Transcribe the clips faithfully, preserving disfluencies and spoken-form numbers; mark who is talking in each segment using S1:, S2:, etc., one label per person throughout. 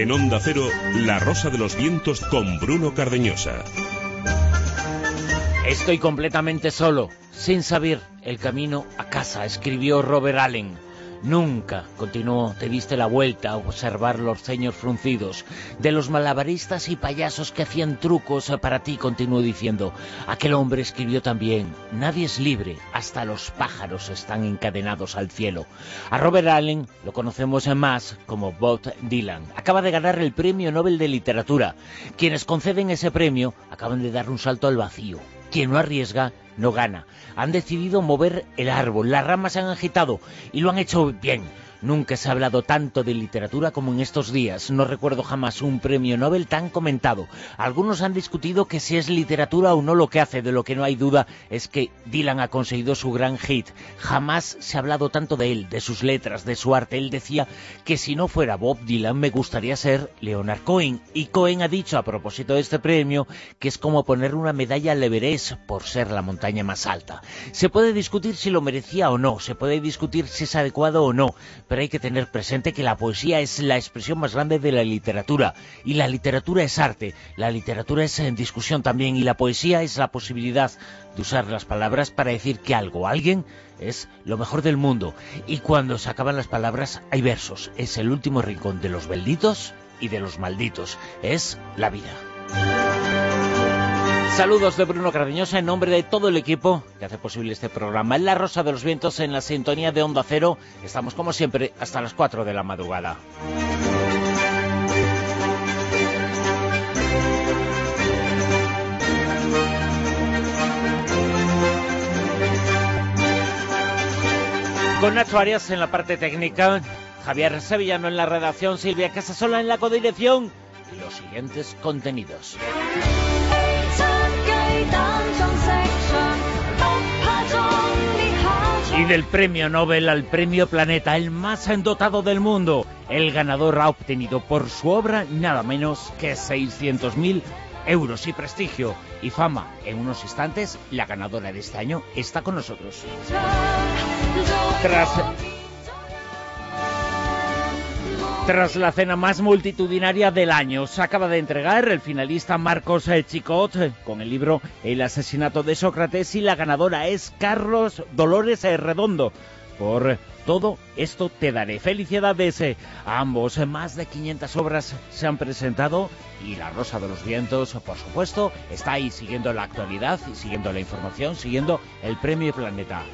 S1: En Onda Cero, La Rosa de los Vientos con Bruno Cardeñosa.
S2: Estoy completamente solo, sin saber el camino a casa, escribió Robert Allen. Nunca, continuó, te diste la vuelta a observar los ceños fruncidos de los malabaristas y payasos que hacían trucos para ti, continuó diciendo. Aquel hombre escribió también, nadie es libre, hasta los pájaros están encadenados al cielo. A Robert Allen lo conocemos más como Bob Dylan. Acaba de ganar el Premio Nobel de Literatura. Quienes conceden ese premio acaban de dar un salto al vacío. Quien no arriesga, no gana. Han decidido mover el árbol, las ramas se han agitado y lo han hecho bien. Nunca se ha hablado tanto de literatura como en estos días. No recuerdo jamás un premio Nobel tan comentado. Algunos han discutido que si es literatura o no lo que hace. De lo que no hay duda es que Dylan ha conseguido su gran hit. Jamás se ha hablado tanto de él, de sus letras, de su arte. Él decía que si no fuera Bob Dylan me gustaría ser Leonard Cohen. Y Cohen ha dicho a propósito de este premio que es como poner una medalla al Everest por ser la montaña más alta. Se puede discutir si lo merecía o no. Se puede discutir si es adecuado o no. Pero hay que tener presente que la poesía es la expresión más grande de la literatura, y la literatura es arte, la literatura es en discusión también, y la poesía es la posibilidad de usar las palabras para decir que algo, alguien, es lo mejor del mundo, y cuando se acaban las palabras hay versos, es el último rincón de los benditos y de los malditos, es la vida. Saludos de Bruno Cardeñosa en nombre de todo el equipo que hace posible este programa. En La Rosa de los Vientos, en la sintonía de Onda Cero. Estamos como siempre hasta las cuatro de la madrugada. Con Nacho Arias en la parte técnica, Javier Sevillano en la redacción, Silvia Casasola en la codirección y los siguientes contenidos. Y del premio Nobel al premio Planeta, el más dotado del mundo, el ganador ha obtenido por su obra nada menos que seiscientos mil euros y prestigio y fama. En unos instantes, la ganadora de este año está con nosotros. Tras... Tras la cena más multitudinaria del año, se acaba de entregar el finalista Marcos Chicot con el libro El asesinato de Sócrates y la ganadora es Carlos Dolores Redondo. Por todo esto te daré felicidades a ambos. Más de quinientas obras se han presentado y La Rosa de los Vientos, por supuesto, está ahí siguiendo la actualidad y siguiendo la información, siguiendo el Premio Planeta.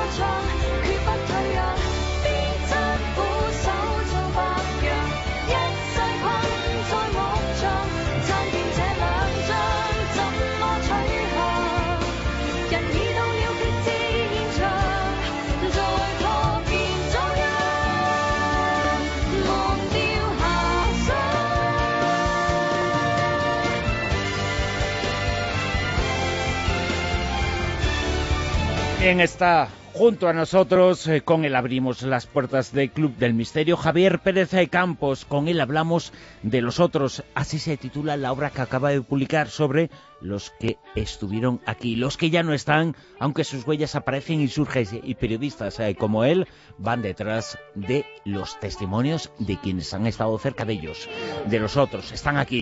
S2: Bien, está junto a nosotros, eh, con él abrimos las puertas del Club del Misterio, Javier Pérez Campos. Con él hablamos de los otros, así se titula la obra que acaba de publicar sobre los que estuvieron aquí, los que ya no están, aunque sus huellas aparecen y surgen, y periodistas eh, como él van detrás de los testimonios de quienes han estado cerca de ellos, de los otros, están aquí.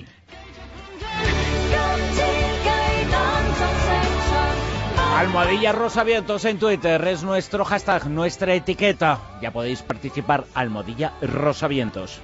S2: Almohadilla Rosavientos en Twitter es nuestro hashtag, nuestra etiqueta. Ya podéis participar, Almohadilla Rosavientos.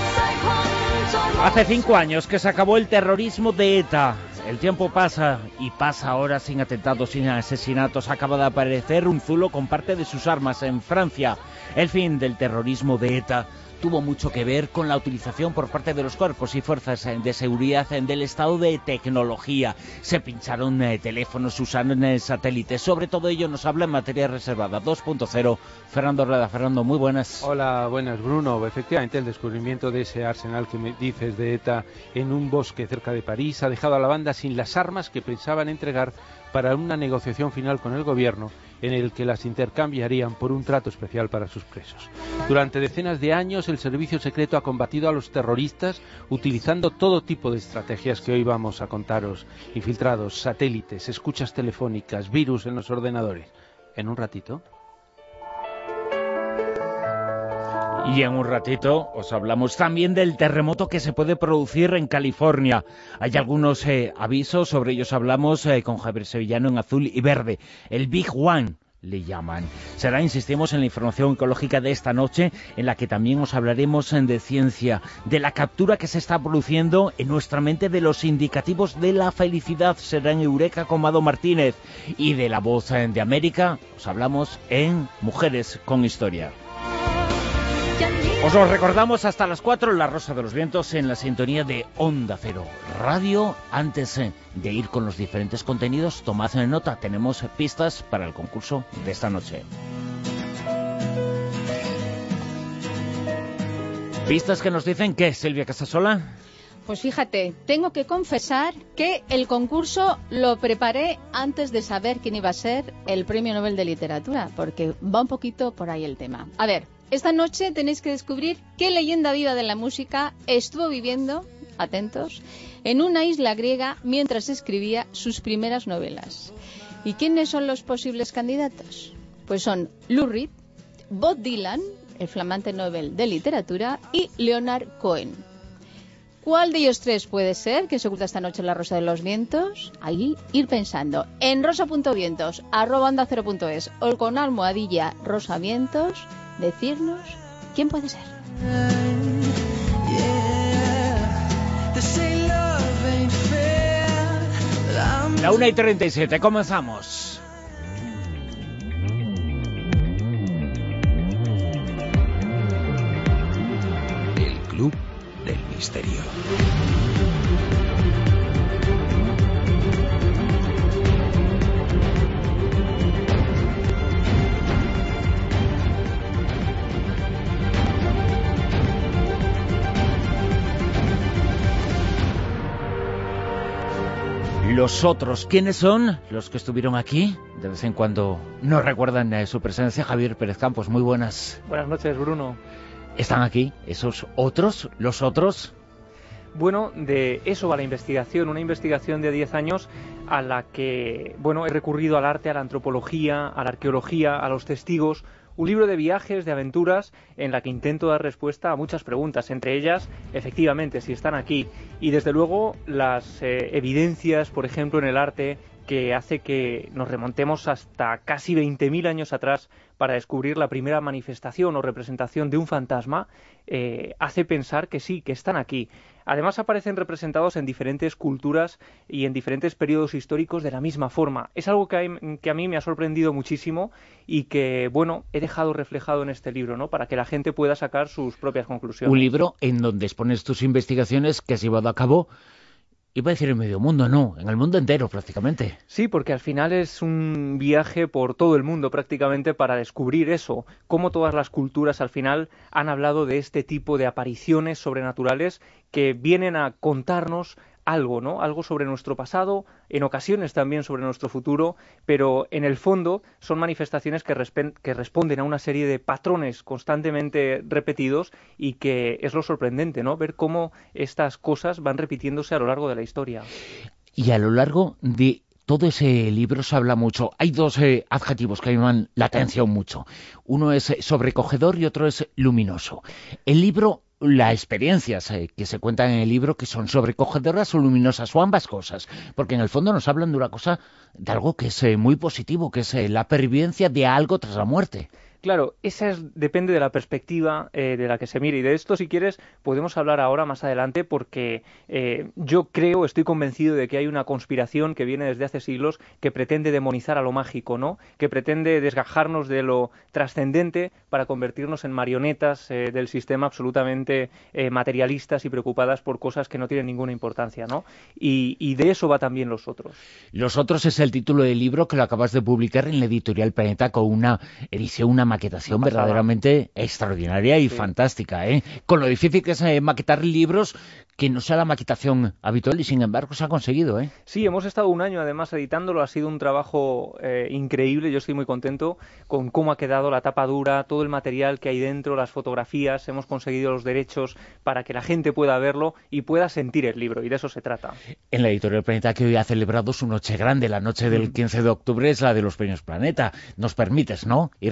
S2: Hace cinco años que se acabó el terrorismo de ETA. El tiempo pasa y pasa ahora sin atentados, sin asesinatos. Acaba de aparecer un zulo con parte de sus armas en Francia. El fin del terrorismo de ETA tuvo mucho que ver con la utilización por parte de los cuerpos y fuerzas de seguridad del estado de tecnología. Se pincharon eh, teléfonos, usaron eh, satélites. Sobre todo ello nos habla en materia reservada dos punto cero. Fernando Rueda. Fernando, muy buenas.
S3: Hola, buenas, Bruno. Efectivamente, el descubrimiento de ese arsenal que me dices de ETA en un bosque cerca de París ha dejado a la banda sin las armas que pensaban entregar para una negociación final con el gobierno, en el que las intercambiarían por un trato especial para sus presos. Durante decenas de años el servicio secreto ha combatido a los terroristas utilizando todo tipo de estrategias que hoy vamos a contaros: infiltrados, satélites, escuchas telefónicas, virus en los ordenadores. En un ratito.
S2: Y en un ratito os hablamos también del terremoto que se puede producir en California. Hay algunos eh, avisos, sobre ellos hablamos eh, con Javier Sevillano en azul y verde. El Big One le llaman. Será, insistimos, en la información ecológica de esta noche, en la que también os hablaremos de ciencia, de la captura que se está produciendo en nuestra mente de los indicativos de la felicidad. Será en Eureka con Mado Martínez. Y de La Voz de América os hablamos en Mujeres con Historia. Os lo recordamos hasta las cuatro, La Rosa de los Vientos, en la sintonía de Onda Cero Radio. Antes eh, de ir con los diferentes contenidos, tomad nota, tenemos pistas para el concurso de esta noche. ¿Pistas que nos dicen qué, Silvia Casasola?
S4: Pues fíjate, tengo que confesar que el concurso lo preparé antes de saber quién iba a ser el Premio Nobel de Literatura, porque va un poquito por ahí el tema. A ver, esta noche tenéis que descubrir qué leyenda viva de la música estuvo viviendo, atentos, en una isla griega mientras escribía sus primeras novelas. ¿Y quiénes son los posibles candidatos? Pues son Lou Reed, Bob Dylan, el flamante Nobel de Literatura, y Leonard Cohen. ¿Cuál de ellos tres puede ser que se oculta esta noche en La Rosa de los Vientos? Ahí ir pensando en rosa.vientos, arroba onda cero punto es, o con almohadilla rosavientos, decirnos quién puede ser.
S2: La una y treinta y siete, comenzamos.
S1: El Club del Misterio.
S2: Los otros, ¿quiénes son? Los que estuvieron aquí, de vez en cuando no recuerdan eh, su presencia. Javier Pérez Campos, muy buenas.
S5: Buenas noches, Bruno.
S2: ¿Están aquí esos otros, los otros?
S5: Bueno, de eso va la investigación, una investigación de diez años a la que, bueno, he recurrido al arte, a la antropología, a la arqueología, a los testigos. Un libro de viajes, de aventuras, en la que intento dar respuesta a muchas preguntas, entre ellas, efectivamente, si están aquí. Y desde luego, las eh, evidencias, por ejemplo, en el arte, que hace que nos remontemos hasta casi veinte mil años atrás para descubrir la primera manifestación o representación de un fantasma, eh, hace pensar que sí, que están aquí. Además aparecen representados en diferentes culturas y en diferentes periodos históricos de la misma forma. Es algo que, hay, que a mí me ha sorprendido muchísimo y que, bueno, he dejado reflejado en este libro, ¿no? Para que la gente pueda sacar sus propias conclusiones.
S2: Un libro en donde expones tus investigaciones que has llevado a cabo, iba a decir en medio mundo, no, en el mundo entero prácticamente.
S5: Sí, porque al final es un viaje por todo el mundo prácticamente para descubrir eso, cómo todas las culturas al final han hablado de este tipo de apariciones sobrenaturales que vienen a contarnos algo, ¿no? Algo sobre nuestro pasado, en ocasiones también sobre nuestro futuro, pero en el fondo son manifestaciones que, resp- que responden a una serie de patrones constantemente repetidos y que es lo sorprendente, ¿no? Ver cómo estas cosas van repitiéndose a lo largo de la historia.
S2: Y a lo largo de todo ese libro se habla mucho. Hay dos eh, adjetivos que llaman la atención mucho. Uno es sobrecogedor y otro es luminoso. El libro... las experiencias eh, que se cuentan en el libro, que son sobrecogedoras o luminosas, o ambas cosas, porque en el fondo nos hablan de una cosa, de algo que es eh, muy positivo, que es eh, la pervivencia de algo tras la muerte.
S5: Claro, esa es, depende de la perspectiva eh, de la que se mire. Y de esto, si quieres, podemos hablar ahora más adelante porque eh, yo creo, estoy convencido de que hay una conspiración que viene desde hace siglos que pretende demonizar a lo mágico, ¿no? Que pretende desgajarnos de lo trascendente para convertirnos en marionetas eh, del sistema absolutamente eh, materialistas y preocupadas por cosas que no tienen ninguna importancia, ¿no? Y, y de eso va también Los Otros.
S2: Los Otros es el título del libro que lo acabas de publicar en la editorial Planeta con una edición, una maquetación verdaderamente extraordinaria y sí. fantástica, ¿eh? Con lo difícil que es eh, maquetar libros, que no sea la maquetación habitual, y sin embargo se ha conseguido, ¿eh?
S5: Sí, hemos estado un año además editándolo, ha sido un trabajo eh, increíble, yo estoy muy contento con cómo ha quedado la tapa dura, todo el material que hay dentro, las fotografías, hemos conseguido los derechos para que la gente pueda verlo y pueda sentir el libro, y de eso se trata.
S2: En la editorial Planeta, que hoy ha celebrado su noche grande, la noche del quince de octubre es la de los premios Planeta. Nos permites, ¿no?, irnos a Barcelona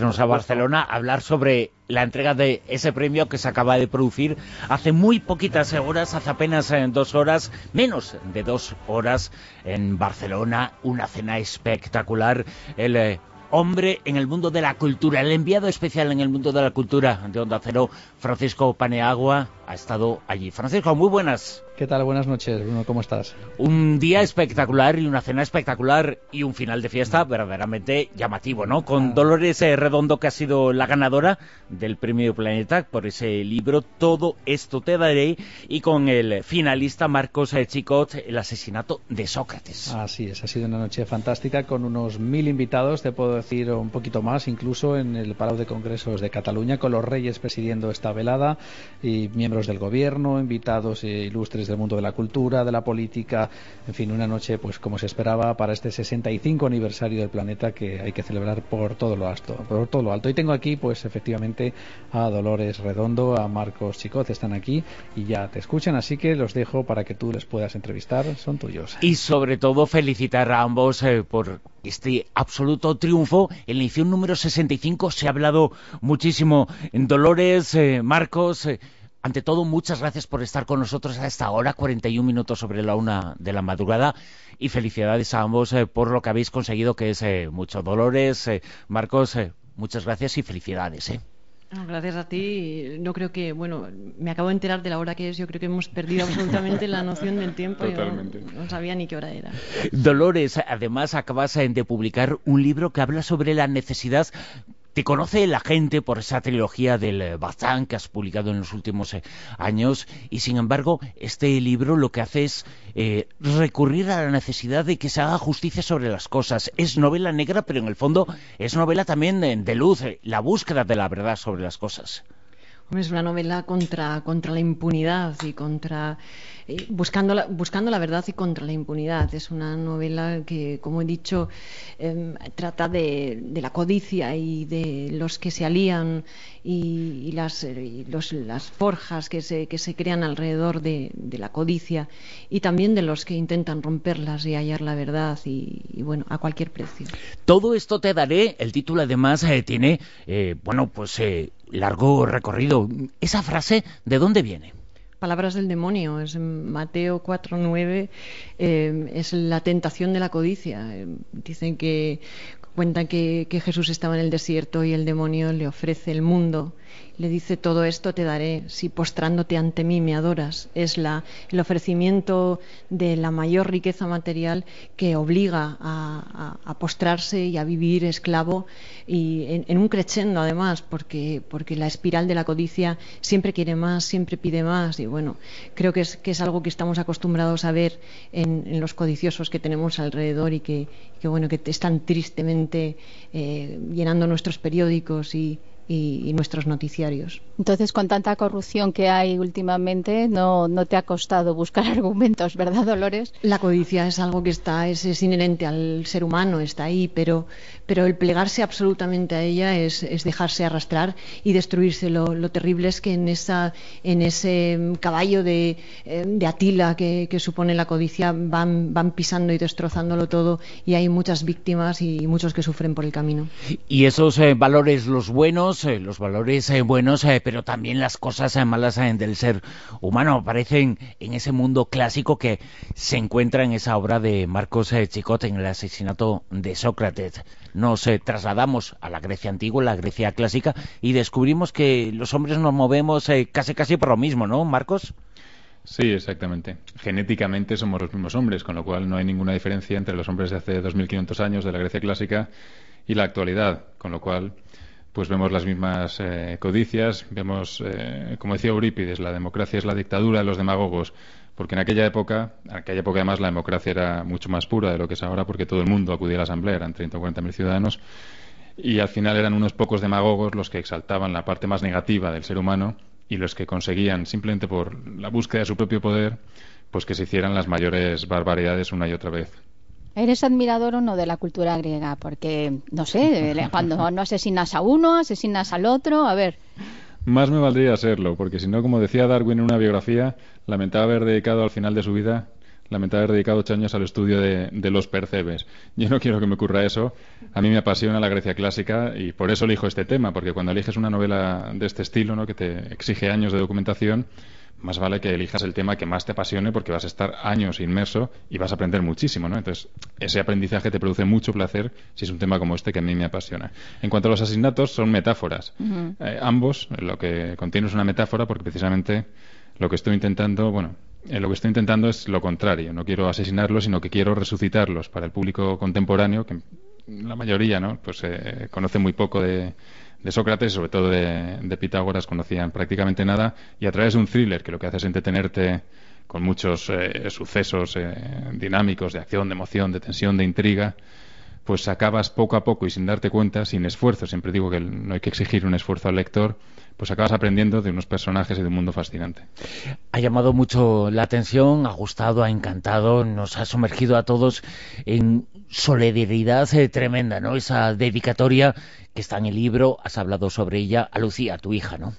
S2: Barcelona a hablar sobre la entrega de ese premio que se acaba de producir hace muy poquitas horas, hace apenas eh, dos horas, menos de dos horas en Barcelona, una cena espectacular. El eh, hombre en el mundo de la cultura, el enviado especial en el mundo de la cultura de Onda Cero, Francisco Paniagua, ha estado allí. Francisco, muy buenas.
S6: ¿Qué tal? Buenas noches, Bruno, ¿cómo estás?
S2: Un día espectacular y una cena espectacular y un final de fiesta verdaderamente llamativo, ¿no? Con Dolores eh, Redondo, que ha sido la ganadora del Premio Planeta por ese libro Todo esto te daré, y con el finalista Marcos eh, Chicot, El asesinato de Sócrates.
S6: Así es, ha sido una noche fantástica con unos mil invitados, te puedo decir un poquito más, incluso en el Palau de Congresos de Cataluña, con los reyes presidiendo esta velada y miembros del gobierno, invitados e ilustres del mundo de la cultura, de la política, en fin, una noche pues como se esperaba para este sesenta y cinco aniversario del planeta, que hay que celebrar por todo lo alto, por todo lo alto. Y tengo aquí pues efectivamente a Dolores Redondo, a Marcos Chicot, están aquí y ya te escuchan, así que los dejo para que tú les puedas entrevistar, son tuyos.
S2: Y sobre todo felicitar a ambos eh, por este absoluto triunfo. En la edición número sesenta y cinco se ha hablado muchísimo. Dolores, eh, Marcos, eh, ante todo, muchas gracias por estar con nosotros a esta hora, cuarenta y un minutos sobre la una de la madrugada, y felicidades a ambos eh, por lo que habéis conseguido, que es eh, mucho. Dolores, eh, Marcos, eh, muchas gracias y felicidades. Eh.
S7: Gracias a ti. No creo que, bueno, me acabo de enterar de la hora que es. Yo creo que hemos perdido absolutamente la noción del tiempo.
S8: Totalmente.
S7: Yo no sabía ni qué hora era.
S2: Dolores, además acabas eh, de publicar un libro que habla sobre la necesidad. Te conoce la gente por esa trilogía del Bazán que has publicado en los últimos eh, años, y sin embargo este libro lo que hace es eh, recurrir a la necesidad de que se haga justicia sobre las cosas. Es novela negra, pero en el fondo es novela también de, de luz, eh, la búsqueda de la verdad sobre las cosas.
S7: Hombre, es una novela contra, contra la impunidad y contra... Eh, buscando, la, buscando la verdad y contra la impunidad. Es una novela que, como he dicho, eh, trata de, de la codicia y de los que se alían y, y, las, y los, las forjas que se, que se crean alrededor de, de la codicia, y también de los que intentan romperlas y hallar la verdad y, y bueno, a cualquier precio.
S2: Todo esto te daré. El título además eh, tiene, eh, bueno, pues eh, largo recorrido. ¿Esa frase de dónde viene?
S7: Palabras del demonio, es Mateo cuatro nueve, eh, es la tentación de la codicia. Eh, dicen que cuentan que, que Jesús estaba en el desierto y el demonio le ofrece el mundo. Le dice: todo esto te daré si postrándote ante mí me adoras. Es la, el ofrecimiento de la mayor riqueza material que obliga a, a, a postrarse y a vivir esclavo, y en, en un crescendo además, porque, porque la espiral de la codicia siempre quiere más, siempre pide más. Y bueno, creo que es, que es algo que estamos acostumbrados a ver en, en los codiciosos que tenemos alrededor, y que, que, bueno, que están tristemente eh, llenando nuestros periódicos y Y, y nuestros noticiarios.
S4: Entonces, con tanta corrupción que hay últimamente, no, no te ha costado buscar argumentos, ¿verdad, Dolores?
S7: La codicia es algo que está, es, es inherente al ser humano, está ahí, pero, pero el plegarse absolutamente a ella es, es dejarse arrastrar y destruirse. Lo, lo terrible es que en, esa, en ese caballo de, de Atila que, que supone la codicia van, van pisando y destrozándolo todo, y hay muchas víctimas y muchos que sufren por el camino.
S2: Y esos eh, valores, los buenos, Eh, los valores eh, buenos, eh, pero también las cosas eh, malas eh, del ser humano aparecen en ese mundo clásico que se encuentra en esa obra de Marcos eh, Chicot, en El asesinato de Sócrates. Nos eh, trasladamos a la Grecia antigua, la Grecia clásica, y descubrimos que los hombres nos movemos eh, casi casi por lo mismo, ¿no, Marcos?
S8: Sí, exactamente. Genéticamente somos los mismos hombres, con lo cual no hay ninguna diferencia entre los hombres de hace dos mil quinientos años de la Grecia clásica y la actualidad, con lo cual pues vemos las mismas eh, codicias, vemos, eh, como decía Eurípides, la democracia es la dictadura de los demagogos, porque en aquella época, en aquella época además la democracia era mucho más pura de lo que es ahora, porque todo el mundo acudía a la asamblea, eran treinta o cuarenta mil ciudadanos, y al final eran unos pocos demagogos los que exaltaban la parte más negativa del ser humano y los que conseguían, simplemente por la búsqueda de su propio poder, pues que se hicieran las mayores barbaridades una y otra vez.
S4: ¿Eres admirador o no de la cultura griega? Porque, no sé, cuando no asesinas a uno, asesinas al otro, a ver.
S8: Más me valdría serlo, porque si no, como decía Darwin en una biografía, lamentaba haber dedicado al final de su vida lamentar haber dedicado ocho años al estudio de, de los percebes. Yo no quiero que me ocurra eso. A mí me apasiona la Grecia clásica y por eso elijo este tema, porque cuando eliges una novela de este estilo, ¿no?, que te exige años de documentación, más vale que elijas el tema que más te apasione, porque vas a estar años inmerso y vas a aprender muchísimo, ¿no? Entonces, ese aprendizaje te produce mucho placer si es un tema como este que a mí me apasiona. En cuanto a los asesinatos, son metáforas. Uh-huh. Eh, ambos, lo que contiene es una metáfora, porque precisamente lo que estoy intentando, bueno, eh, lo que estoy intentando es lo contrario. No quiero asesinarlos, sino que quiero resucitarlos para el público contemporáneo, que la mayoría, ¿no?, pues eh, conoce muy poco de de Sócrates, sobre todo de, de Pitágoras, conocían prácticamente nada, y a través de un thriller que lo que hace es entretenerte con muchos eh, sucesos eh, dinámicos de acción, de emoción, de tensión, de intriga, pues acabas poco a poco y sin darte cuenta, sin esfuerzo, siempre digo que no hay que exigir un esfuerzo al lector, pues acabas aprendiendo de unos personajes y de un mundo fascinante.
S2: Ha llamado mucho la atención, ha gustado, ha encantado, nos ha sumergido a todos en solidaridad eh, tremenda, ¿no? Esa dedicatoria que está en el libro, has hablado sobre ella, a Lucía, tu hija, ¿no?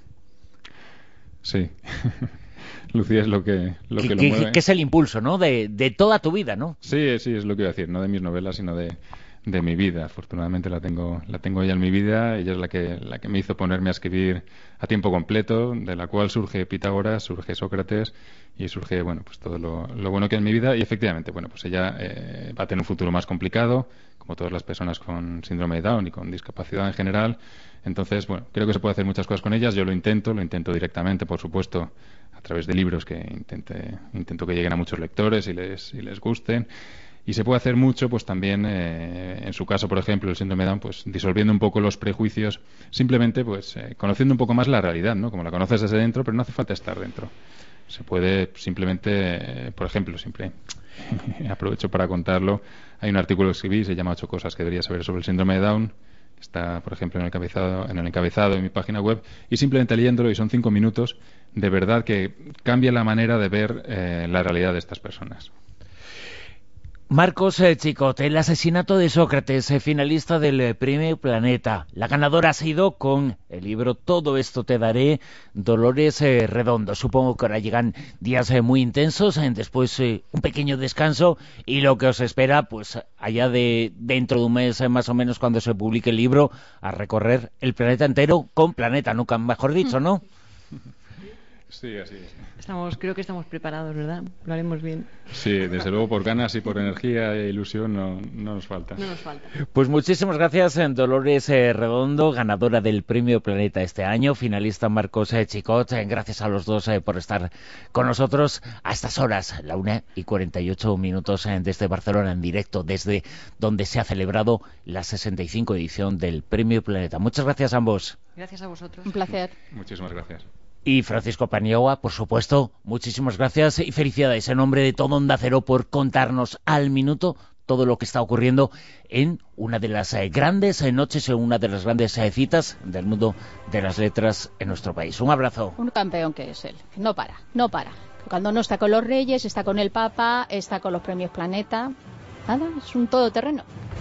S8: Sí. Lucía es lo que lo que,
S2: que
S8: lo
S2: que,
S8: mueve.
S2: Que es el impulso, ¿no?, de, de toda tu vida, ¿no?
S8: Sí, sí, es lo que iba a decir, no de mis novelas, sino de, de mi vida. Afortunadamente la tengo la tengo ella en mi vida. Ella es la que la que me hizo ponerme a escribir a tiempo completo, de la cual surge Pitágoras, surge Sócrates y surge, bueno, pues todo lo, lo bueno que hay en mi vida. Y efectivamente, bueno, pues ella eh, va a tener un futuro más complicado, como todas las personas con síndrome de Down y con discapacidad en general. Entonces, bueno, creo que se puede hacer muchas cosas con ellas. Yo lo intento, lo intento directamente, por supuesto, a través de libros que intente, intento que lleguen a muchos lectores y les, y les gusten. Y se puede hacer mucho, pues también, eh, en su caso, por ejemplo, el síndrome de Down, pues disolviendo un poco los prejuicios, simplemente, pues, eh, conociendo un poco más la realidad, ¿no? Como la conoces desde dentro, pero no hace falta estar dentro. Se puede simplemente, eh, por ejemplo, siempre aprovecho para contarlo, hay un artículo que escribí, se llama Ocho cosas que deberías saber sobre el síndrome de Down, está, por ejemplo, en el encabezado, en el encabezado de mi página web, y simplemente leyéndolo, y son cinco minutos, de verdad que cambia la manera de ver eh, la realidad de estas personas.
S2: Marcos eh, Chicot, el asesinato de Sócrates, eh, finalista del eh, Premio Planeta. La ganadora ha sido con el libro Todo esto te daré, Dolores eh, Redondo. Supongo que ahora llegan días eh, muy intensos, eh, después eh, un pequeño descanso y lo que os espera, pues allá de dentro de un mes eh, más o menos, cuando se publique el libro, a recorrer el planeta entero con Planeta, nunca mejor dicho, ¿no?
S8: Sí, así es.
S7: Estamos, creo que estamos preparados, ¿verdad? Lo haremos bien.
S8: Sí, desde luego por ganas y por energía e ilusión no, no nos falta.
S7: No nos falta.
S2: Pues muchísimas gracias, Dolores eh, Redondo, ganadora del Premio Planeta este año, finalista Marcos eh, Chicot. Eh, gracias a los dos eh, por estar con nosotros a estas horas, la una y cuarenta y ocho minutos eh, desde Barcelona, en directo, desde donde se ha celebrado la sesenta y cinco edición del Premio Planeta. Muchas gracias a ambos.
S7: Gracias a vosotros.
S4: Un placer.
S8: Muchísimas gracias.
S2: Y Francisco Paniagua, por supuesto, muchísimas gracias y felicidades en nombre de todo Onda Cero por contarnos al minuto todo lo que está ocurriendo en una de las eh, grandes eh, noches, en una de las grandes eh, citas del mundo de las letras en nuestro país. Un abrazo.
S4: Un campeón que es él. No para, no para. Cuando no está con los Reyes, está con el Papa, está con los Premios Planeta. Nada, es un todoterreno.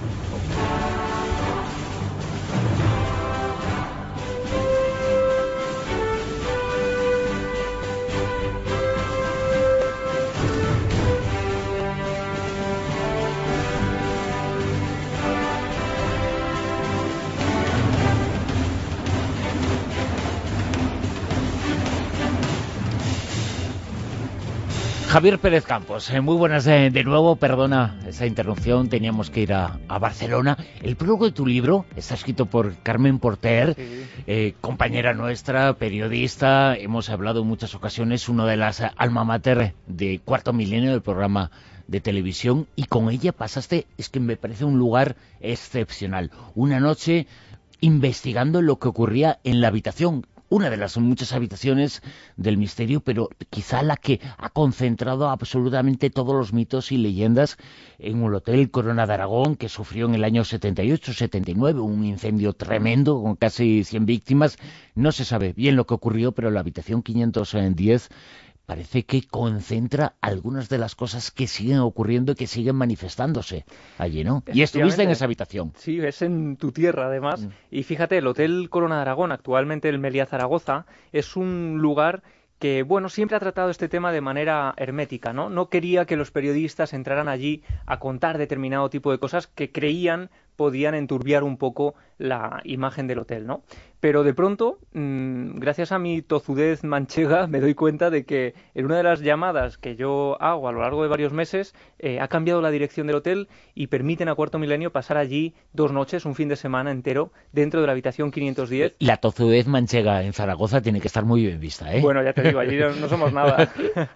S2: Javier Pérez Campos, eh, muy buenas de, de nuevo, perdona esa interrupción, teníamos que ir a, a Barcelona. El prólogo de tu libro está escrito por Carmen Porter, sí. eh, compañera nuestra, periodista, hemos hablado en muchas ocasiones, una de las alma mater de Cuarto Milenio del programa de televisión, y con ella pasaste, es que me parece un lugar excepcional, una noche investigando lo que ocurría en la habitación, una de las muchas habitaciones del misterio, pero quizá la que ha concentrado absolutamente todos los mitos y leyendas en un hotel Corona de Aragón, que sufrió en el año setenta y ocho setenta y nueve un incendio tremendo con casi cien víctimas. No se sabe bien lo que ocurrió, pero la habitación quinientos diez parece que concentra algunas de las cosas que siguen ocurriendo y que siguen manifestándose allí, ¿no? Y estuviste en esa habitación.
S5: Sí, es en tu tierra, además. Mm. Y fíjate, el Hotel Corona de Aragón, actualmente el Meliá Zaragoza, es un lugar que, bueno, siempre ha tratado este tema de manera hermética, ¿no? No quería que los periodistas entraran allí a contar determinado tipo de cosas que creían podían enturbiar un poco la imagen del hotel, ¿no? Pero de pronto, mmm, gracias a mi tozudez manchega, me doy cuenta de que en una de las llamadas que yo hago a lo largo de varios meses, eh, ha cambiado la dirección del hotel y permiten a Cuarto Milenio pasar allí dos noches, un fin de semana entero, dentro de la habitación quinientos diez.
S2: La tozudez manchega en Zaragoza tiene que estar muy bien vista, ¿eh?
S5: Bueno, ya te digo, allí no, no somos nada.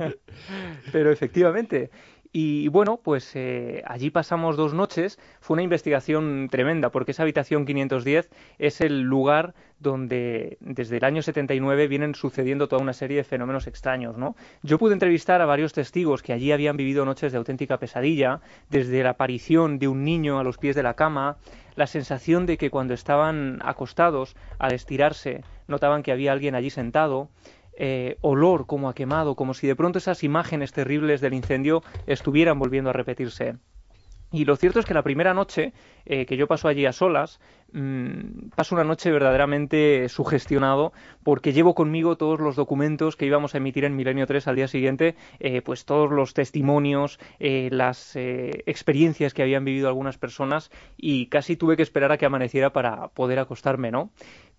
S5: Pero efectivamente... Y bueno, pues eh, allí pasamos dos noches. Fue una investigación tremenda, porque esa habitación quinientos diez es el lugar donde desde el año setenta y nueve vienen sucediendo toda una serie de fenómenos extraños, ¿no? Yo pude entrevistar a varios testigos que allí habían vivido noches de auténtica pesadilla, desde la aparición de un niño a los pies de la cama, la sensación de que cuando estaban acostados, al estirarse, notaban que había alguien allí sentado. Eh, olor como a quemado, como si de pronto esas imágenes terribles del incendio estuvieran volviendo a repetirse. Y lo cierto es que la primera noche eh, que yo paso allí a solas, mmm, paso una noche verdaderamente sugestionado, porque llevo conmigo todos los documentos que íbamos a emitir en Milenio tres al día siguiente, eh, pues todos los testimonios, eh, las eh, experiencias que habían vivido algunas personas, y casi tuve que esperar a que amaneciera para poder acostarme, ¿no?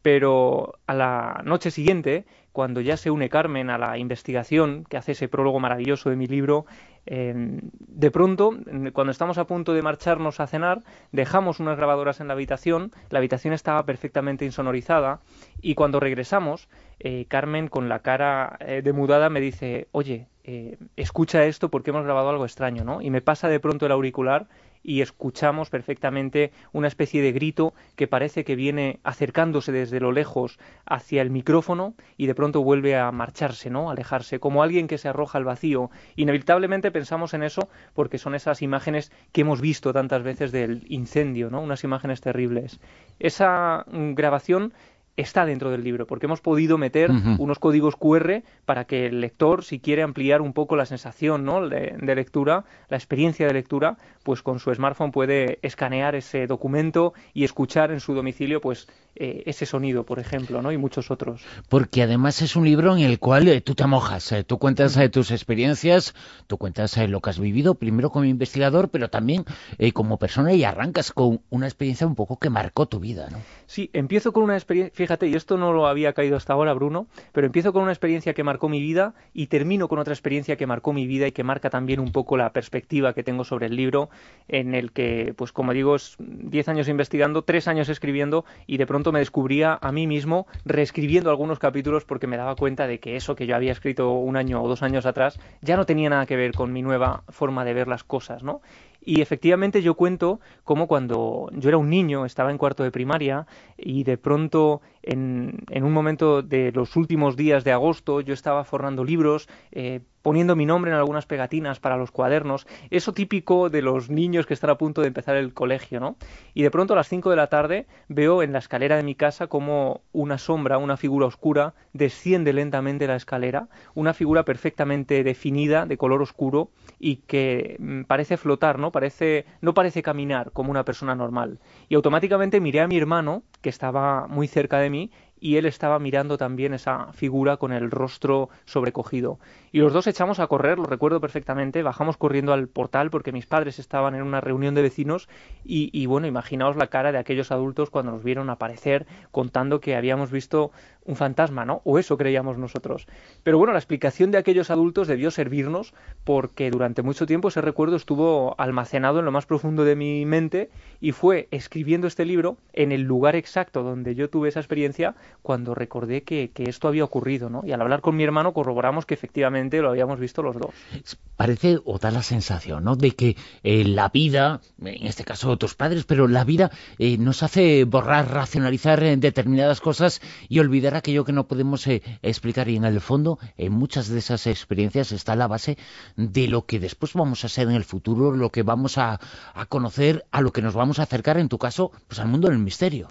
S5: Pero a la noche siguiente, cuando ya se une Carmen a la investigación que hace ese prólogo maravilloso de mi libro, eh, de pronto, cuando estamos a punto de marcharnos a cenar, dejamos unas grabadoras en la habitación, la habitación estaba perfectamente insonorizada, y cuando regresamos, eh, Carmen, con la cara eh, demudada, me dice: oye, eh, escucha esto porque hemos grabado algo extraño, ¿no? Y me pasa de pronto el auricular y escuchamos perfectamente una especie de grito que parece que viene acercándose desde lo lejos hacia el micrófono y de pronto vuelve a marcharse, ¿no? A alejarse, como alguien que se arroja al vacío. Inevitablemente pensamos en eso porque son esas imágenes que hemos visto tantas veces del incendio, ¿no? Unas imágenes terribles. Esa grabación está dentro del libro, porque hemos podido meter uh-huh. unos códigos cu erre para que el lector, si quiere ampliar un poco la sensación, ¿no? de, de lectura, la experiencia de lectura, pues con su smartphone puede escanear ese documento y escuchar en su domicilio pues eh, ese sonido, por ejemplo, ¿no? Y muchos otros.
S2: Porque además es un libro en el cual eh, tú te mojas, eh, tú cuentas eh, tus experiencias, tú cuentas eh, lo que has vivido, primero como investigador, pero también eh, como persona, y arrancas con una experiencia un poco que marcó tu vida, ¿no?
S5: Sí, empiezo con una experiencia, fíjate, y esto no lo había caído hasta ahora, Bruno, pero empiezo con una experiencia que marcó mi vida y termino con otra experiencia que marcó mi vida y que marca también un poco la perspectiva que tengo sobre el libro, en el que, pues como digo, es diez años investigando, tres años escribiendo, y de pronto me descubría a mí mismo reescribiendo algunos capítulos porque me daba cuenta de que eso que yo había escrito un año o dos años atrás ya no tenía nada que ver con mi nueva forma de ver las cosas, ¿no? Y efectivamente yo cuento cómo cuando yo era un niño, estaba en cuarto de primaria, y de pronto en, en un momento de los últimos días de agosto yo estaba forrando libros, eh, poniendo mi nombre en algunas pegatinas para los cuadernos, eso típico de los niños que están a punto de empezar el colegio, ¿no? Y de pronto a las cinco de la tarde veo en la escalera de mi casa como una sombra, una figura oscura, desciende lentamente la escalera, una figura perfectamente definida, de color oscuro, y que mm, parece flotar, ¿no? Parece, no parece caminar como una persona normal. Y automáticamente miré a mi hermano, que estaba muy cerca de mí, y él estaba mirando también esa figura con el rostro sobrecogido. Y los dos echamos a correr, lo recuerdo perfectamente, bajamos corriendo al portal porque mis padres estaban en una reunión de vecinos y, y bueno, imaginaos la cara de aquellos adultos cuando nos vieron aparecer contando que habíamos visto un fantasma, ¿no? O eso creíamos nosotros. Pero bueno, la explicación de aquellos adultos debió servirnos porque durante mucho tiempo ese recuerdo estuvo almacenado en lo más profundo de mi mente y fue escribiendo este libro en el lugar exacto donde yo tuve esa experiencia cuando recordé que, que esto había ocurrido, ¿no? Y al hablar con mi hermano corroboramos que efectivamente lo habíamos visto los dos.
S2: Parece o da la sensación, ¿no?, de que eh, la vida, en este caso tus padres, pero la vida eh, nos hace borrar, racionalizar eh, determinadas cosas y olvidar aquello que no podemos eh, explicar. Y en el fondo, en muchas de esas experiencias está la base de lo que después vamos a ser en el futuro, lo que vamos a, a conocer, a lo que nos vamos a acercar, en tu caso, pues al mundo del misterio.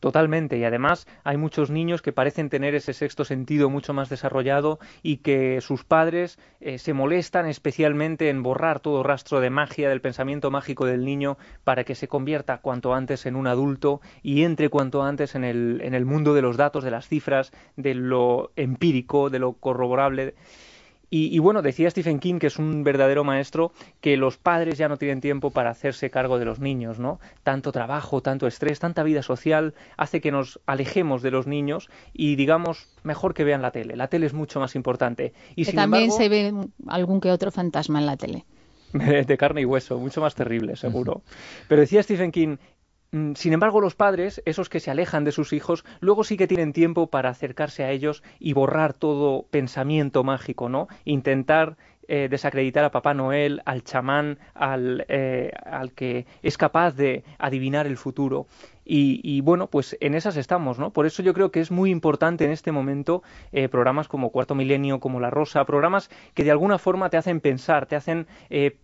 S5: Totalmente, y además hay muchos niños que parecen tener ese sexto sentido mucho más desarrollado y que sus padres eh, se molestan especialmente en borrar todo rastro de magia, del pensamiento mágico del niño, para que se convierta cuanto antes en un adulto y entre cuanto antes en el, en el mundo de los datos, de las cifras, de lo empírico, de lo corroborable. Y, y bueno, decía Stephen King, que es un verdadero maestro, que los padres ya no tienen tiempo para hacerse cargo de los niños, ¿no? Tanto trabajo, tanto estrés, tanta vida social hace que nos alejemos de los niños y digamos, mejor que vean la tele. La tele es mucho más importante. Y
S4: que
S5: sin
S4: también
S5: embargo,
S4: se ve algún que otro fantasma en la tele.
S5: De carne y hueso, mucho más terrible, seguro. Pero decía Stephen King, sin embargo, los padres, esos que se alejan de sus hijos, luego sí que tienen tiempo para acercarse a ellos y borrar todo pensamiento mágico, ¿no? Intentar eh, desacreditar a Papá Noel, al chamán, al, eh, al que es capaz de adivinar el futuro. Y, y bueno, pues en esas estamos, ¿no? Por eso yo creo que es muy importante en este momento eh, programas como Cuarto Milenio, como La Rosa, programas que de alguna forma te hacen pensar, te hacen eh,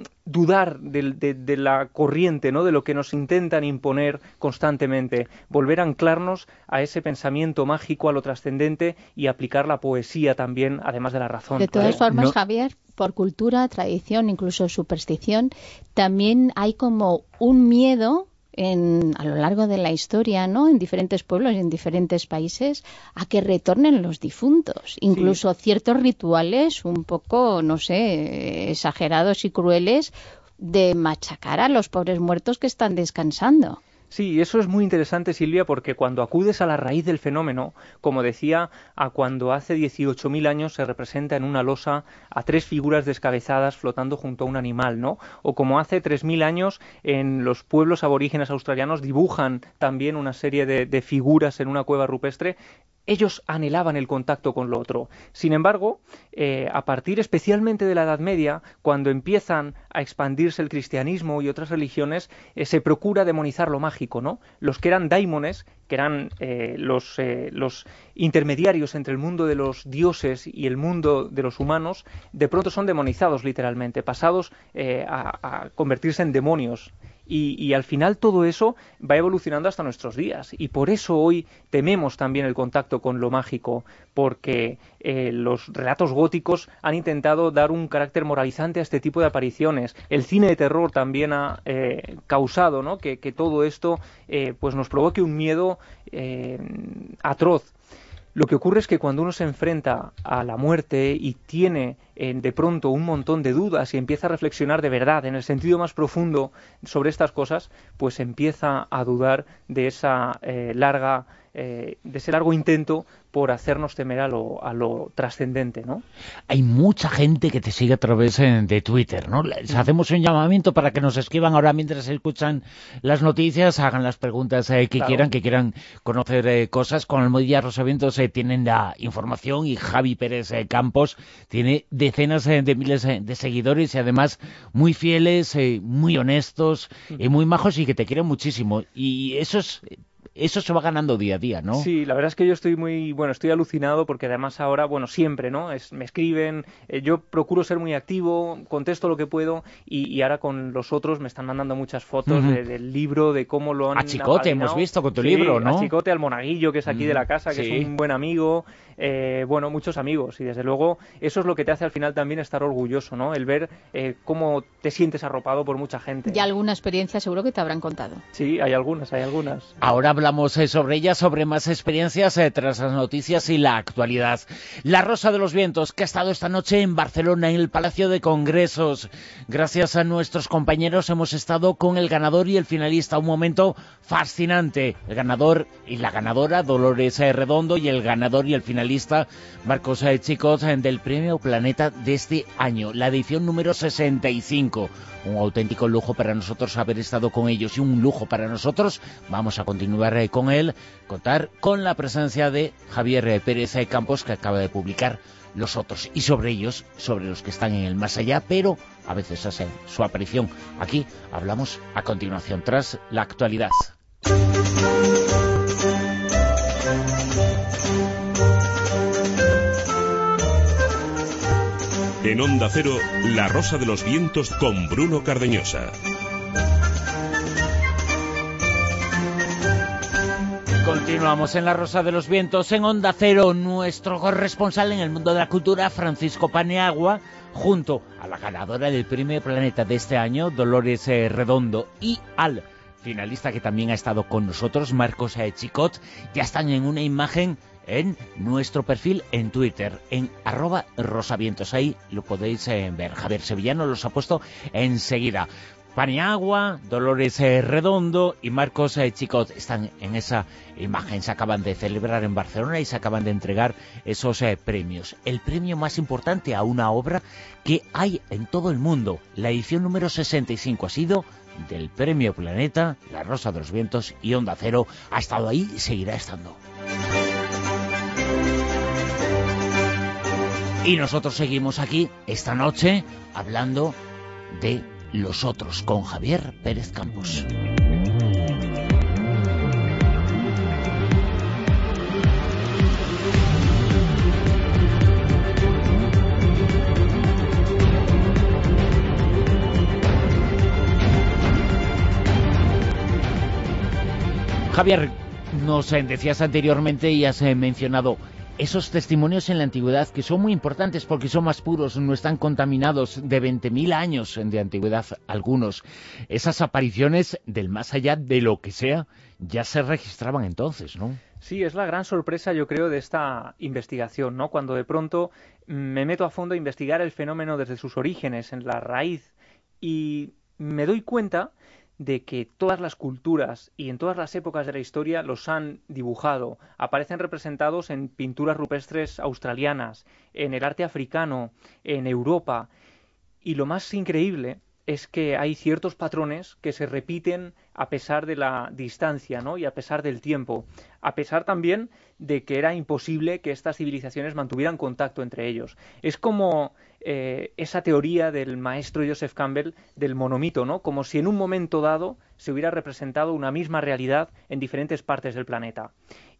S5: dudar de, de, de la corriente, ¿no? De lo que nos intentan imponer constantemente, volver a anclarnos a ese pensamiento mágico, a lo trascendente y aplicar la poesía también, además de la razón.
S4: De todas
S5: claro.
S4: formas,
S5: no...
S4: Javier, por cultura, tradición, incluso superstición, también hay como un miedo En, a lo largo de la historia, ¿no? En diferentes pueblos y en diferentes países, a que retornen los difuntos. Incluso sí. Ciertos rituales un poco, no sé, exagerados y crueles de machacar a los pobres muertos que están descansando.
S5: Sí, eso es muy interesante, Silvia, porque cuando acudes a la raíz del fenómeno, como decía, a cuando hace dieciocho mil años se representa en una losa a tres figuras descabezadas flotando junto a un animal, ¿no? O como hace tres mil años en los pueblos aborígenes australianos dibujan también una serie de, de figuras en una cueva rupestre. Ellos anhelaban el contacto con lo otro. Sin embargo, eh, a partir especialmente de la Edad Media, cuando empiezan a expandirse el cristianismo y otras religiones, eh, se procura demonizar lo mágico, ¿no? Los que eran daimones, que eran eh, los, eh, los intermediarios entre el mundo de los dioses y el mundo de los humanos, de pronto son demonizados literalmente, pasados eh, a, a convertirse en demonios. Y, y al final todo eso va evolucionando hasta nuestros días. Y por eso hoy tememos también el contacto con lo mágico, porque eh, los relatos góticos han intentado dar un carácter moralizante a este tipo de apariciones. El cine de terror también ha eh, causado, ¿no? que, que todo esto eh, pues nos provoque un miedo eh, atroz. Lo que ocurre es que cuando uno se enfrenta a la muerte y tiene eh, de pronto un montón de dudas y empieza a reflexionar de verdad, en el sentido más profundo sobre estas cosas, pues empieza a dudar de esa eh, larga, eh, de ese largo intento por hacernos temer a lo, a lo trascendente, ¿no?
S2: Hay mucha gente que te sigue a través de Twitter, ¿no? Les hacemos un llamamiento para que nos escriban ahora mientras escuchan las noticias, hagan las preguntas eh, que claro. quieran, que quieran conocer eh, cosas. Con Almohadilla Rosavientos eh, tienen la información y Javi Pérez eh, Campos tiene decenas eh, de miles eh, de seguidores y además muy fieles, eh, muy honestos y eh, muy majos y que te quieren muchísimo. Y eso es... Eso se va ganando día a día, ¿no?
S5: Sí, la verdad es que yo estoy muy, bueno, estoy alucinado porque además ahora, bueno, siempre, ¿no? Es, me escriben, eh, yo procuro ser muy activo, contesto lo que puedo y, y ahora con los otros me están mandando muchas fotos uh-huh. de, del libro, de cómo lo han
S2: A Chicote apadrinado. Hemos visto con tu
S5: sí,
S2: libro, ¿no?
S5: A Chicote, al Monaguillo, que es aquí uh-huh. de la casa, que sí. es un buen amigo, eh, bueno, muchos amigos y desde luego eso es lo que te hace al final también estar orgulloso, ¿no? El ver eh, cómo te sientes arropado por mucha gente.
S4: Y alguna experiencia seguro que te habrán contado.
S5: Sí, hay algunas, hay algunas.
S2: Ahora hablamos eh, sobre ella, sobre más experiencias eh, tras las noticias y la actualidad. La Rosa de los Vientos, que ha estado esta noche en Barcelona, en el Palacio de Congresos. Gracias a nuestros compañeros hemos estado con el ganador y el finalista. Un momento fascinante. El ganador y la ganadora, Dolores eh, Redondo, y el ganador y el finalista, Marcos eh, Chicot, eh, del Premio Planeta de este año. La edición número sesenta y cinco. Un auténtico lujo para nosotros haber estado con ellos y un lujo para nosotros, vamos a continuar eh, con él, contar con la presencia de Javier eh, Pérez eh, Campos, que acaba de publicar Los Otros, y sobre ellos, sobre los que están en el más allá, pero a veces hace su aparición. Aquí hablamos a continuación, tras la actualidad.
S1: En Onda Cero, La Rosa de los Vientos con Bruno Cardeñosa.
S2: Continuamos en La Rosa de los Vientos, en Onda Cero, nuestro corresponsal en el mundo de la cultura, Francisco Paniagua, junto a la ganadora del Premio Planeta de este año, Dolores eh, Redondo, y al finalista que también ha estado con nosotros, Marcos eh, Chicot, ya están en una imagen en nuestro perfil en Twitter, en arroba rosavientos. Ahí lo podéis eh, ver. Javier Sevillano los ha puesto enseguida. Paniagua, Dolores eh, Redondo y Marcos eh, Chicot están en esa imagen. Se acaban de celebrar en Barcelona y se acaban de entregar esos eh, premios. El premio más importante a una obra que hay en todo el mundo. La edición número sesenta y cinco ha sido del Premio Planeta, La Rosa de los Vientos, y Onda Cero ha estado ahí y seguirá estando. Y nosotros seguimos aquí esta noche hablando de Los Otros con Javier Pérez Campos. Javier, nos eh, decías anteriormente y has eh, mencionado esos testimonios en la antigüedad que son muy importantes porque son más puros, no están contaminados, de veinte mil años de antigüedad algunos. Esas apariciones del más allá de lo que sea ya se registraban entonces, ¿no?
S5: Sí, es la gran sorpresa, yo creo, de esta investigación, ¿no? Cuando de pronto me meto a fondo a investigar el fenómeno desde sus orígenes, en la raíz, y me doy cuenta de que todas las culturas y en todas las épocas de la historia los han dibujado. Aparecen representados en pinturas rupestres australianas, en el arte africano, en Europa. Y lo más increíble es que hay ciertos patrones que se repiten a pesar de la distancia, ¿no? Y a pesar del tiempo, a pesar también de que era imposible que estas civilizaciones mantuvieran contacto entre ellos. Es como eh, esa teoría del maestro Joseph Campbell del monomito, ¿no? Como si en un momento dado se hubiera representado una misma realidad en diferentes partes del planeta.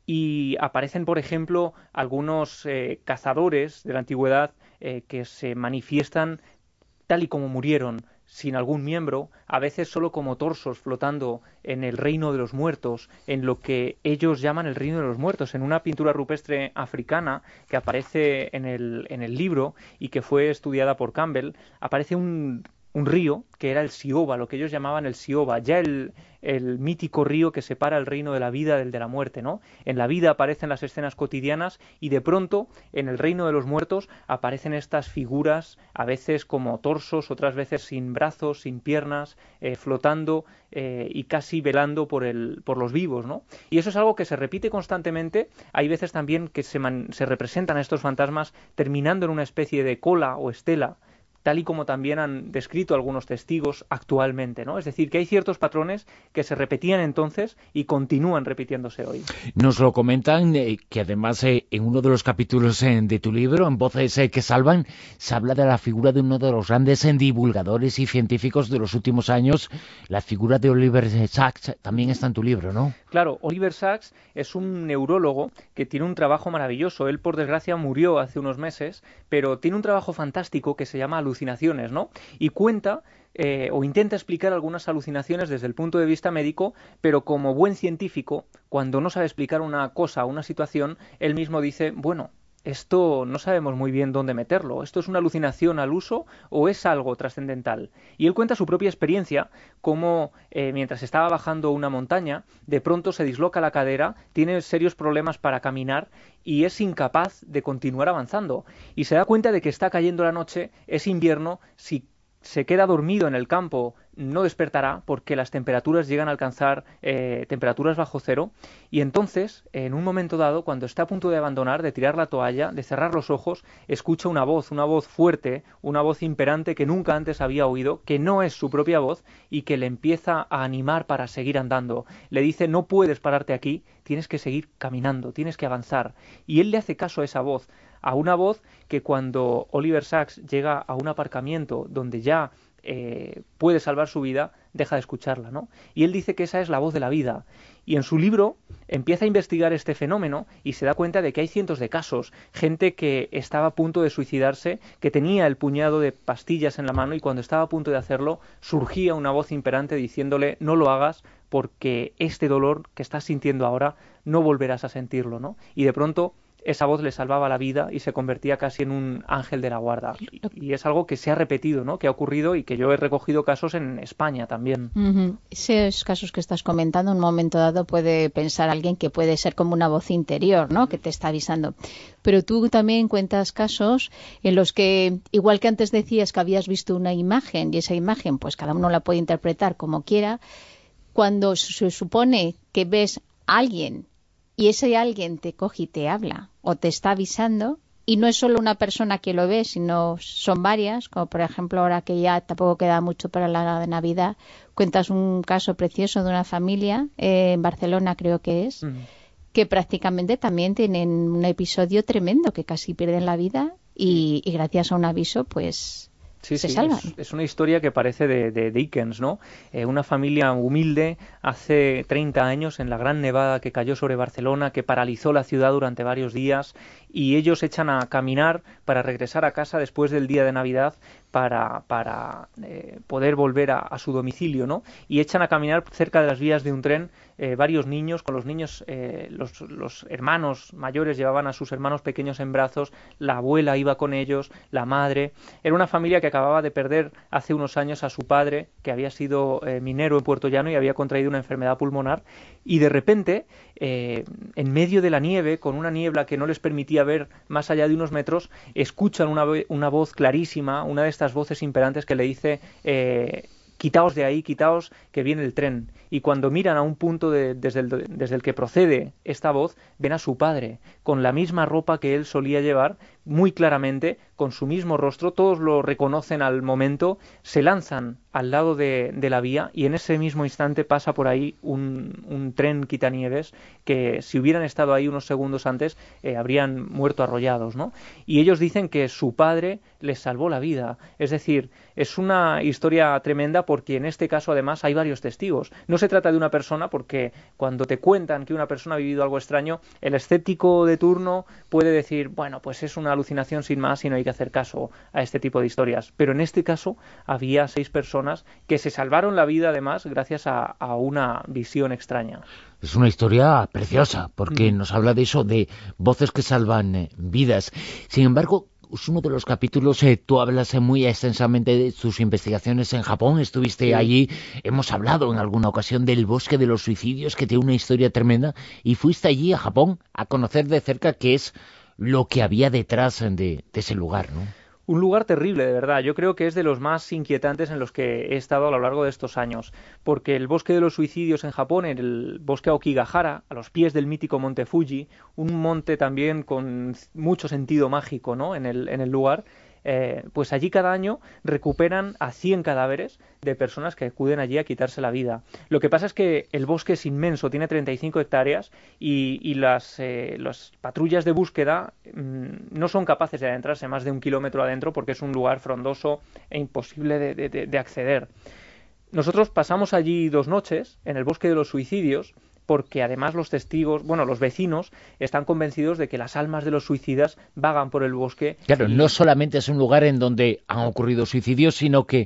S5: Y aparecen, por ejemplo, algunos eh, cazadores de la antigüedad eh, que se manifiestan tal y como murieron, sin algún miembro, a veces solo como torsos flotando en el reino de los muertos, en lo que ellos llaman el reino de los muertos, en una pintura rupestre africana que aparece en el, en el libro y que fue estudiada por Campbell. Aparece un, un río que era el Sioba, lo que ellos llamaban el Sioba, ya el, el mítico río que separa el reino de la vida del de la muerte, ¿no? En la vida aparecen las escenas cotidianas y de pronto en el reino de los muertos aparecen estas figuras, a veces como torsos, otras veces sin brazos, sin piernas, eh, flotando eh, y casi velando por, el, por los vivos, ¿no? Y eso es algo que se repite constantemente. Hay veces también que se, man, se representan a estos fantasmas terminando en una especie de cola o estela, tal y como también han descrito algunos testigos actualmente, ¿no? Es decir, que hay ciertos patrones que se repetían entonces y continúan repitiéndose hoy.
S2: Nos lo comentan eh, que además eh, en uno de los capítulos eh, de tu libro, en Voces eh, que Salvan, se habla de la figura de uno de los grandes eh, divulgadores y científicos de los últimos años. La figura de Oliver Sacks también está en tu libro, ¿no?
S5: Claro, Oliver Sacks es un neurólogo que tiene un trabajo maravilloso. Él, por desgracia, murió hace unos meses, pero tiene un trabajo fantástico que se llama alucinaciones, ¿no? Y cuenta eh, o intenta explicar algunas alucinaciones desde el punto de vista médico, pero como buen científico, cuando no sabe explicar una cosa, una situación, él mismo dice, bueno, esto no sabemos muy bien dónde meterlo. ¿Esto es una alucinación al uso o es algo trascendental? Y él cuenta su propia experiencia, cómo eh, mientras estaba bajando una montaña, de pronto se disloca la cadera, tiene serios problemas para caminar y es incapaz de continuar avanzando. Y se da cuenta de que está cayendo la noche, es invierno, si se queda dormido en el campo no despertará porque las temperaturas llegan a alcanzar eh, temperaturas bajo cero, y entonces, en un momento dado, cuando está a punto de abandonar, de tirar la toalla, de cerrar los ojos, escucha una voz, una voz fuerte, una voz imperante que nunca antes había oído, que no es su propia voz y que le empieza a animar para seguir andando. Le dice, no puedes pararte aquí, tienes que seguir caminando, tienes que avanzar. Y él le hace caso a esa voz, a una voz que cuando Oliver Sacks llega a un aparcamiento donde ya Eh, puede salvar su vida, deja de escucharla, ¿no? Y él dice que esa es la voz de la vida. Y en su libro empieza a investigar este fenómeno y se da cuenta de que hay cientos de casos, gente que estaba a punto de suicidarse, que tenía el puñado de pastillas en la mano y cuando estaba a punto de hacerlo surgía una voz imperante diciéndole no lo hagas porque este dolor que estás sintiendo ahora no volverás a sentirlo, ¿no? Y de pronto esa voz le salvaba la vida y se convertía casi en un ángel de la guarda. Y, y es algo que se ha repetido, ¿no? Que ha ocurrido y que yo he recogido casos en España también.
S4: Uh-huh. Esos casos que estás comentando, en un momento dado puede pensar alguien que puede ser como una voz interior, ¿no? Que te está avisando. Pero tú también cuentas casos en los que, igual que antes decías que habías visto una imagen y esa imagen, pues cada uno la puede interpretar como quiera, cuando se supone que ves a alguien y ese alguien te coge y te habla o te está avisando, y no es solo una persona que lo ve, sino son varias, como por ejemplo ahora que ya tampoco queda mucho para la Navidad, cuentas un caso precioso de una familia, eh, en Barcelona creo que es, mm. que prácticamente también tienen un episodio tremendo, que casi pierden la vida y, y gracias a un aviso pues...
S5: Sí,
S4: se
S5: sí,
S4: salvan.
S5: es, es una historia que parece de, de Dickens, ¿no? Eh, una familia humilde hace treinta años en la gran nevada que cayó sobre Barcelona, que paralizó la ciudad durante varios días, y ellos echan a caminar para regresar a casa después del día de Navidad para, para eh, poder volver a, a su domicilio, ¿no? Y echan a caminar cerca de las vías de un tren eh, varios niños, con los niños, eh, los, los hermanos mayores llevaban a sus hermanos pequeños en brazos, la abuela iba con ellos, la madre. Era una familia que acababa de perder hace unos años a su padre, que había sido eh, minero en Puerto Llano y había contraído una enfermedad pulmonar, y de repente, eh, en medio de la nieve, con una niebla que no les permitía ver más allá de unos metros, escuchan una, una voz clarísima, una de estas voces imperantes que le dice eh, quitaos de ahí, quitaos que viene el tren. Y cuando miran a un punto de, desde, el, desde el que procede esta voz, ven a su padre, con la misma ropa que él solía llevar, muy claramente, con su mismo rostro, todos lo reconocen al momento, se lanzan al lado de, de la vía y en ese mismo instante pasa por ahí un, un tren quitanieves que si hubieran estado ahí unos segundos antes eh, habrían muerto arrollados, ¿no? Y ellos dicen que su padre les salvó la vida. Es decir, es una historia tremenda porque en este caso además hay varios testigos. No se trata de una persona porque cuando te cuentan que una persona ha vivido algo extraño, el escéptico de turno puede decir, bueno, pues es una alucinación sin más y no hay que hacer caso a este tipo de historias. Pero en este caso había seis personas que se salvaron la vida además gracias a, a una visión extraña.
S2: Es una historia preciosa porque mm. nos habla de eso, de voces que salvan eh, vidas. Sin embargo, es uno de los capítulos, eh, tú hablas eh, muy extensamente de tus investigaciones en Japón, estuviste sí. allí, hemos hablado en alguna ocasión del bosque de los suicidios, que tiene una historia tremenda, y fuiste allí a Japón a conocer de cerca qué es lo que había detrás de, de ese lugar, ¿no?
S5: Un lugar terrible, de verdad. Yo creo que es de los más inquietantes en los que he estado a lo largo de estos años, porque el bosque de los suicidios en Japón, en el bosque Aokigahara, a los pies del mítico monte Fuji, un monte también con mucho sentido mágico, ¿no?, en el, en el lugar, eh, pues allí cada año recuperan a cien cadáveres de personas que acuden allí a quitarse la vida. Lo que pasa es que el bosque es inmenso, tiene treinta y cinco hectáreas y, y las, eh, las patrullas de búsqueda mmm, no son capaces de adentrarse más de un kilómetro adentro porque es un lugar frondoso e imposible de, de, de acceder. Nosotros pasamos allí dos noches en el bosque de los suicidios porque además los testigos, bueno, los vecinos están convencidos de que las almas de los suicidas vagan por el bosque.
S2: Claro,
S5: y...
S2: no solamente es un lugar en donde han ocurrido suicidios, sino que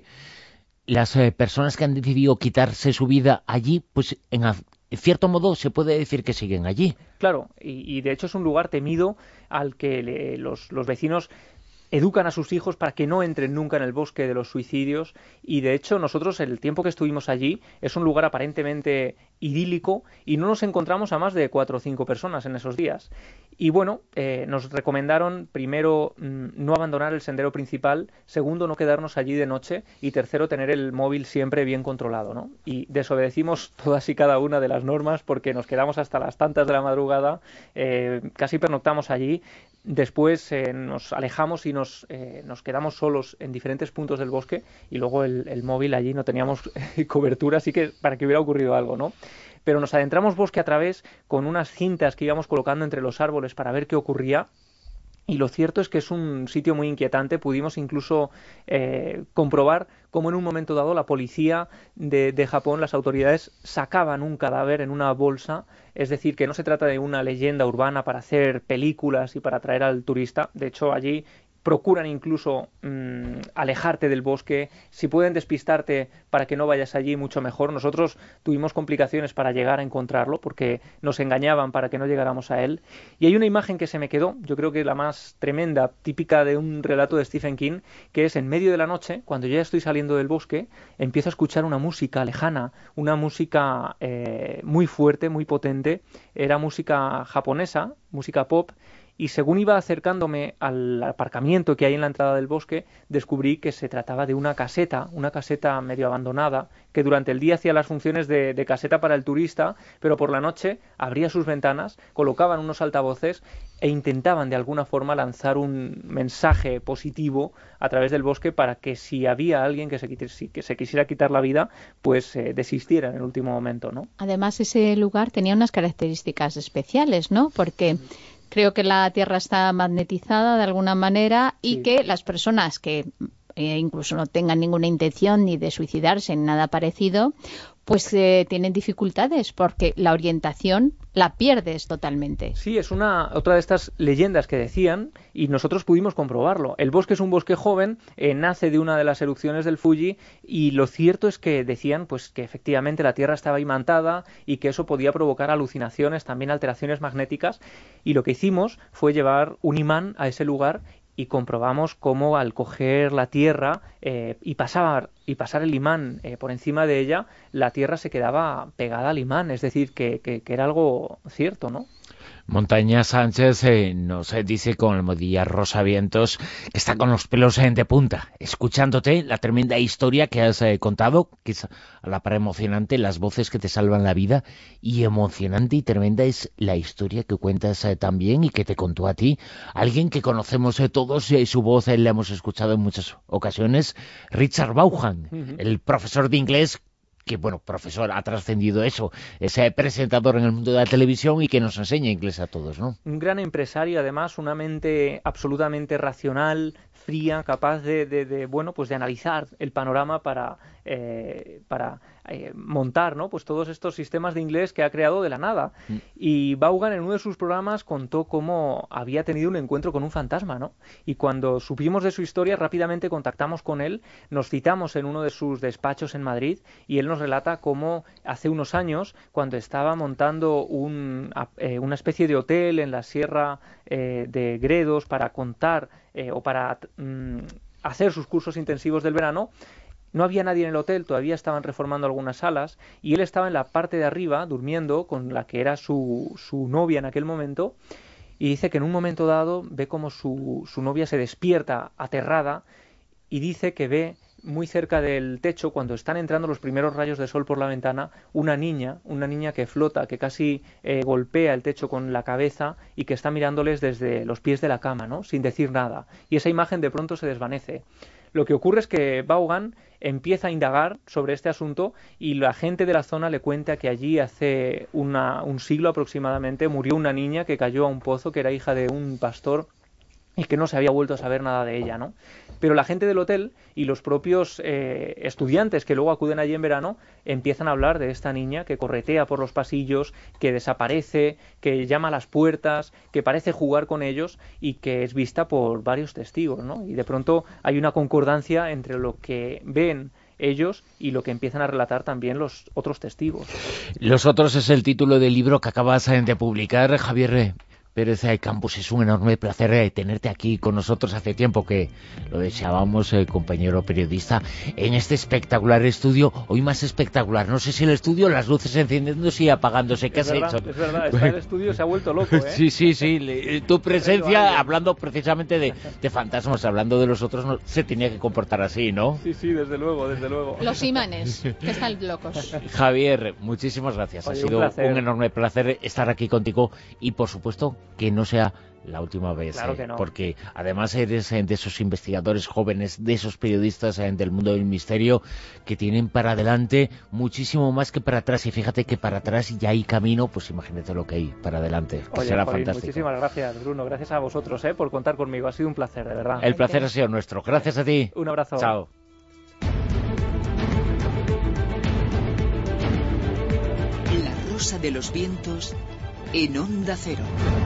S2: las eh, personas que han decidido quitarse su vida allí, pues en, en cierto modo se puede decir que siguen allí.
S5: Claro, y, y de hecho es un lugar temido al que le, los, los vecinos educan a sus hijos para que no entren nunca en el bosque de los suicidios y de hecho nosotros el tiempo que estuvimos allí es un lugar aparentemente idílico y no nos encontramos a más de cuatro o cinco personas en esos días. Y bueno, eh, nos recomendaron primero mmm, no abandonar el sendero principal, segundo no quedarnos allí de noche y tercero tener el móvil siempre bien controlado, ¿no? Y desobedecimos todas y cada una de las normas porque nos quedamos hasta las tantas de la madrugada, eh, casi pernoctamos allí. Después eh, nos alejamos y nos, eh, nos quedamos solos en diferentes puntos del bosque y luego el, el móvil allí no teníamos cobertura, así que para que hubiera ocurrido algo, ¿no? Pero nos adentramos bosque a través con unas cintas que íbamos colocando entre los árboles para ver qué ocurría Y lo cierto es que es un sitio muy inquietante. Pudimos incluso eh, comprobar cómo en un momento dado la policía de, de Japón, las autoridades, sacaban un cadáver en una bolsa. Es decir, que no se trata de una leyenda urbana para hacer películas y para atraer al turista. De hecho, allí procuran incluso mmm, alejarte del bosque. Si pueden despistarte para que no vayas allí, mucho mejor. Nosotros tuvimos complicaciones para llegar a encontrarlo porque nos engañaban para que no llegáramos a él. Y hay una imagen que se me quedó, yo creo que la más tremenda, típica de un relato de Stephen King, que es en medio de la noche, cuando yo ya estoy saliendo del bosque, empiezo a escuchar una música lejana, una música eh, muy fuerte, muy potente. Era música japonesa, música pop. Y según iba acercándome al aparcamiento que hay en la entrada del bosque, descubrí que se trataba de una caseta, una caseta medio abandonada, que durante el día hacía las funciones de, de caseta para el turista, pero por la noche abría sus ventanas, colocaban unos altavoces e intentaban de alguna forma lanzar un mensaje positivo a través del bosque para que si había alguien que se, que se quisiera quitar la vida, pues eh, desistiera en el último momento, ¿no?
S4: Además, ese lugar tenía unas características especiales, ¿no? Porque creo que la Tierra está magnetizada de alguna manera y sí. que las personas que eh, incluso no tengan ninguna intención ni de suicidarse ni nada parecido, pues eh, tienen dificultades porque la orientación la pierdes totalmente.
S5: Sí, es una otra de estas leyendas que decían y nosotros pudimos comprobarlo. El bosque es un bosque joven, eh, nace de una de las erupciones del Fuji y lo cierto es que decían pues que efectivamente la Tierra estaba imantada y que eso podía provocar alucinaciones, también alteraciones magnéticas, y lo que hicimos fue llevar un imán a ese lugar y comprobamos cómo al coger la Tierra eh, y pasar y pasar el imán eh, por encima de ella, la Tierra se quedaba pegada al imán, es decir, que, que, que era algo cierto, ¿no?
S2: Montaña Sánchez eh, nos eh, dice con almohadilla Rosa Vientos que está con los pelos eh, de punta, escuchándote la tremenda historia que has eh, contado, que es a la par emocionante, las voces que te salvan la vida, y emocionante y tremenda es la historia que cuentas eh, también y que te contó a ti alguien que conocemos eh, todos y eh, su voz eh, la hemos escuchado en muchas ocasiones, Richard Vaughan, uh-huh. el profesor de inglés que, bueno, profesor, ha trascendido eso, ese presentador en el mundo de la televisión y que nos enseña inglés a todos, ¿no?
S5: Un gran empresario, además, una mente absolutamente racional, fría, capaz de, de, de bueno, pues de analizar el panorama para, eh, para eh, montar, ¿no? Pues todos estos sistemas de inglés que ha creado de la nada. Mm. Y Vaughan en uno de sus programas contó cómo había tenido un encuentro con un fantasma, ¿no? Y cuando supimos de su historia, rápidamente contactamos con él, nos citamos en uno de sus despachos en Madrid y él nos relata cómo hace unos años, cuando estaba montando un, eh, una especie de hotel en la sierra eh, de Gredos para contar eh, o para mm, hacer sus cursos intensivos del verano, no había nadie en el hotel, todavía estaban reformando algunas salas y él estaba en la parte de arriba durmiendo con la que era su, su novia en aquel momento, y dice que en un momento dado ve como su, su novia se despierta aterrada y dice que ve muy cerca del techo, cuando están entrando los primeros rayos de sol por la ventana, una niña, una niña que flota, que casi eh, golpea el techo con la cabeza y que está mirándoles desde los pies de la cama, ¿no? Sin decir nada. Y esa imagen de pronto se desvanece. Lo que ocurre es que Vaughan empieza a indagar sobre este asunto y la gente de la zona le cuenta que allí hace una, un siglo aproximadamente murió una niña que cayó a un pozo, que era hija de un pastor y que no se había vuelto a saber nada de ella, ¿no? Pero la gente del hotel y los propios eh, estudiantes que luego acuden allí en verano empiezan a hablar de esta niña que corretea por los pasillos, que desaparece, que llama a las puertas, que parece jugar con ellos y que es vista por varios testigos, ¿no? Y de pronto hay una concordancia entre lo que ven ellos y lo que empiezan a relatar también los otros testigos.
S2: Los otros es el título del libro que acabas de publicar, Javier Pérez Campos. Es un enorme placer eh, tenerte aquí con nosotros. Hace tiempo que lo deseábamos, eh, compañero periodista, en este espectacular estudio, hoy más espectacular. No sé si el estudio, las luces encendiéndose y apagándose. ¿Qué
S5: es
S2: has
S5: verdad,
S2: hecho?
S5: Es verdad, está el estudio se ha vuelto loco, ¿eh?
S2: Sí, sí, sí. Le, tu presencia, hablando precisamente de, de fantasmas, hablando de los otros, no, se tenía que comportar así, ¿no?
S5: Sí, sí, desde luego, desde luego.
S4: Los imanes, que están locos.
S2: Javier, muchísimas gracias. Oye, ha sido un, un enorme placer estar aquí contigo y, por supuesto, que no sea la última vez,
S5: Claro
S2: eh,
S5: que no.
S2: porque además eres eh, de esos investigadores jóvenes, de esos periodistas eh, del mundo del misterio que tienen para adelante muchísimo más que para atrás, y fíjate que para atrás ya hay camino, pues imagínate lo que hay para adelante, que
S5: Oye,
S2: será
S5: Jolín,
S2: fantástico.
S5: muchísimas gracias, Bruno. Gracias a vosotros eh, por contar conmigo. Ha sido un placer, de verdad.
S2: El placer ha sido nuestro. Gracias a ti.
S5: Un abrazo.
S2: Chao.
S9: La Rosa de los Vientos en Onda Cero.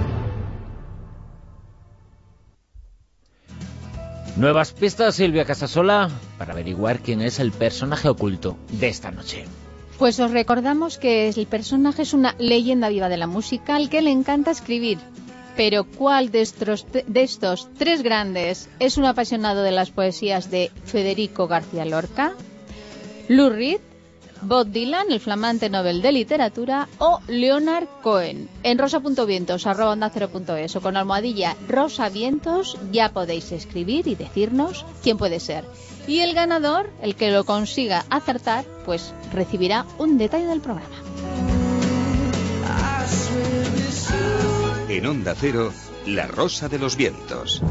S2: Nuevas pistas, Silvia Casasola, para averiguar quién es el personaje oculto de esta noche.
S4: Pues os recordamos que el personaje es una leyenda viva de la música al que le encanta escribir. Pero ¿cuál de estos, de estos tres grandes es un apasionado de las poesías de Federico García Lorca, Lou Reed, Bob Dylan, el flamante Nobel de Literatura, o Leonard Cohen? En rosa.vientos arroba onda cero punto es o con almohadilla rosavientos ya podéis escribir y decirnos quién puede ser. Y el ganador, el que lo consiga acertar, pues recibirá un detalle del programa.
S1: En Onda Cero, La Rosa de los Vientos.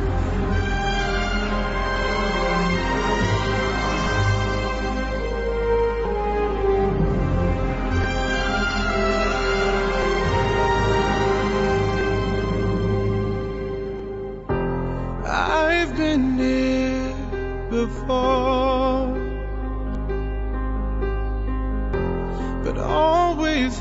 S10: I've been here before, but always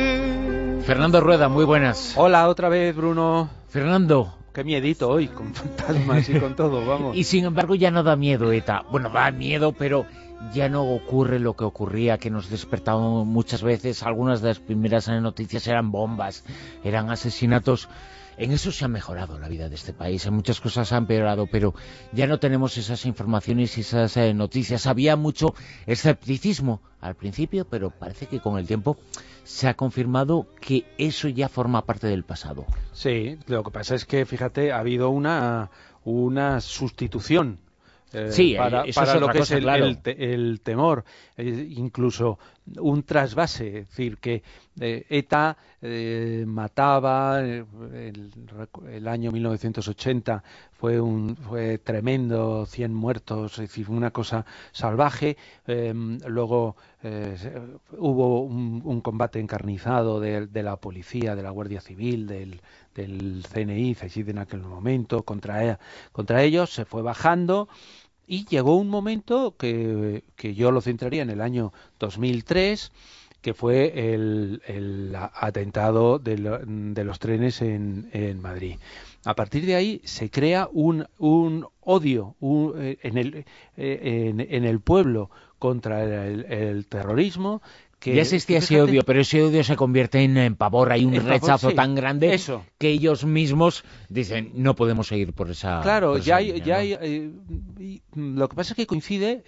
S10: here.
S2: Fernando Rueda, muy buenas.
S3: Hola, otra vez, Bruno.
S2: Fernando.
S3: Qué miedito hoy, con fantasmas y con todo, vamos.
S2: Y sin embargo ya no da miedo ETA. Bueno, da miedo, pero ya no ocurre lo que ocurría, que nos despertábamos muchas veces. Algunas de las primeras noticias eran bombas, eran asesinatos. En eso se ha mejorado la vida de este país, en muchas cosas se han empeorado, pero ya no tenemos esas informaciones y esas eh, noticias. Había mucho escepticismo al principio, pero parece que con el tiempo se ha confirmado que eso ya forma parte del pasado.
S3: Sí, lo que pasa es que, fíjate, ha habido una, una sustitución. Eh,
S2: sí,
S3: para,
S2: eso
S3: para
S2: es
S3: lo
S2: otra
S3: que
S2: cosa,
S3: es el,
S2: claro.
S3: el, te, el temor, eh, incluso un trasvase, es decir, que eh, ETA eh, mataba, eh, el, el año mil novecientos ochenta fue un fue tremendo, cien muertos, es decir, una cosa salvaje. Eh, luego eh, hubo un, un combate encarnizado de, de la policía, de la Guardia Civil, del, del C N I, CSIC en aquel momento, contra, contra ellos, se fue bajando. Y llegó un momento que, que yo lo centraría en el año dos mil tres, que fue el, el atentado de, lo, de los trenes en, en Madrid. A partir de ahí se crea un, un odio un, eh, en, el, eh, en, en el pueblo contra el, el terrorismo. Que,
S2: ya existía
S3: fíjate,
S2: ese odio, pero ese odio se convierte en, en pavor. Hay un rechazo
S3: pavor, sí,
S2: tan grande
S3: eso.
S2: que ellos mismos dicen, no podemos seguir por esa
S3: Claro,
S2: por esa
S3: ya hay,
S2: línea,
S3: ya
S2: ¿no?
S3: hay eh, y, lo que pasa es que coincide,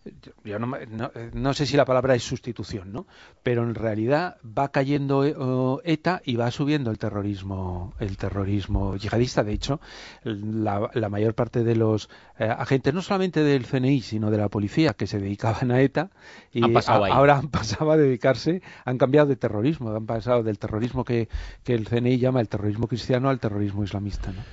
S3: yo no, no, no sé si la palabra es sustitución, ¿no? Pero en realidad va cayendo ETA y va subiendo el terrorismo, el terrorismo yihadista. De hecho, la, la mayor parte de los eh, agentes, no solamente del C N I, sino de la policía, que se dedicaban a ETA, y
S2: han pasado
S3: a,
S2: ahí.
S3: ahora han pasado a dedicarse, han cambiado de terrorismo, han pasado del terrorismo que, que el C N I llama el terrorismo cristiano al terrorismo islamista, ¿no?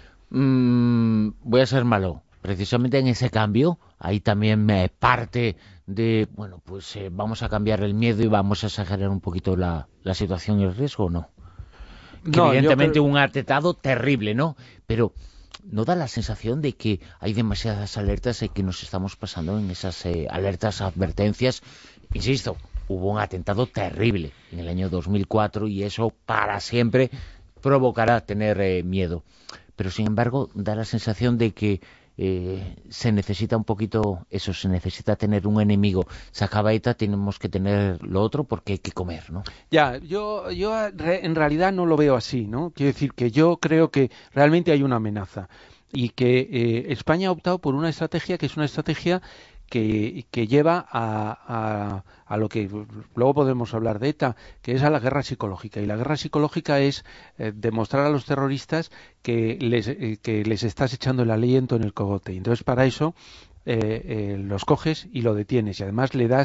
S2: Mm, voy a ser malo. Precisamente en ese cambio hay también me parte de, bueno, pues eh, vamos a cambiar el miedo y vamos a exagerar un poquito la, la situación y el riesgo, ¿o no? Que
S3: No,
S2: evidentemente
S3: creo...
S2: un atentado terrible, ¿no? Pero ¿no da la sensación de que hay demasiadas alertas y que nos estamos pasando en esas eh, alertas, advertencias? Insisto, hubo un atentado terrible en el año dos mil cuatro y eso para siempre provocará tener eh, miedo. Pero sin embargo da la sensación de que Eh, se necesita un poquito eso, se necesita tener un enemigo. Se acaba ETA, tenemos que tener lo otro porque hay que comer, ¿no?
S3: Ya, yo, yo en realidad no lo veo así, ¿no? Quiero decir que yo creo que realmente hay una amenaza y que eh, España ha optado por una estrategia que es una estrategia que, que lleva a, a, a lo que luego podemos hablar de ETA, que es a la guerra psicológica. Y la guerra psicológica es eh, demostrar a los terroristas que les, eh, que les estás echando el aliento en el cogote. Entonces, para eso eh, eh, los coges y lo detienes. Y además le das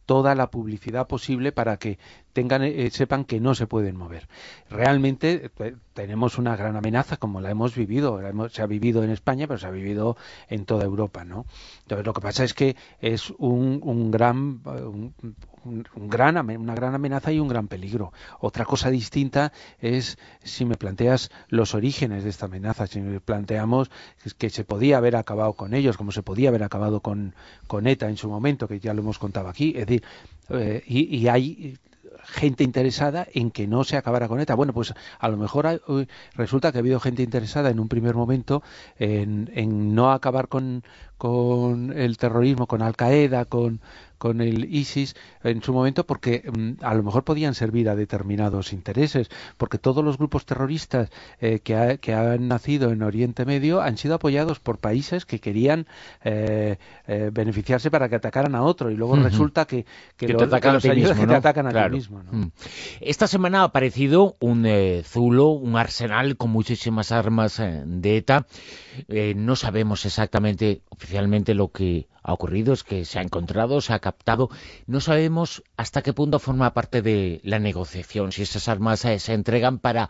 S3: toda la publicidad posible para que tengan eh, sepan que no se pueden mover. Realmente eh, tenemos una gran amenaza, como la hemos vivido, la hemos, se ha vivido en España, pero se ha vivido en toda Europa, ¿no? Entonces lo que pasa es que es un, un gran un, un, un gran una gran amenaza y un gran peligro. Otra cosa distinta es si me planteas los orígenes de esta amenaza, si me planteamos que se podía haber acabado con ellos, como se podía haber acabado con, con ETA en su momento, que ya lo hemos contado aquí, es decir, eh, y, y hay gente interesada en que no se acabara con ETA. Bueno, pues a lo mejor hay, resulta que ha habido gente interesada en un primer momento en, en no acabar con, con el terrorismo, con Al-Qaeda, con, con el ISIS en su momento, porque um, a lo mejor podían servir a determinados intereses, porque todos los grupos terroristas eh, que, ha, que han nacido en Oriente Medio han sido apoyados por países que querían eh, eh, beneficiarse para que atacaran a otro, y luego uh-huh. resulta que, que,
S2: que,
S3: lo,
S2: te atacan,
S3: que los
S2: a ti
S3: ayuda,
S2: mismo,
S3: que
S2: ¿no?
S3: te atacan a
S2: claro.
S3: ti mismo, ¿no?
S2: Mm. Esta semana ha aparecido un eh, zulo, un arsenal con muchísimas armas eh, de ETA. Eh, no sabemos exactamente oficialmente lo que ha ocurrido, es que se ha encontrado, se ha captado. No sabemos hasta qué punto forma parte de la negociación, si esas armas eh, se entregan para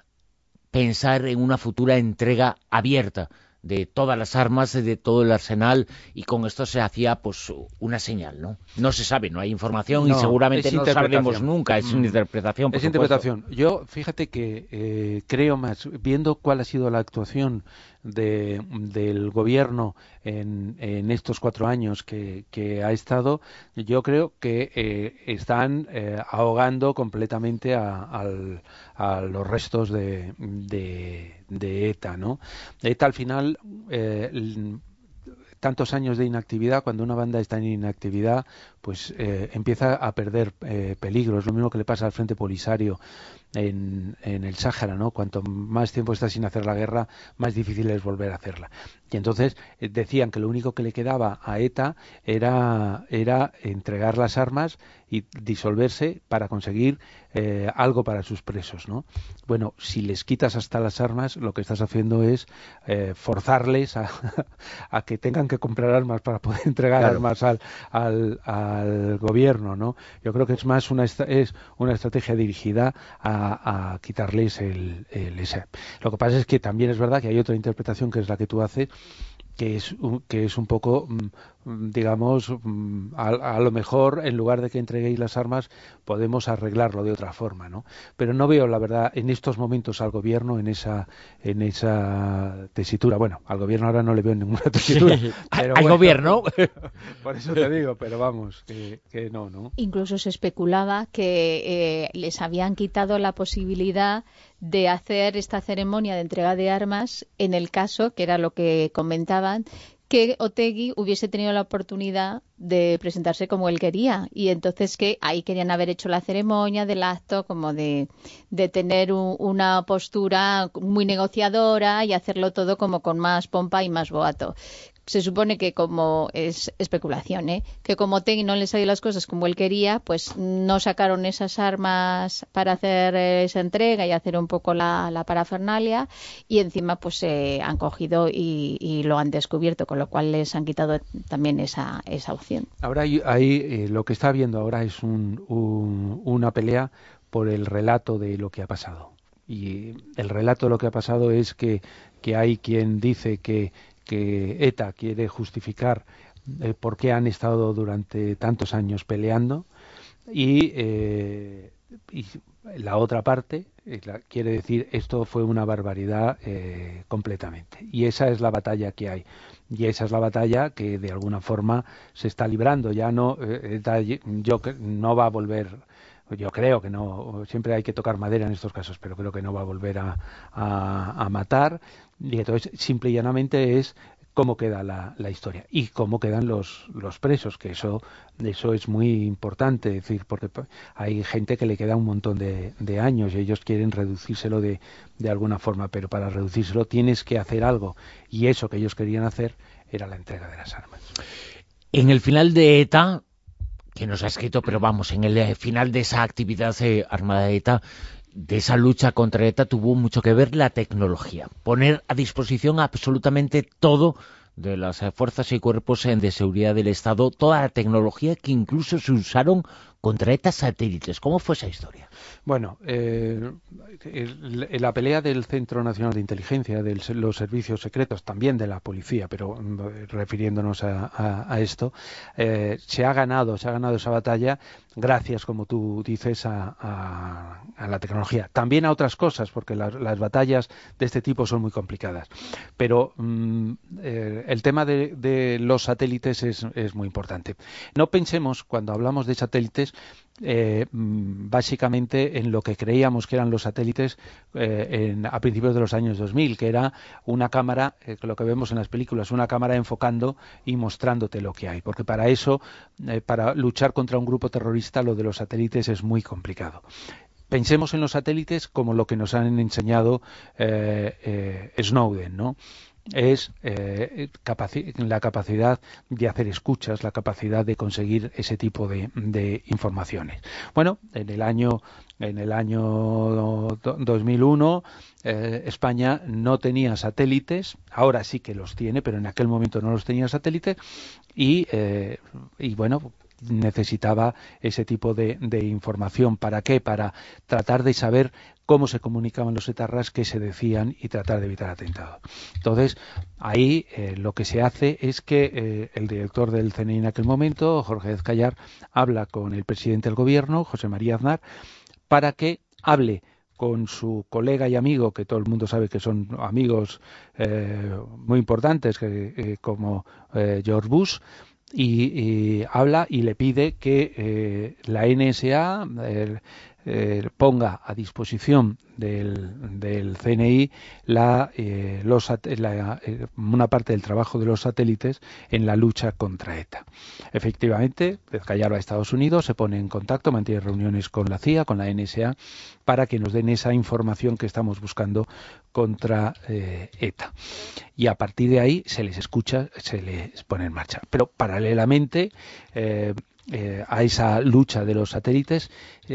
S2: pensar en una futura entrega abierta de todas las armas, de todo el arsenal, y con esto se hacía pues una señal, ¿no? No se sabe, no hay información, no, y seguramente no sabremos nunca, es una interpretación, por
S3: Es
S2: supuesto.
S3: interpretación. Yo, fíjate que eh, creo más, viendo cuál ha sido la actuación de, del gobierno en, en estos cuatro años que, que ha estado, yo creo que eh, están eh, ahogando completamente a, al, a los restos de, de, de ETA, ¿no? ETA al final, eh, tantos años de inactividad, cuando una banda está en inactividad, pues eh, empieza a perder eh, peligro. Es lo mismo que le pasa al Frente Polisario en, en el Sáhara, ¿no? Cuanto más tiempo está sin hacer la guerra, más difícil es volver a hacerla. Y entonces eh, decían que lo único que le quedaba a ETA era, era entregar las armas y disolverse para conseguir eh, algo para sus presos, ¿no? Bueno, si les quitas hasta las armas, lo que estás haciendo es eh, forzarles a, a que tengan que comprar armas para poder entregar claro. armas al, al, al gobierno, ¿no? Yo creo que es más una es una estrategia dirigida a, a quitarles el, el ese. Lo que pasa es que también es verdad que hay otra interpretación, que es la que tú haces, que es un, que es un poco, digamos, a, a lo mejor en lugar de que entreguéis las armas podemos arreglarlo de otra forma, ¿no? Pero no veo, la verdad, en estos momentos al gobierno en esa en esa tesitura. Bueno, al gobierno ahora no le veo ninguna tesitura.
S2: Sí.
S3: Pero
S2: ¿Al
S3: bueno,
S2: gobierno?
S3: Por eso te digo, pero vamos, que, que no, ¿no?
S4: Incluso se especulaba que eh, les habían quitado la posibilidad de hacer esta ceremonia de entrega de armas en el caso, que era lo que comentaban, que Otegi hubiese tenido la oportunidad de presentarse como él quería, y entonces que ahí querían haber hecho la ceremonia del acto, como de, de tener un, una postura muy negociadora y hacerlo todo como con más pompa y más boato. Se supone que, como es especulación, ¿eh? que como Otegi no le salió las cosas como él quería, pues no sacaron esas armas para hacer esa entrega y hacer un poco la, la parafernalia, y encima pues se eh, han cogido y, y lo han descubierto, con lo cual les han quitado también esa, esa opción.
S3: Ahora hay, hay eh, lo que está habiendo ahora es un, un, una pelea por el relato de lo que ha pasado. Y el relato de lo que ha pasado es que, que hay quien dice que que ETA quiere justificar eh, por qué han estado durante tantos años peleando, y, eh, y la otra parte eh, la, quiere decir esto fue una barbaridad eh, completamente. Y esa es la batalla que hay. Y esa es la batalla que de alguna forma se está librando. Ya no, eh, ETA yo, no va a volver... Yo creo que no, siempre hay que tocar madera en estos casos, pero creo que no va a volver a, a, a matar. Y entonces, simple y llanamente, es cómo queda la, la historia y cómo quedan los, los presos, que eso, eso es muy importante, es decir, porque hay gente que le queda un montón de, de años y ellos quieren reducírselo de, de alguna forma, pero para reducírselo tienes que hacer algo, y eso que ellos querían hacer era la entrega de las armas.
S2: En el final de ETA, que nos ha escrito, pero vamos, en el final de esa actividad eh, armada de ETA, de esa lucha contra ETA, tuvo mucho que ver la tecnología. Poner a disposición absolutamente todo de las eh, fuerzas y cuerpos eh, de seguridad del Estado, toda la tecnología que incluso se usaron contra ETA satélites. ¿Cómo fue esa historia?
S3: Bueno, eh, el, el, la pelea del Centro Nacional de Inteligencia, de los servicios secretos, también de la policía, pero eh, refiriéndonos a, a, a esto, eh, se ha ganado, se ha ganado esa batalla gracias, como tú dices, a, a, a la tecnología. También a otras cosas, porque las, las batallas de este tipo son muy complicadas. Pero mm, eh, el tema de, de los satélites es, es muy importante. No pensemos, cuando hablamos de satélites, Eh, básicamente en lo que creíamos que eran los satélites eh, en, a principios de los años dos mil, que era una cámara, eh, lo que vemos en las películas, una cámara enfocando y mostrándote lo que hay, porque para eso, eh, para luchar contra un grupo terrorista, lo de los satélites es muy complicado. Pensemos en los satélites como lo que nos han enseñado eh, eh, Snowden, ¿no? Es eh, capaci- la capacidad de hacer escuchas, la capacidad de conseguir ese tipo de, de informaciones. Bueno, en el año en el año dos mil uno eh, España no tenía satélites, ahora sí que los tiene, pero en aquel momento no los tenía satélites y, eh, y bueno, necesitaba ese tipo de, de información. ¿Para qué? Para tratar de saber cómo se comunicaban los etarras, qué se decían y tratar de evitar atentados. Entonces, ahí eh, lo que se hace es que eh, el director del C N I en aquel momento, Jorge Ezcayar, habla con el presidente del gobierno, José María Aznar, para que hable con su colega y amigo, que todo el mundo sabe que son amigos eh, muy importantes, que, eh, como eh, George Bush, Y, y habla y le pide que eh, la N S A eh, eh, ponga a disposición del, del C N I la, eh, los, la, eh, una parte del trabajo de los satélites en la lucha contra ETA. Efectivamente, Ezcayar va a Estados Unidos, se pone en contacto, mantiene reuniones con la C I A, con la N S A, para que nos den esa información que estamos buscando contra eh, ETA. Y a partir de ahí se les escucha, se les pone en marcha. Pero paralelamente eh, eh, a esa lucha de los satélites,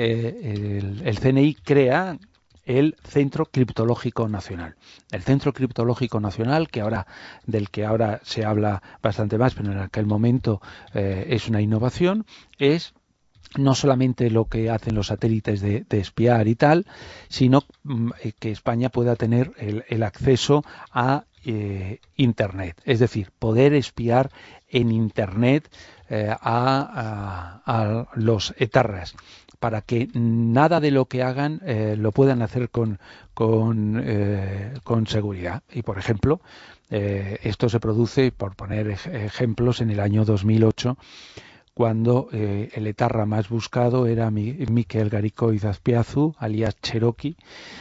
S3: eh, el, el C N I crea el Centro Criptológico Nacional. El Centro Criptológico Nacional, que ahora del que ahora se habla bastante más, pero en aquel momento eh, es una innovación, es no solamente lo que hacen los satélites de, de espiar y tal, sino mm, que España pueda tener el, el acceso a eh, Internet, es decir, poder espiar en Internet eh, a, a, a los etarras, para que nada de lo que hagan eh, lo puedan hacer con, con, eh, con seguridad. Y, por ejemplo, eh, esto se produce, por poner ej- ejemplos, en el año dos mil ocho, cuando eh, el etarra más buscado era mi, Mikel Garicoiz Azpiazu, alias Cherokee.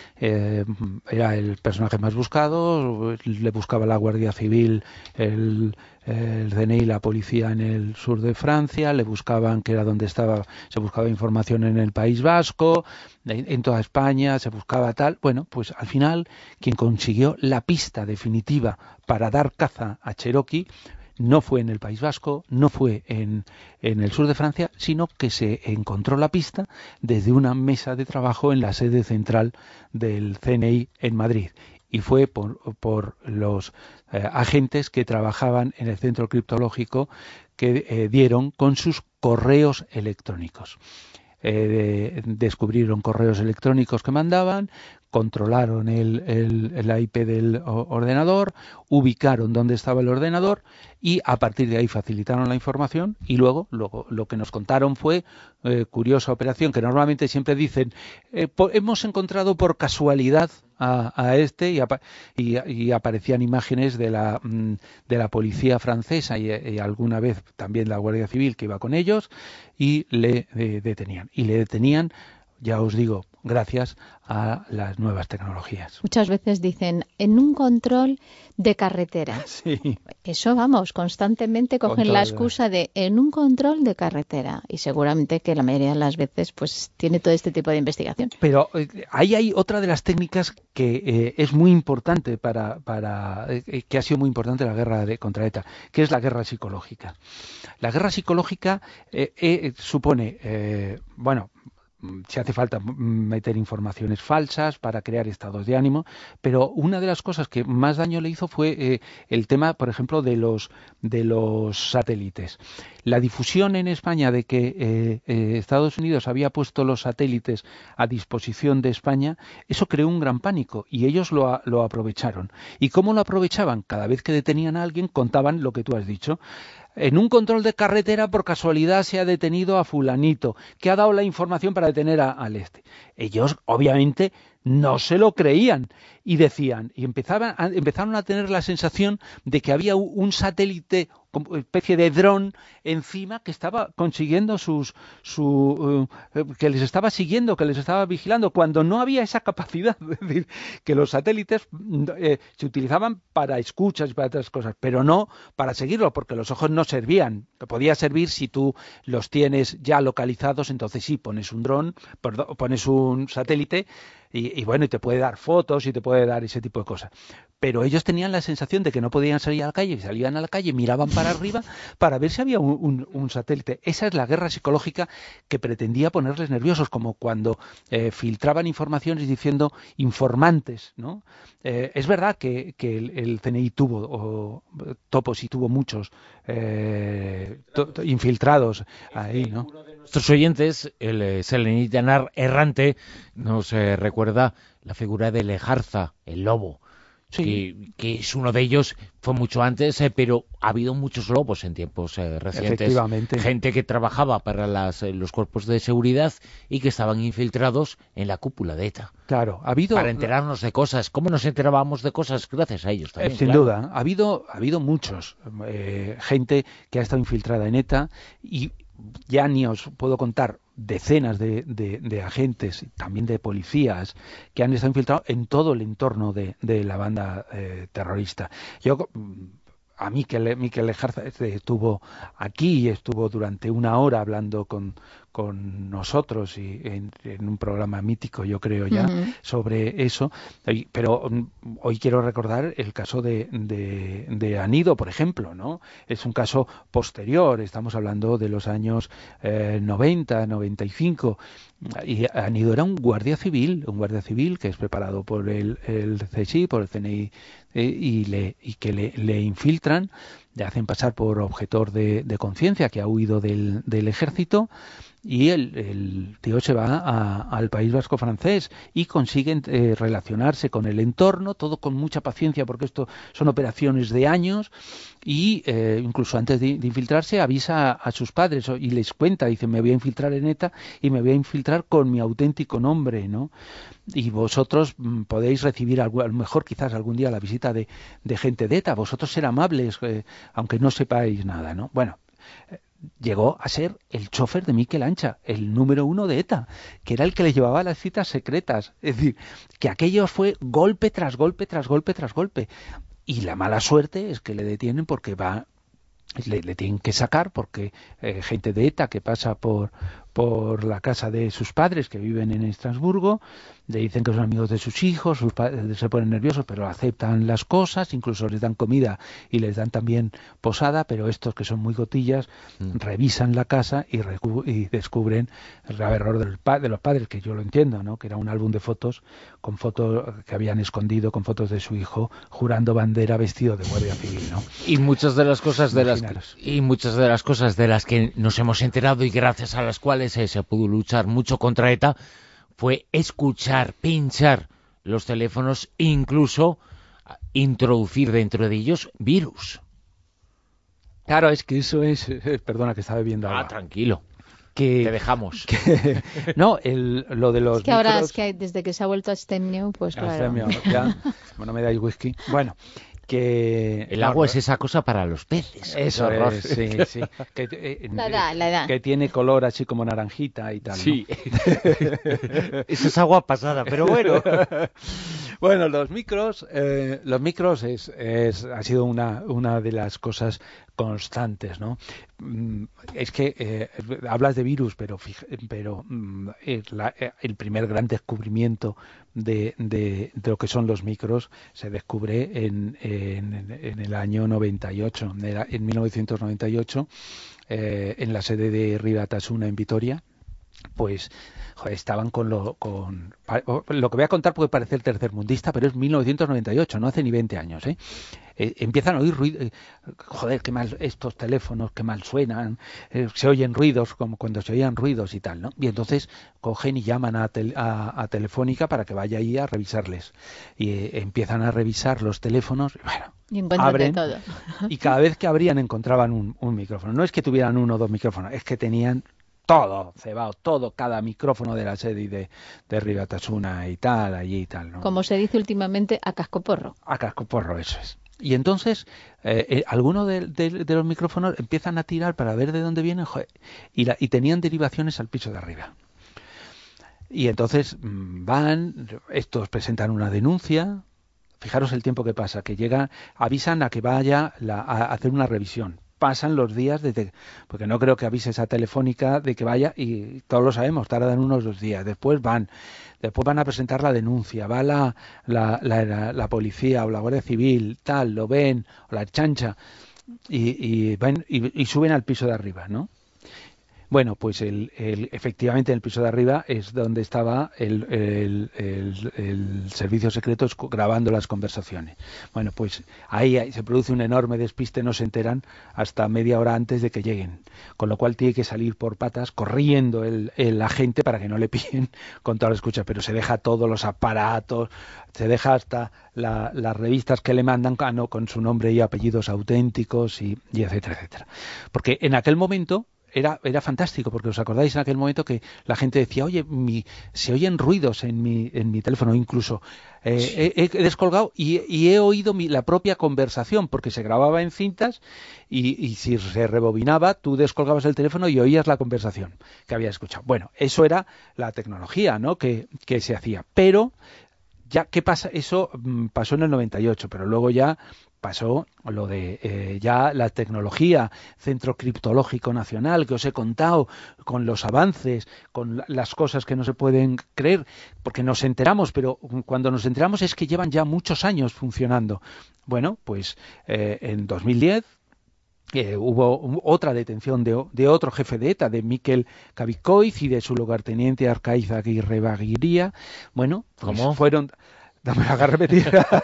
S3: Eh, era el personaje más buscado, le buscaba la Guardia Civil, el, el C N I, la policía en el sur de Francia, le buscaban, que era donde estaba, se buscaba información en el País Vasco, en, en toda España, se buscaba tal. Bueno, pues al final, quien consiguió la pista definitiva para dar caza a Cherokee no fue en el País Vasco, no fue en, en el sur de Francia, sino que se encontró la pista desde una mesa de trabajo en la sede central del C N I en Madrid. Y fue por, por los eh, agentes que trabajaban en el centro criptológico que eh, dieron con sus correos electrónicos. Eh, de, descubrieron correos electrónicos que mandaban, controlaron el, el, el I P del ordenador, ubicaron dónde estaba el ordenador y a partir de ahí facilitaron la información. Y luego, luego lo que nos contaron fue, eh, curiosa operación, que normalmente siempre dicen, eh, po- hemos encontrado por casualidad a, a este, y, apa- y, y aparecían imágenes de la, mm, de la policía francesa y, y alguna vez también la Guardia Civil que iba con ellos, y le eh, detenían. Y le detenían, ya os digo, gracias a las nuevas tecnologías.
S4: Muchas veces dicen, en un control de carretera.
S3: Sí.
S4: Eso, vamos, constantemente cogen
S3: Control
S4: la
S3: de-
S4: excusa de en un control de carretera. Y seguramente que la mayoría de las veces pues tiene todo este tipo de investigación.
S3: Pero eh, ahí hay otra de las técnicas que eh, es muy importante para, para eh, que ha sido muy importante en la guerra de, contra ETA, que es la guerra psicológica. La guerra psicológica eh, eh, supone, eh, bueno, si hace falta meter informaciones falsas para crear estados de ánimo, pero una de las cosas que más daño le hizo fue eh, el tema, por ejemplo, de los de los satélites. La difusión en España de que eh, eh, Estados Unidos había puesto los satélites a disposición de España, eso creó un gran pánico y ellos lo, a, lo aprovecharon. ¿Y cómo lo aprovechaban? Cada vez que detenían a alguien contaban lo que tú has dicho. En un control de carretera, por casualidad, se ha detenido a fulanito, que ha dado la información para detener a, al este. Ellos, obviamente, no se lo creían y decían, y empezaban a, empezaron a tener la sensación de que había un satélite, como especie de dron encima que estaba consiguiendo sus, su, uh, que les estaba siguiendo, que les estaba vigilando, cuando no había esa capacidad. Es decir, que los satélites eh, se utilizaban para escuchas y para otras cosas, pero no para seguirlo, porque los ojos no servían. Podía servir si tú los tienes ya localizados, entonces sí, pones un dron, pones un satélite y, y bueno, y te puede dar fotos y te puede dar ese tipo de cosas. Pero ellos tenían la sensación de que no podían salir a la calle, y salían a la calle, miraban para arriba para ver si había un, un, un satélite. Esa es la guerra psicológica que pretendía ponerles nerviosos, como cuando eh, filtraban informaciones diciendo informantes, ¿no? Eh, es verdad que, que el, el C N I tuvo, o Topos y tuvo muchos eh, to, to, infiltrados ahí, ¿no?
S2: Nuestros oyentes, el eh, selenitanar errante, nos eh, recuerda la figura de Lejarza, el lobo. Sí. Que, que es uno de ellos, fue mucho antes, eh, pero ha habido muchos lobos en tiempos eh, recientes.
S3: Efectivamente.
S2: Gente que trabajaba para las, eh, los cuerpos de seguridad y que estaban infiltrados en la cúpula de ETA.
S3: Claro, ha habido...
S2: Para enterarnos de cosas. ¿Cómo nos enterábamos de cosas? Gracias a ellos también.
S3: Eh, sin
S2: claro.
S3: duda, ha habido, ha habido muchos. Eh, gente que ha estado infiltrada en ETA y ya ni os puedo contar decenas de, de, de agentes, también de policías, que han estado infiltrados en todo el entorno de, de la banda eh, terrorista. Yo, a mí que Miquel Lejarza estuvo aquí y estuvo durante una hora hablando con, con nosotros y en, en un programa mítico, yo creo ya, uh-huh. sobre eso. Pero hoy quiero recordar el caso de, de, de Anido, por ejemplo, ¿no? Es un caso posterior, estamos hablando de los años eh, noventa, noventa y cinco. Y Anido era un guardia civil, un guardia civil que es preparado por el, el C S I, por el C N I, eh, y, le, y que le, le infiltran, le hacen pasar por objetor de, de conciencia, que ha huido del, del ejército, y el, el tío se va a, al País Vasco francés y consiguen eh, relacionarse con el entorno, todo con mucha paciencia, porque esto son operaciones de años, y eh, incluso antes de, de infiltrarse avisa a, a sus padres y les cuenta, dice, me voy a infiltrar en ETA y me voy a infiltrar con mi auténtico nombre, ¿no? Y vosotros mm, podéis recibir, algo, a lo mejor quizás algún día la visita de, de gente de ETA, vosotros ser amables, eh, aunque no sepáis nada, ¿no? Bueno, eh, llegó a ser el chofer de Miquel Ancha, el número uno de ETA, que era el que le llevaba las citas secretas. Es decir, que aquello fue golpe tras golpe, tras golpe, tras golpe. Y la mala suerte es que le detienen porque va... Le, le tienen que sacar porque eh, gente de ETA que pasa por por la casa de sus padres que viven en Estrasburgo, le dicen que son amigos de sus hijos, sus padres se ponen nerviosos pero aceptan las cosas, incluso les dan comida y les dan también posada, pero estos que son muy cotillas mm. revisan la casa y, recu- y descubren el grave error del pa- de los padres, que yo lo entiendo, ¿no? Que era un álbum de fotos con fotos que habían escondido, con fotos de su hijo jurando bandera vestido de guardia civil, ¿no?
S2: Y muchas de las cosas de las que, y muchas de las cosas de las que nos hemos enterado y gracias a las cuales se, se pudo luchar mucho contra ETA fue escuchar, pinchar los teléfonos e incluso introducir dentro de ellos virus.
S3: Claro, es que eso es... Perdona que estaba bebiendo agua.
S2: Ah, tranquilo.
S3: Que,
S2: te dejamos.
S3: Que, no, el, lo de los
S4: es que ahora
S3: micros,
S4: es que desde que se ha vuelto a Stemneu, pues claro.
S3: Stemneu, ya, bueno, me dais whisky. Bueno, que...
S2: El agua no, es esa cosa para los peces.
S3: Eso es, sí, sí. Que, eh,
S4: la edad, la edad.
S3: Que tiene color así como naranjita y tal,
S2: sí.
S3: ¿no?
S2: Eso es agua pasada, pero bueno.
S3: Bueno, los micros, eh, los micros es, es, ha sido una, una de las cosas constantes, ¿no? Es que eh, hablas de virus, pero fija, pero es la, el primer gran descubrimiento de, de, de lo que son los micros se descubre en, en, en el año noventa y ocho, en mil novecientos noventa y ocho, eh, en la sede de Ribatasuna en Vitoria. pues joder, estaban con lo con lo que voy a contar puede parecer tercermundista, pero es mil novecientos noventa y ocho, no hace ni veinte años, ¿eh? Eh, empiezan a oír ruido, eh, joder, qué mal estos teléfonos, qué mal suenan, eh, se oyen ruidos como cuando se oían ruidos y tal, ¿no? Y entonces cogen y llaman a, tel, a, a Telefónica para que vaya ahí a revisarles. Y eh, empiezan a revisar los teléfonos, y bueno,
S4: y
S3: abren,
S4: todo.
S3: Y cada vez que abrían encontraban un, un micrófono. No es que tuvieran uno o dos micrófonos, es que tenían todo cebado, todo, cada micrófono de la sede de, de Ribatasuna y tal, allí y tal, ¿no?
S4: Como se dice últimamente, a cascoporro.
S3: A cascoporro, eso es. Y entonces, eh, eh, algunos de, de, de los micrófonos empiezan a tirar para ver de dónde vienen, joder, y, la, y tenían derivaciones al piso de arriba. Y entonces van, estos presentan una denuncia. Fijaros el tiempo que pasa, que llegan, avisan a que vaya la, a hacer una revisión. Pasan los días desde, porque no creo que avises a Telefónica de que vaya, y todos lo sabemos, tardan unos dos días. Después van, después van a presentar la denuncia, va la, la, la, la, la policía o la Guardia Civil, tal, lo ven, o la chancha, y, y, van, y, y suben al piso de arriba, ¿no? Bueno, pues el, el, efectivamente en el piso de arriba es donde estaba el, el, el, el servicio secreto grabando las conversaciones. Bueno, pues ahí, ahí se produce un enorme despiste, no se enteran hasta media hora antes de que lleguen, con lo cual tiene que salir por patas corriendo el, el agente para que no le pillen con toda la escucha, pero se deja todos los aparatos, se deja hasta la, las revistas que le mandan ah, no, con su nombre y apellidos auténticos y, y etcétera, etcétera. Porque en aquel momento Era, era fantástico, porque os acordáis en aquel momento que la gente decía, oye, mi, se oyen ruidos en mi, en mi teléfono, incluso eh, sí. he, he descolgado y, y he oído mi, la propia conversación, porque se grababa en cintas y, y si se rebobinaba, tú descolgabas el teléfono y oías la conversación que habías escuchado. Bueno, eso era la tecnología, ¿no?, que, que se hacía. Pero, ya, ¿qué pasa? Eso mmm, pasó en el noventa y ocho, pero luego ya pasó lo de eh, ya la tecnología, Centro Criptológico Nacional, que os he contado, con los avances, con las cosas que no se pueden creer, porque nos enteramos, pero cuando nos enteramos es que llevan ya muchos años funcionando. Bueno, pues eh, en dos mil diez Eh, hubo otra detención de, de otro jefe de ETA, de Miquel Cabikoiz, y de su lugarteniente Arcaiz Aguirre Baguiría. Bueno, pues
S2: ¿cómo?
S3: Fueron... Dame la repetir.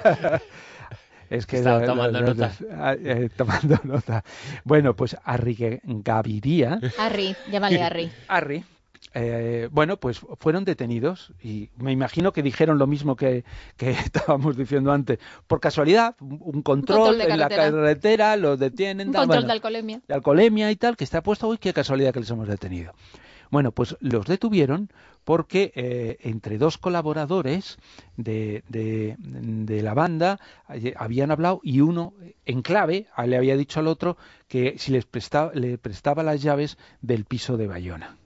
S3: Es que
S2: estaba
S3: la,
S2: tomando
S3: la,
S2: nota.
S3: La, eh, tomando nota. Bueno, pues Arri Gaviria.
S4: Arri, llámale Arri.
S3: Arri. Eh, bueno, pues fueron detenidos y me imagino que dijeron lo mismo que, que estábamos diciendo antes. Por casualidad, un control, un control en la carretera, los detienen.
S4: Un
S3: tal,
S4: control
S3: bueno,
S4: de alcoholemia.
S3: De alcoholemia y tal, que está puesto, uy, qué casualidad que les hemos detenido. Bueno, pues los detuvieron porque eh, entre dos colaboradores de, de, de la banda eh, habían hablado y uno en clave le había dicho al otro que si les prestaba, le prestaba las llaves del piso de Bayona.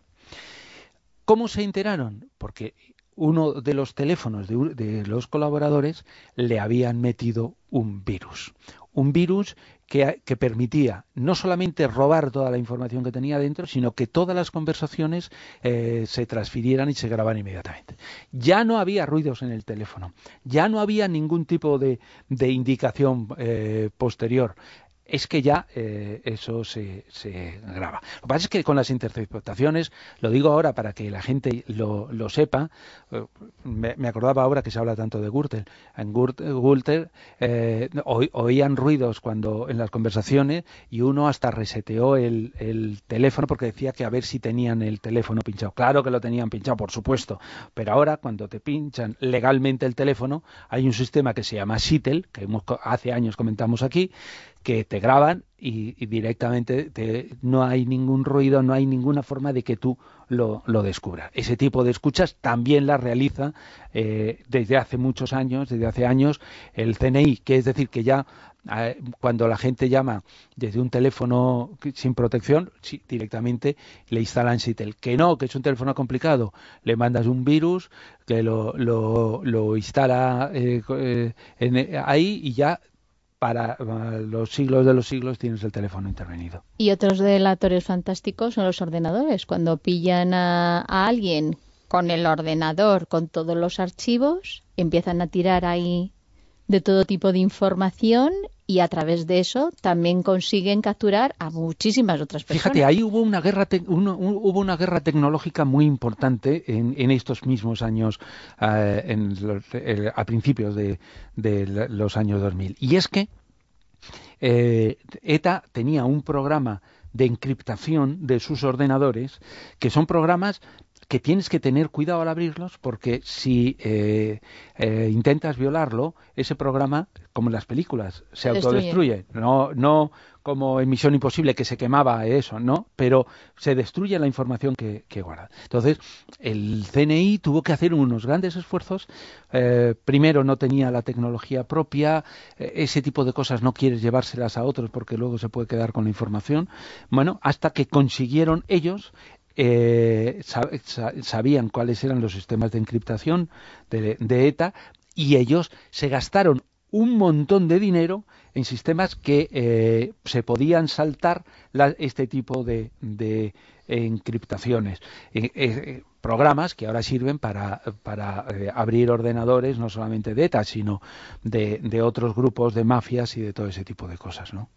S3: ¿Cómo se enteraron? Porque uno de los teléfonos de, de los colaboradores le habían metido un virus. Un virus que, que permitía no solamente robar toda la información que tenía dentro, sino que todas las conversaciones eh, se transfirieran y se grabaran inmediatamente. Ya no había ruidos en el teléfono, ya no había ningún tipo de, de indicación eh, posterior. Es que ya eh, eso se, se graba. Lo que pasa es que con las interceptaciones, lo digo ahora para que la gente lo, lo sepa, eh, me, me acordaba ahora que se habla tanto de Gürtel. En Gürtel eh, oían ruidos cuando en las conversaciones y uno hasta reseteó el, el teléfono porque decía que a ver si tenían el teléfono pinchado. Claro que lo tenían pinchado, por supuesto, pero ahora cuando te pinchan legalmente el teléfono, hay un sistema que se llama Sitel, que hemos, hace años comentamos aquí, que te graban y, y directamente te, no hay ningún ruido, no hay ninguna forma de que tú lo, lo descubras. Ese tipo de escuchas también las realiza eh, desde hace muchos años, desde hace años el C N I, que es decir que ya eh, cuando la gente llama desde un teléfono sin protección, sí, directamente le instalan Sitel. Que no, que es un teléfono complicado, le mandas un virus que lo, lo, lo instala eh, eh, en, ahí y ya para los siglos de los siglos tienes el teléfono intervenido.
S4: Y otros delatorios fantásticos son los ordenadores. Cuando pillan a, a alguien con el ordenador, con todos los archivos, empiezan a tirar ahí de todo tipo de información y a través de eso también consiguen capturar a muchísimas otras personas.
S3: Fíjate, ahí hubo una guerra te uno, un, hubo una guerra tecnológica muy importante en, en estos mismos años, uh, en los, el, a principios de, de los años dos mil. Y es que eh, ETA tenía un programa de encriptación de sus ordenadores, que son programas que tienes que tener cuidado al abrirlos, porque si eh, eh, intentas violarlo, ese programa, como en las películas, se autodestruye. No, no como en Misión Imposible, que se quemaba eso, no, pero se destruye la información que, que guarda. Entonces, el C N I tuvo que hacer unos grandes esfuerzos. Eh, primero, no tenía la tecnología propia, eh, ese tipo de cosas no quieres llevárselas a otros porque luego se puede quedar con la información. Bueno, hasta que consiguieron ellos... Eh, sab sabían cuáles eran los sistemas de encriptación de, de ETA, y ellos se gastaron un montón de dinero en sistemas que eh, se podían saltar la, este tipo de, de encriptaciones. Eh, eh, programas que ahora sirven para, para eh, abrir ordenadores no solamente de ETA, sino de, de otros grupos de mafias y de todo ese tipo de cosas, ¿no?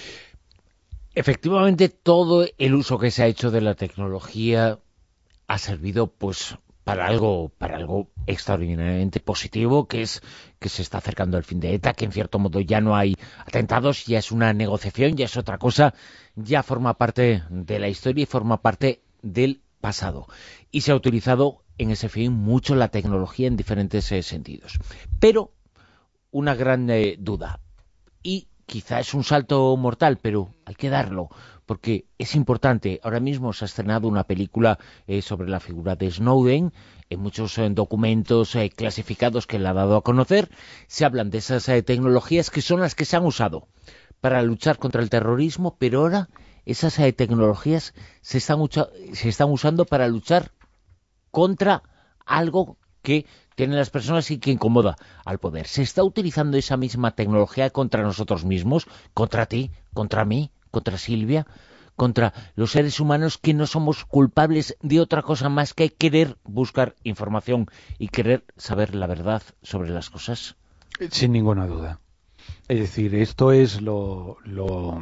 S2: Efectivamente, todo el uso que se ha hecho de la tecnología ha servido pues para algo para algo extraordinariamente positivo, que es que se está acercando el fin de ETA, que en cierto modo ya no hay atentados, ya es una negociación, ya es otra cosa, ya forma parte de la historia y forma parte del pasado. Y se ha utilizado en ese fin mucho la tecnología en diferentes eh, sentidos. Pero una gran eh, duda, y quizá es un salto mortal, pero hay que darlo, porque es importante. Ahora mismo se ha estrenado una película eh, sobre la figura de Snowden. En muchos eh, documentos eh, clasificados que le ha dado a conocer, se hablan de esas eh, tecnologías que son las que se han usado para luchar contra el terrorismo, pero ahora esas eh, tecnologías se están, se están usando para luchar contra algo que tienen las personas y que incomoda al poder. ¿Se está utilizando esa misma tecnología contra nosotros mismos, contra ti, contra mí, contra Silvia, contra los seres humanos que no somos culpables de otra cosa más que querer buscar información y querer saber la verdad sobre las cosas?
S3: Sin ninguna duda. Es decir, esto es lo, lo,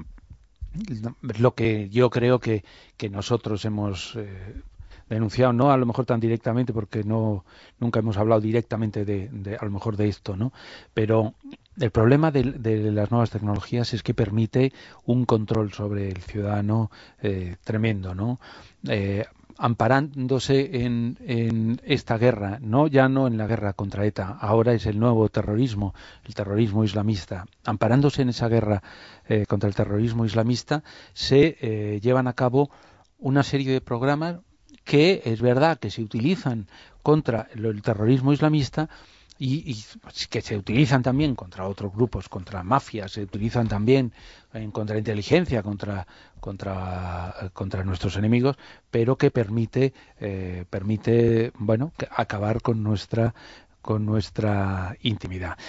S3: lo que yo creo que, que nosotros hemos... Eh, denunciado, no a lo mejor tan directamente, porque no nunca hemos hablado directamente de, de a lo mejor de esto, ¿no? Pero el problema de, de las nuevas tecnologías es que permite un control sobre el ciudadano eh, tremendo, ¿no? Eh, amparándose en, en esta guerra, no ya no en la guerra contra ETA, ahora es el nuevo terrorismo, el terrorismo islamista. Amparándose en esa guerra eh, contra el terrorismo islamista, se eh, llevan a cabo una serie de programas que es verdad que se utilizan contra el terrorismo islamista y, y que se utilizan también contra otros grupos, contra mafias, se utilizan también en contrainteligencia contra contra contra nuestros enemigos, pero que permite eh, permite bueno acabar con nuestra con nuestra intimidad.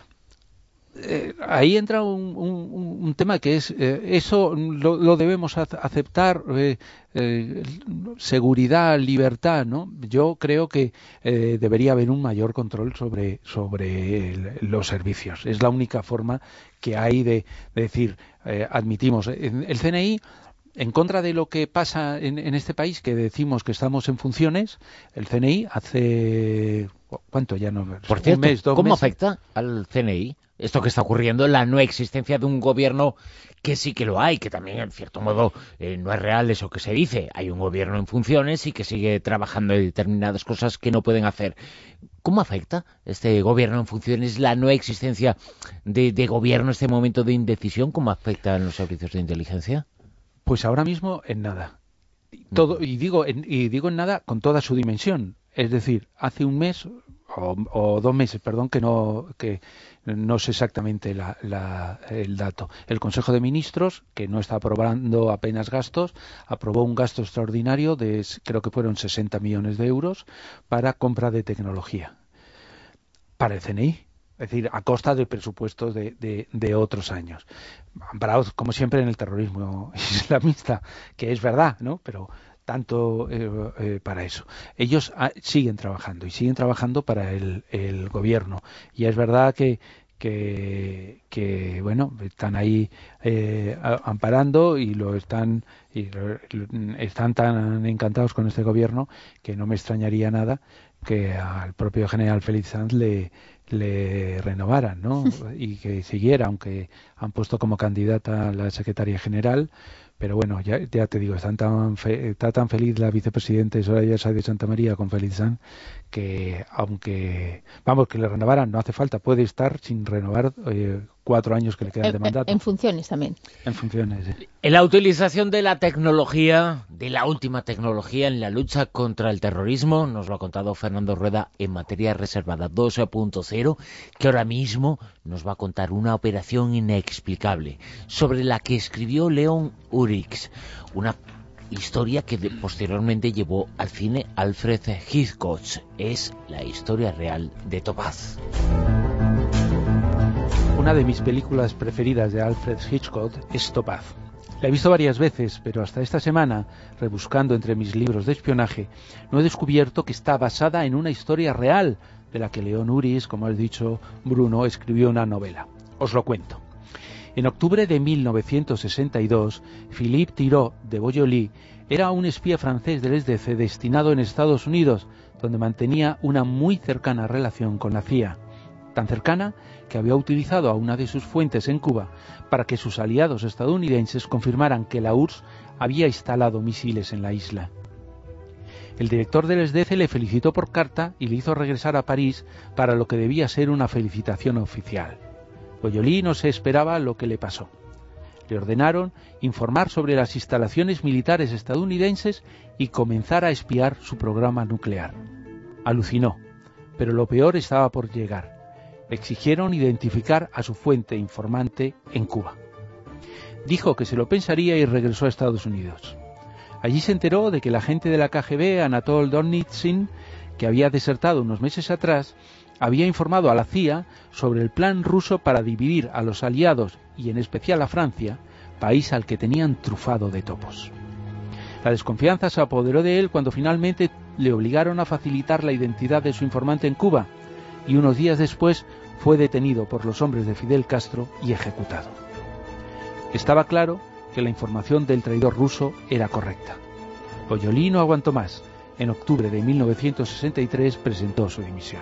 S3: Eh, ahí entra un, un, un tema que es eh, eso lo, lo debemos aceptar, eh, eh, seguridad, libertad, ¿no? Yo creo que eh, debería haber un mayor control sobre sobre el, los servicios. Es la única forma que hay de, de decir eh, admitimos el C N I. En contra de lo que pasa en, en este país, que decimos que estamos en funciones, el C N I hace... ¿Cuánto ya no?
S2: Por cierto,
S3: un mes, dos
S2: ¿cómo
S3: meses.
S2: afecta al C N I esto que está ocurriendo, la no existencia de un gobierno que sí que lo hay, que también en cierto modo eh, no es real eso que se dice? Hay un gobierno en funciones y que sigue trabajando en determinadas cosas que no pueden hacer. ¿Cómo afecta este gobierno en funciones, la no existencia de, de gobierno, este momento de indecisión? ¿Cómo afecta a los servicios de inteligencia?
S3: Pues ahora mismo en nada. Todo, y digo en, y digo en nada con toda su dimensión. Es decir, hace un mes o, o dos meses, perdón, que no que no sé exactamente la, la, el dato. El Consejo de Ministros, que no está aprobando apenas gastos, aprobó un gasto extraordinario de, creo que fueron sesenta millones de euros para compra de tecnología para el C N I. Es decir, a costa de presupuestos de, de, de otros años. Amparados, como siempre, en el terrorismo islamista, que es verdad, ¿no? Pero tanto eh, eh, para eso. Ellos ah, siguen trabajando y siguen trabajando para el, el gobierno. Y es verdad que, que, que bueno, están ahí eh, amparando y lo están y lo, están tan encantados con este gobierno que no me extrañaría nada que al propio general Félix Sanz le, le renovaran, ¿no? Y que siguiera, aunque han puesto como candidata a la secretaria general. Pero bueno, ya, ya te digo, están tan fe, está tan feliz la vicepresidenta Soraya Sáez de Santamaría con Félix Sanz que, aunque, vamos, que le renovaran, no hace falta, puede estar sin renovar eh, cuatro años que le quedan
S4: en,
S3: de mandato.
S4: En funciones también.
S3: En funciones, sí.
S2: En la utilización de la tecnología, de la última tecnología en la lucha contra el terrorismo, nos lo ha contado Fernando Rueda en Materia Reservada dos punto cero, que ahora mismo nos va a contar una operación inexplicable, sobre la que escribió Leon Uris, una historia que de, posteriormente llevó al cine Alfred Hitchcock. Es la historia real de Topaz.
S3: Una de mis películas preferidas de Alfred Hitchcock es Topaz. La he visto varias veces, pero hasta esta semana, rebuscando entre mis libros de espionaje, no he descubierto que está basada en una historia real, de la que Leon Uris, como has dicho, Bruno, escribió una novela. Os lo cuento. En octubre de mil novecientos sesenta y dos, Philippe Tirot de Boyoli era un espía francés del S D C destinado en Estados Unidos, donde mantenía una muy cercana relación con la C I A. Tan cercana que había utilizado a una de sus fuentes en Cuba para que sus aliados estadounidenses confirmaran que la U R S S había instalado misiles en la isla. El director del S D C le felicitó por carta y le hizo regresar a París para lo que debía ser una felicitación oficial. Boyoli no se esperaba lo que le pasó. Le ordenaron informar sobre las instalaciones militares estadounidenses y comenzar a espiar su programa nuclear. Alucinó, pero lo peor estaba por llegar. Le exigieron identificar a su fuente informante en Cuba. Dijo que se lo pensaría y regresó a Estados Unidos. Allí se enteró de que el agente de la K G B, Anatol Donitsyn, que había desertado unos meses atrás, había informado a la C I A sobre el plan ruso para dividir a los aliados, y en especial a Francia, país al que tenían trufado de topos. La desconfianza se apoderó de él cuando finalmente le obligaron a facilitar la identidad de su informante en Cuba, y unos días después fue detenido por los hombres de Fidel Castro y ejecutado. Estaba claro que la información del traidor ruso era correcta. Boyoli no aguantó más. En octubre de mil novecientos sesenta y tres presentó su dimisión.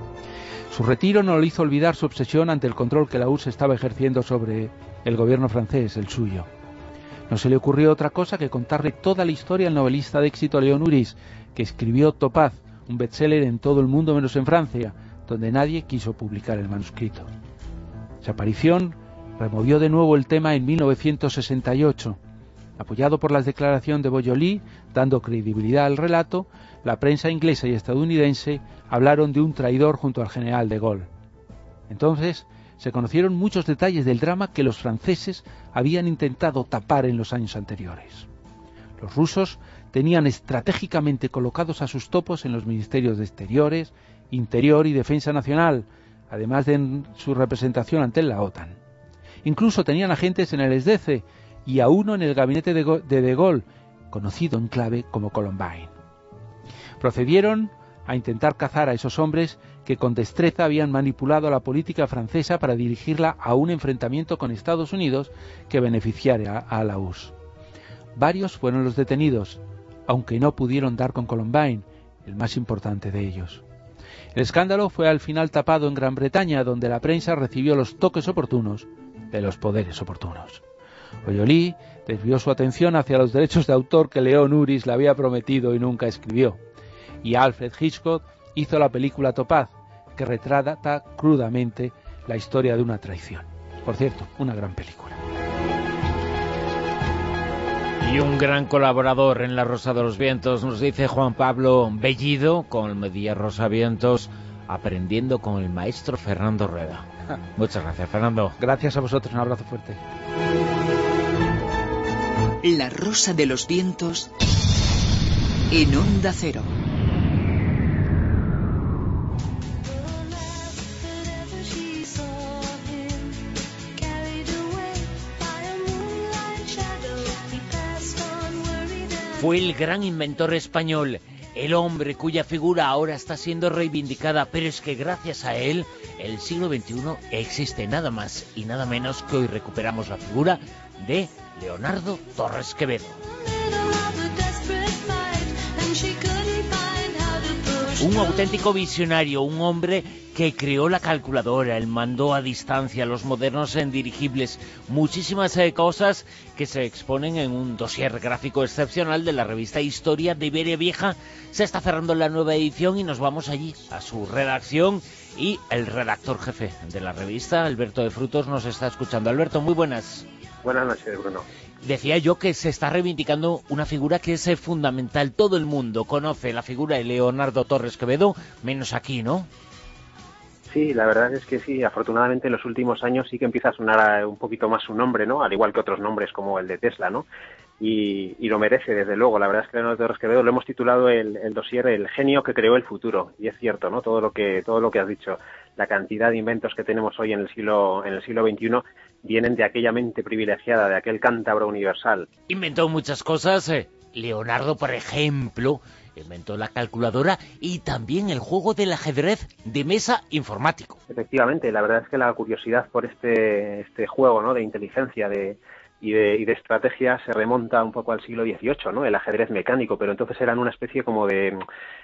S3: Su retiro no le hizo olvidar su obsesión ante el control que la U R S S estaba ejerciendo sobre el gobierno francés, el suyo. No se le ocurrió otra cosa que contarle toda la historia al novelista de éxito Leon Uris, que escribió Topaz, un bestseller en todo el mundo menos en Francia, donde nadie quiso publicar el manuscrito. Su aparición removió de nuevo el tema en mil novecientos sesenta y ocho. Apoyado por las declaraciones de Boyoli, dando credibilidad al relato, la prensa inglesa y estadounidense hablaron de un traidor junto al general de Gaulle. Entonces se conocieron muchos detalles del drama que los franceses habían intentado tapar en los años anteriores. Los rusos tenían estratégicamente colocados a sus topos en los ministerios de Exteriores, Interior y Defensa Nacional, además de su representación ante la OTAN. Incluso tenían agentes en el S D C y a uno en el gabinete de De Gaulle, conocido en clave como Columbine. Procedieron a intentar cazar a esos hombres que con destreza habían manipulado la política francesa para dirigirla a un enfrentamiento con Estados Unidos que beneficiara a la U R S S. Varios fueron los detenidos, aunque no pudieron dar con Columbine, el más importante de ellos. El escándalo fue al final tapado en Gran Bretaña, donde la prensa recibió los toques oportunos de los poderes oportunos. Boyoli desvió su atención hacia los derechos de autor que Leon Uris le había prometido y nunca escribió. Y Alfred Hitchcock hizo la película Topaz, que retrata crudamente la historia de una traición. Por cierto, una gran película.
S2: Y un gran colaborador en La Rosa de los Vientos, nos dice Juan Pablo Bellido, con Media Rosa Vientos, aprendiendo con el maestro Fernando Rueda. Muchas gracias, Fernando.
S3: Gracias a vosotros, un abrazo fuerte.
S9: La Rosa de los Vientos en Onda Cero.
S2: Fue el gran inventor español, el hombre cuya figura ahora está siendo reivindicada, pero es que gracias a él el siglo veintiuno existe, nada más y nada menos que hoy recuperamos la figura de Leonardo Torres Quevedo. Un auténtico visionario, un hombre que creó la calculadora, el mando a distancia, los modernos en dirigibles, muchísimas eh, cosas que se exponen en un dossier gráfico excepcional de la revista Historia de Iberia Vieja. Se está cerrando la nueva edición y nos vamos allí, a su redacción, y el redactor jefe de la revista, Alberto de Frutos, nos está escuchando. Alberto, muy buenas.
S11: Buenas noches, Bruno.
S2: Decía yo que se está reivindicando una figura que es fundamental. Todo el mundo conoce la figura de Leonardo Torres Quevedo, menos aquí, ¿no?
S11: Sí, la verdad es que sí. Afortunadamente en los últimos años sí que empieza a sonar un poquito más su nombre, ¿no? Al igual que otros nombres como el de Tesla, ¿no? Y, y lo merece, desde luego. La verdad es que Leonardo Torres Quevedo lo hemos titulado el, el dossier El genio que creó el futuro. Y es cierto, ¿no? Todo lo que todo lo que has dicho. La cantidad de inventos que tenemos hoy en el siglo en el siglo veintiuno vienen de aquella mente privilegiada, de aquel cántabro universal.
S2: Inventó muchas cosas. Eh. Leonardo, por ejemplo, inventó la calculadora y también el juego del ajedrez de mesa informático.
S11: Efectivamente, la verdad es que la curiosidad por este este juego, ¿no? De inteligencia, de Y de, y de estrategia se remonta un poco al siglo dieciocho, ¿no? El ajedrez mecánico, pero entonces eran una especie como de,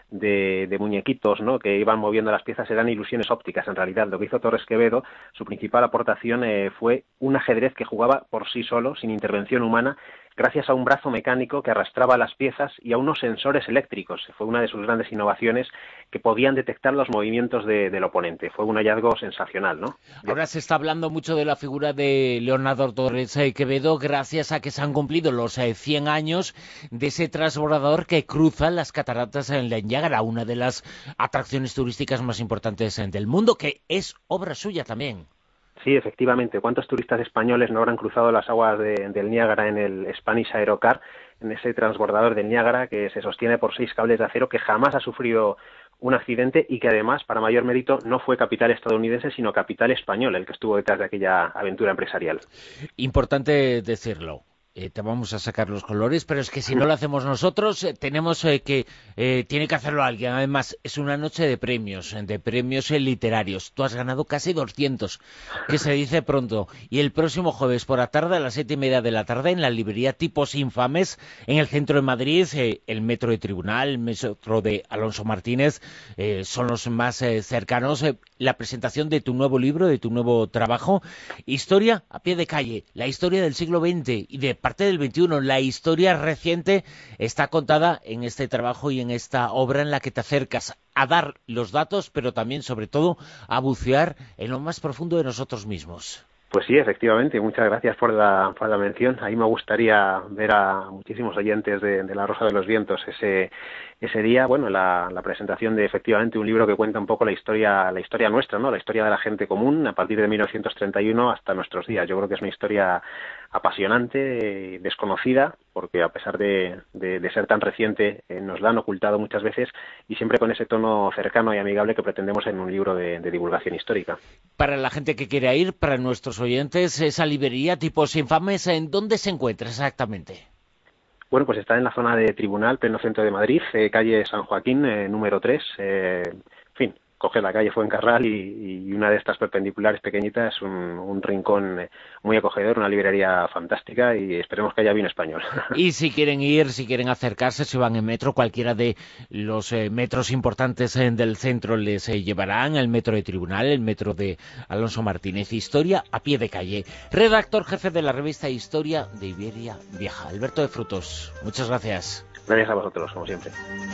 S11: de, de muñequitos, ¿no? Que iban moviendo las piezas, eran ilusiones ópticas en realidad. Lo que hizo Torres Quevedo, su principal aportación eh, fue un ajedrez que jugaba por sí solo, sin intervención humana, gracias a un brazo mecánico que arrastraba las piezas y a unos sensores eléctricos. Fue una de sus grandes innovaciones, que podían detectar los movimientos de, del oponente. Fue un hallazgo sensacional, ¿no?
S2: Ahora se está hablando mucho de la figura de Leonardo Torres Quevedo gracias a que se han cumplido los eh, cien años de ese transbordador que cruza las cataratas en la Niágara, una de las atracciones turísticas más importantes del mundo, que es obra suya también.
S11: Sí, efectivamente. ¿Cuántos turistas españoles no habrán cruzado las aguas de, del Niágara en el Spanish Aerocar, en ese transbordador del Niágara que se sostiene por seis cables de acero, que jamás ha sufrido un accidente y que además, para mayor mérito, no fue capital estadounidense, sino capital español el que estuvo detrás de aquella aventura empresarial?
S2: Importante decirlo. Eh, te vamos a sacar los colores, pero es que si no lo hacemos nosotros, eh, tenemos eh, que eh, tiene que hacerlo alguien. Además, es una noche de premios, de premios eh, literarios. Tú has ganado casi doscientos, que se dice pronto. Y el próximo jueves por la tarde, a las siete y media de la tarde, en la librería Tipos Infames, en el centro de Madrid, eh, el Metro de Tribunal, el Metro de Alonso Martínez, eh, son los más eh, cercanos. Eh, la presentación de tu nuevo libro, de tu nuevo trabajo, Historia a pie de calle, la historia del siglo veinte y de parte del veintiuno. La historia reciente está contada en este trabajo y en esta obra en la que te acercas a dar los datos, pero también, sobre todo, a bucear en lo más profundo de nosotros mismos.
S11: Pues sí, efectivamente. Muchas gracias por la, por la mención. Ahí me gustaría ver a muchísimos oyentes de, de La Rosa de los Vientos ese ese día. Bueno, la, la presentación de efectivamente un libro que cuenta un poco la historia la historia nuestra, ¿no? La historia de la gente común a partir de mil novecientos treinta y uno hasta nuestros días. Yo creo que es una historia apasionante, eh, desconocida, porque a pesar de, de, de ser tan reciente, eh, nos la han ocultado muchas veces, y siempre con ese tono cercano y amigable que pretendemos en un libro de, de divulgación histórica.
S2: Para la gente que quiera ir, para nuestros oyentes, esa librería Tipos Infames, ¿en dónde se encuentra exactamente?
S11: Bueno, pues está en la zona de Tribunal, pleno centro de Madrid, eh, calle San Joaquín, eh, número tres, eh, en fin, coge la calle Fuencarral y, y una de estas perpendiculares pequeñitas, un, un rincón muy acogedor, una librería fantástica, y esperemos que haya vino español.
S2: Y si quieren ir, si quieren acercarse, si van en metro, cualquiera de los eh, metros importantes eh, del centro les eh, llevarán, el metro de Tribunal, el metro de Alonso Martínez. Historia a pie de calle. Redactor jefe de la revista Historia de Iberia Vieja, Alberto de Frutos. Muchas gracias.
S11: Gracias a vosotros, como siempre.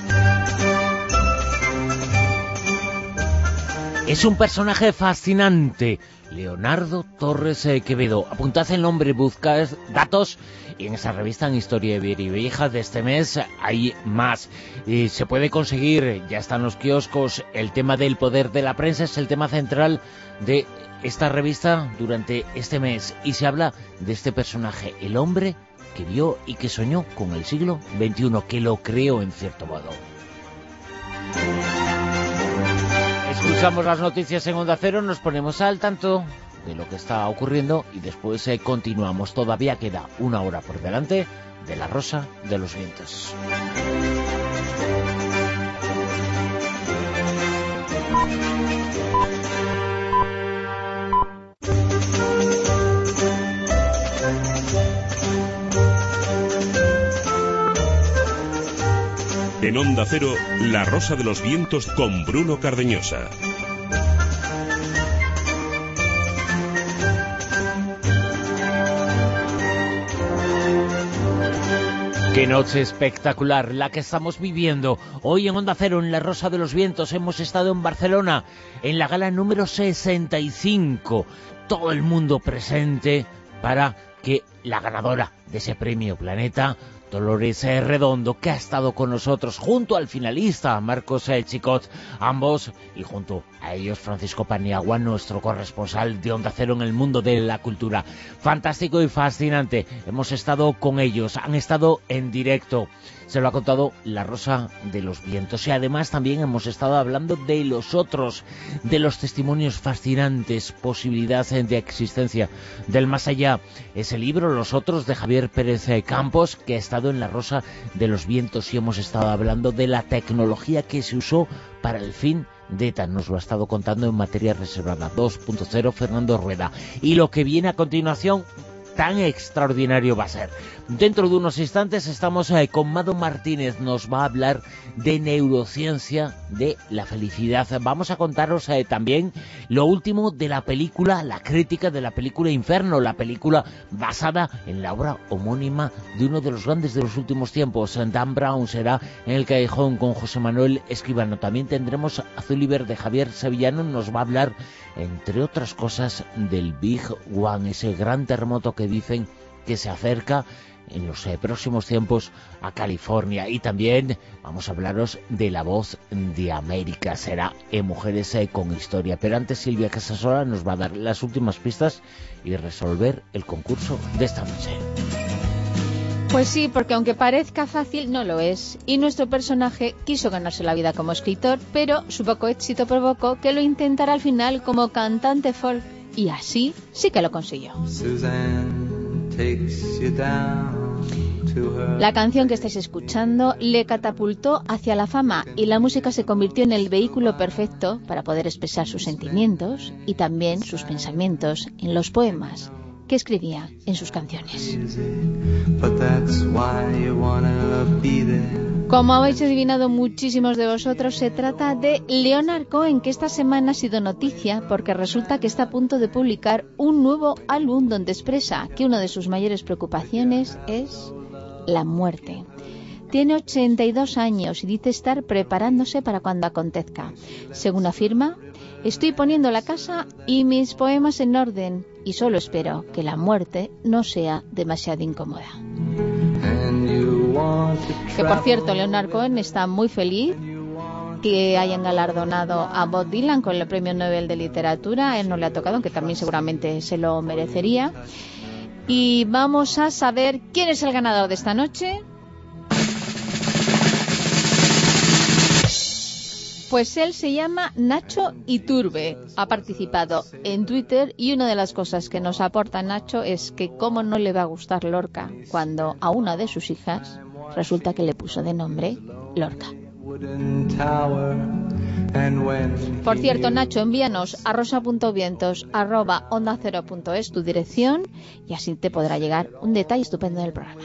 S2: Es un personaje fascinante, Leonardo Torres Quevedo. Apuntad el nombre, buscad datos, y en esa revista, en Historia de Iberia Vieja de este mes, hay más. Y se puede conseguir, ya están los kioscos. El tema del poder de la prensa es el tema central de esta revista durante este mes, y se habla de este personaje, el hombre que vio y que soñó con el siglo veintiuno, que lo creó en cierto modo. Escuchamos las noticias en Onda Cero, nos ponemos al tanto de lo que está ocurriendo y después eh, continuamos. Todavía queda una hora por delante de La Rosa de los Vientos.
S1: En Onda Cero, La Rosa de los Vientos con Bruno Cardeñosa.
S2: Qué noche espectacular la que estamos viviendo. Hoy en Onda Cero, en La Rosa de los Vientos, hemos estado en Barcelona, en la gala número sesenta y cinco. Todo el mundo presente para que la ganadora de ese premio Planeta, Dolores Redondo, que ha estado con nosotros junto al finalista Marcos Chicot, ambos, y junto a ellos Francisco Paniagua, nuestro corresponsal de Onda Cero en el mundo de la cultura. Fantástico y fascinante. Hemos estado con ellos, han estado en directo. Se lo ha contado La Rosa de los Vientos. Y además también hemos estado hablando de los otros, de los testimonios fascinantes, posibilidad de existencia del más allá. Ese libro, Los Otros, de Javier Pérez Campos, que ha estado en La Rosa de los Vientos. Y hemos estado hablando de la tecnología que se usó para el fin de ETA. Nos lo ha estado contando en Materia Reservada dos punto cero Fernando Rueda. Y lo que viene a continuación, tan extraordinario va a ser. Dentro de unos instantes estamos eh, con Mado Martínez, nos va a hablar de neurociencia de la felicidad. Vamos a contaros eh, también lo último de la película, la crítica de la película Inferno, la película basada en la obra homónima de uno de los grandes de los últimos tiempos. Dan Brown será en el Callejón con José Manuel Escribano. También tendremos Azul y Verde. Javier Sevillano nos va a hablar, entre otras cosas, del Big One, ese gran terremoto que dicen que se acerca en los eh, próximos tiempos a California. Y también vamos a hablaros de La Voz de América, será en Mujeres eh, con Historia. Pero antes Silvia Casasola nos va a dar las últimas pistas y resolver el concurso de esta noche.
S4: Pues sí, porque aunque parezca fácil, no lo es. Y nuestro personaje quiso ganarse la vida como escritor, pero su poco éxito provocó que lo intentara al final como cantante folk. Y así sí que lo consiguió. La canción que estáis escuchando le catapultó hacia la fama y la música se convirtió en el vehículo perfecto para poder expresar sus sentimientos y también sus pensamientos en los poemas que escribía en sus canciones. Como habéis adivinado muchísimos de vosotros, se trata de Leonard Cohen, que esta semana ha sido noticia porque resulta que está a punto de publicar un nuevo álbum donde expresa que una de sus mayores preocupaciones es la muerte. Tiene ochenta y dos años y dice estar preparándose para cuando acontezca. Según afirma, estoy poniendo la casa y mis poemas en orden y solo espero que la muerte no sea demasiado incómoda. Que por cierto, Leonard Cohen está muy feliz que hayan galardonado a Bob Dylan con el Premio Nobel de Literatura. A él no le ha tocado, aunque también seguramente se lo merecería. Y vamos a saber quién es el ganador de esta noche. Pues él se llama Nacho Iturbe, ha participado en Twitter y una de las cosas que nos aporta Nacho es que cómo no le va a gustar Lorca cuando a una de sus hijas resulta que le puso de nombre Lorca. Por cierto, Nacho, envíanos a rosa.vientos arroba onda cero punto es tu dirección y así te podrá llegar un detalle estupendo del programa.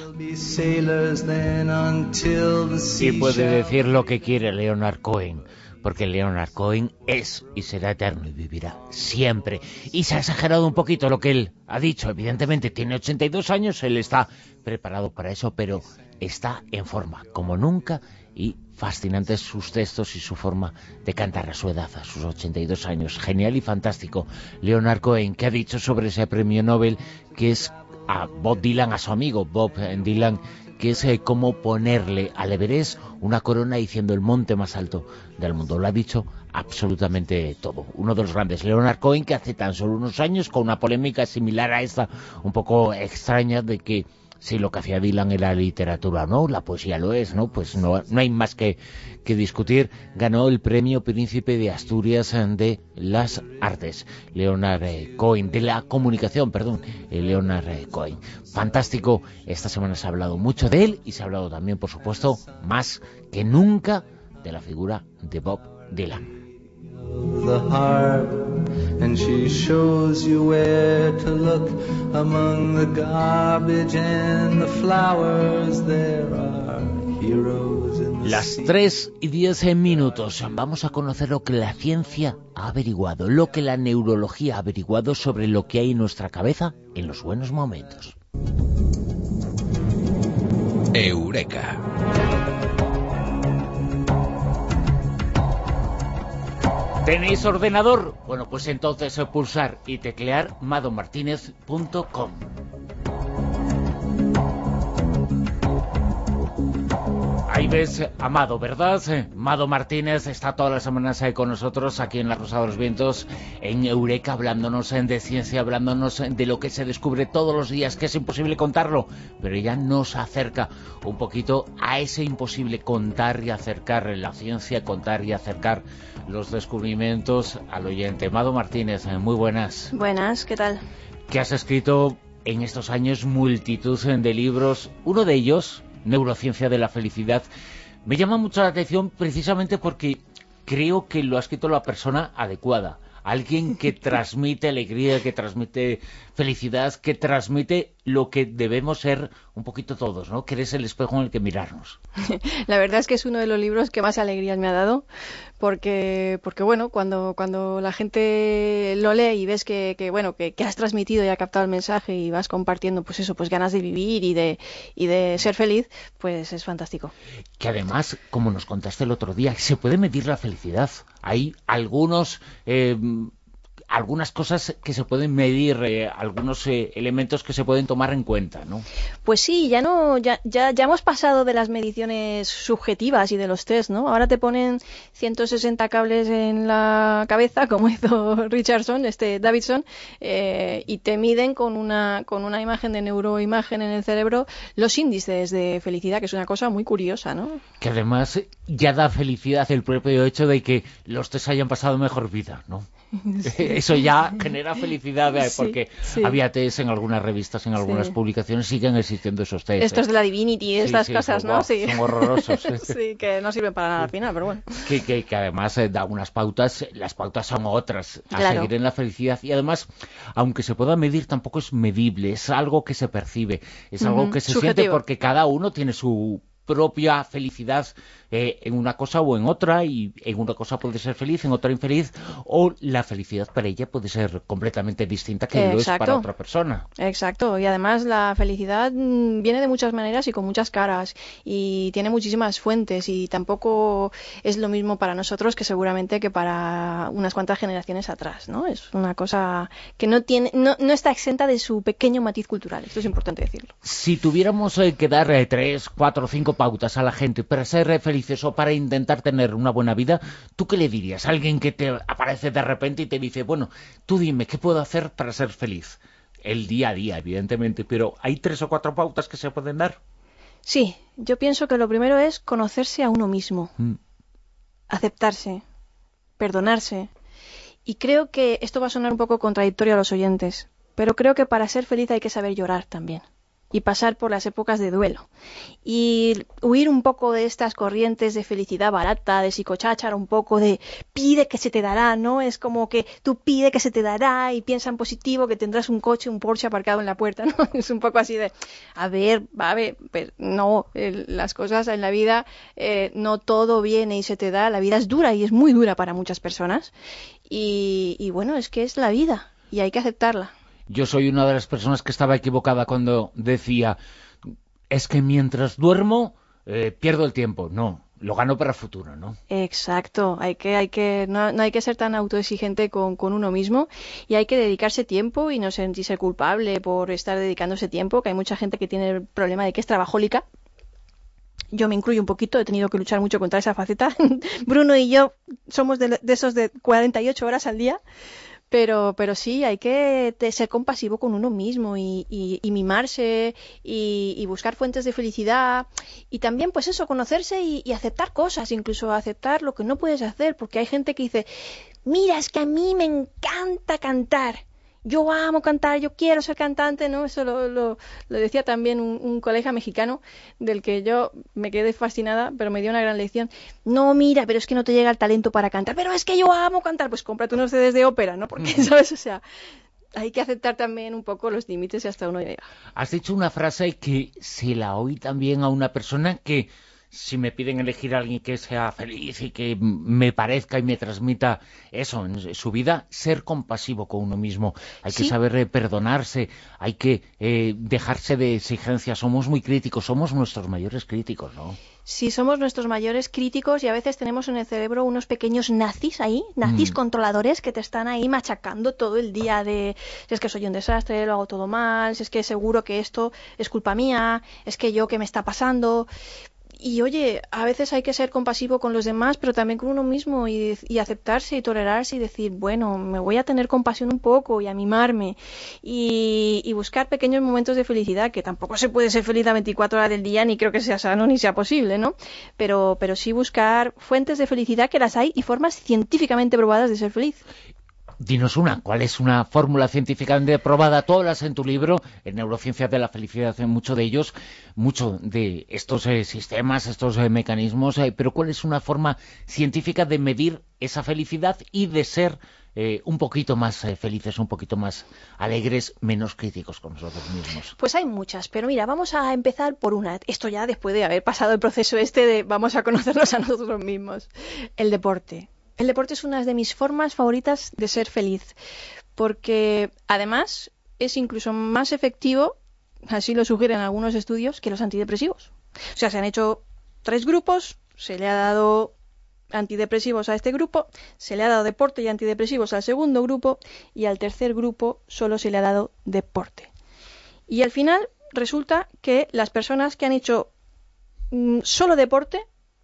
S2: Y puede decir lo que quiere Leonard Cohen, porque Leonard Cohen es y será eterno y vivirá siempre. Y se ha exagerado un poquito lo que él ha dicho. Evidentemente tiene ochenta y dos años, él está preparado para eso, pero está en forma como nunca y fascinantes sus textos y su forma de cantar a su edad, a sus ochenta y dos años. Genial y fantástico. Leonard Cohen, que ha dicho sobre ese premio Nobel, que es a Bob Dylan, a su amigo Bob Dylan, que es eh, como ponerle al Everest una corona diciendo el monte más alto del mundo. Lo ha dicho absolutamente todo. Uno de los grandes, Leonard Cohen, que hace tan solo unos años, con una polémica similar a esta, un poco extraña, de que si lo que hacía Dylan era literatura, ¿no? La poesía lo es, ¿no? Pues no, no hay más que, que discutir. Ganó el premio Príncipe de Asturias de las Artes. Leonard eh, Cohen, de la comunicación, perdón. Eh, Leonard eh, Cohen. Fantástico. Esta semana se ha hablado mucho de él y se ha hablado también, por supuesto, más que nunca de la figura de Bob Dylan.
S10: the harbor, and she shows you where to look among the garbage and the flowers. There are heroes in the
S2: Las tres y diez minutos. Vamos a conocer lo que la ciencia ha averiguado, lo que la neurología ha averiguado sobre lo que hay en nuestra cabeza en los buenos momentos.
S12: Eureka.
S2: ¿Tenéis ordenador? Bueno, pues entonces pulsar y teclear mado martínez punto com. Ahí ves a Mado, ¿verdad? Mado Martínez está todas las semanas ahí con nosotros, aquí en La Rosa de los Vientos, en Eureka, hablándonos de ciencia, hablándonos de lo que se descubre todos los días, que es imposible contarlo, pero ella nos acerca un poquito a ese imposible, contar y acercar la ciencia, contar y acercar los descubrimientos al oyente. Mado Martínez, muy buenas.
S13: Buenas, ¿qué tal?
S2: Que has escrito en estos años multitud de libros, uno de ellos, Neurociencia de la Felicidad. Me llama mucho la atención precisamente porque creo que lo ha escrito la persona adecuada. Alguien que transmite alegría, que transmite felicidad, que transmite lo que debemos ser un poquito todos, ¿no? Que eres el espejo en el que mirarnos.
S13: La verdad es que es uno de los libros que más alegrías me ha dado, porque, porque bueno, cuando, cuando la gente lo lee y ves que, que bueno, que, que has transmitido y has captado el mensaje y vas compartiendo, pues eso, pues ganas de vivir y de, y de ser feliz, pues es fantástico.
S2: Que además, como nos contaste el otro día, se puede medir la felicidad. Hay algunos... Eh, algunas cosas que se pueden medir, eh, algunos eh, elementos que se pueden tomar en cuenta, ¿no?
S13: Pues sí, ya no, ya, ya, ya hemos pasado de las mediciones subjetivas y de los test, ¿no? Ahora te ponen ciento sesenta cables en la cabeza, como hizo Richardson, este Davidson, eh, y te miden con una, con una imagen de neuroimagen en el cerebro los índices de felicidad, que es una cosa muy curiosa, ¿no?
S2: Que además ya da felicidad el propio hecho de que los test hayan pasado mejor vida, ¿no? Sí. Eso ya genera felicidad, ¿eh? Porque sí, sí. había test en algunas revistas, en algunas sí. publicaciones, siguen existiendo esos test.
S13: Estos de la Divinity, estas sí, sí, cosas, ¿no?
S2: Wow, sí. Son horrorosos.
S13: Sí, que no sirven para nada al final, pero bueno.
S2: Que, que, que además eh, da unas pautas, las pautas son otras, a claro. seguir en la felicidad. Y además, aunque se pueda medir, tampoco es medible, es algo que se percibe, es algo uh-huh. que se Subjetivo. siente porque cada uno tiene su propia felicidad eh, en una cosa o en otra, y en una cosa puede ser feliz, en otra infeliz, o la felicidad para ella puede ser completamente distinta que Exacto. lo es para otra persona.
S13: Exacto, y además la felicidad viene de muchas maneras y con muchas caras, y tiene muchísimas fuentes, y tampoco es lo mismo para nosotros que seguramente que para unas cuantas generaciones atrás, ¿no? Es una cosa que no tiene, no, no está exenta de su pequeño matiz cultural, esto es importante decirlo.
S2: Si tuviéramos eh, que dar eh, tres, cuatro, cinco pautas a la gente para ser eh, felices o para intentar tener una buena vida, ¿tú qué le dirías? Alguien que te aparece de repente y te dice, bueno, tú dime, ¿qué puedo hacer para ser feliz? El día a día, evidentemente, pero ¿hay tres o cuatro pautas que se pueden dar?
S13: Sí, yo pienso que lo primero es conocerse a uno mismo, mm. aceptarse, perdonarse, y creo que esto va a sonar un poco contradictorio a los oyentes, pero creo que para ser feliz hay que saber llorar también. Y pasar por las épocas de duelo. Y huir un poco de estas corrientes de felicidad barata, de psicocháchara, un poco de pide que se te dará, ¿no? Es como que tú pide que se te dará y piensa en positivo que tendrás un coche, un Porsche aparcado en la puerta, ¿no? Es un poco así de, a ver, a ver, pero no, eh, las cosas en la vida, eh, no todo viene y se te da, la vida es dura y es muy dura para muchas personas. Y, y bueno, es que es la vida y hay que aceptarla.
S2: Yo soy una de las personas que estaba equivocada cuando decía, es que mientras duermo eh, pierdo el tiempo. No, lo gano para el futuro, ¿no?
S13: Exacto, hay que, hay que, no, no hay que ser tan autoexigente con, con uno mismo, y hay que dedicarse tiempo y no sentirse culpable por estar dedicándose tiempo, que hay mucha gente que tiene el problema de que es trabajólica. Yo me incluyo un poquito, he tenido que luchar mucho contra esa faceta. Bruno y yo somos de, de esos de cuarenta y ocho horas al día. Pero, pero sí, hay que ser compasivo con uno mismo y, y, y mimarse y, y buscar fuentes de felicidad, y también pues eso, conocerse y, y aceptar cosas, incluso aceptar lo que no puedes hacer, porque hay gente que dice, mira, es que a mí me encanta cantar, yo amo cantar, yo quiero ser cantante, ¿no? Eso lo, lo, lo decía también un, un colega mexicano del que yo me quedé fascinada, pero me dio una gran lección. No, mira, pero es que no te llega el talento para cantar, pero es que yo amo cantar, pues cómprate unos C Ds de ópera, ¿no? Porque, ¿sabes? O sea, hay que aceptar también un poco los límites y hasta uno llega.
S2: Has dicho una frase que se la oí también a una persona que, si me piden elegir a alguien que sea feliz y que me parezca y me transmita eso en su vida, ser compasivo con uno mismo. Hay que
S13: ¿Sí?
S2: saber eh, perdonarse, hay que eh, dejarse de exigencias. Somos muy críticos, somos nuestros mayores críticos, ¿no?
S13: Sí, somos nuestros mayores críticos y a veces tenemos en el cerebro unos pequeños nazis ahí, nazis
S2: Mm.
S13: controladores que te están ahí machacando todo el día de si es que soy un desastre, lo hago todo mal, si es que seguro que esto es culpa mía, es que yo, ¿qué me está pasando? Y oye, a veces hay que ser compasivo con los demás, pero también con uno mismo y, y aceptarse y tolerarse y decir, bueno, me voy a tener compasión un poco y a mimarme y, y buscar pequeños momentos de felicidad, que tampoco se puede ser feliz a veinticuatro horas del día, ni creo que sea sano ni sea posible, ¿no? Pero, pero sí buscar fuentes de felicidad, que las hay, y formas científicamente probadas de ser feliz.
S2: Dinos una, ¿cuál es una fórmula científicamente probada? Tú hablas en tu libro, en Neurociencias de la Felicidad, en mucho de ellos, mucho de estos eh, sistemas, estos eh, mecanismos, eh, pero ¿cuál es una forma científica de medir esa felicidad y de ser eh, un poquito más eh, felices, un poquito más alegres, menos críticos con nosotros mismos?
S13: Pues hay muchas, pero mira, vamos a empezar por una. Esto ya después de haber pasado el proceso este de vamos a conocernos a nosotros mismos. El deporte. El deporte es una de mis formas favoritas de ser feliz, porque además es incluso más efectivo, así lo sugieren algunos estudios, que los antidepresivos. O sea, se han hecho tres grupos, se le ha dado antidepresivos a este grupo, se le ha dado deporte y antidepresivos al segundo grupo, y al tercer grupo solo se le ha dado deporte. Y al final resulta que las personas que han hecho mm, solo deporte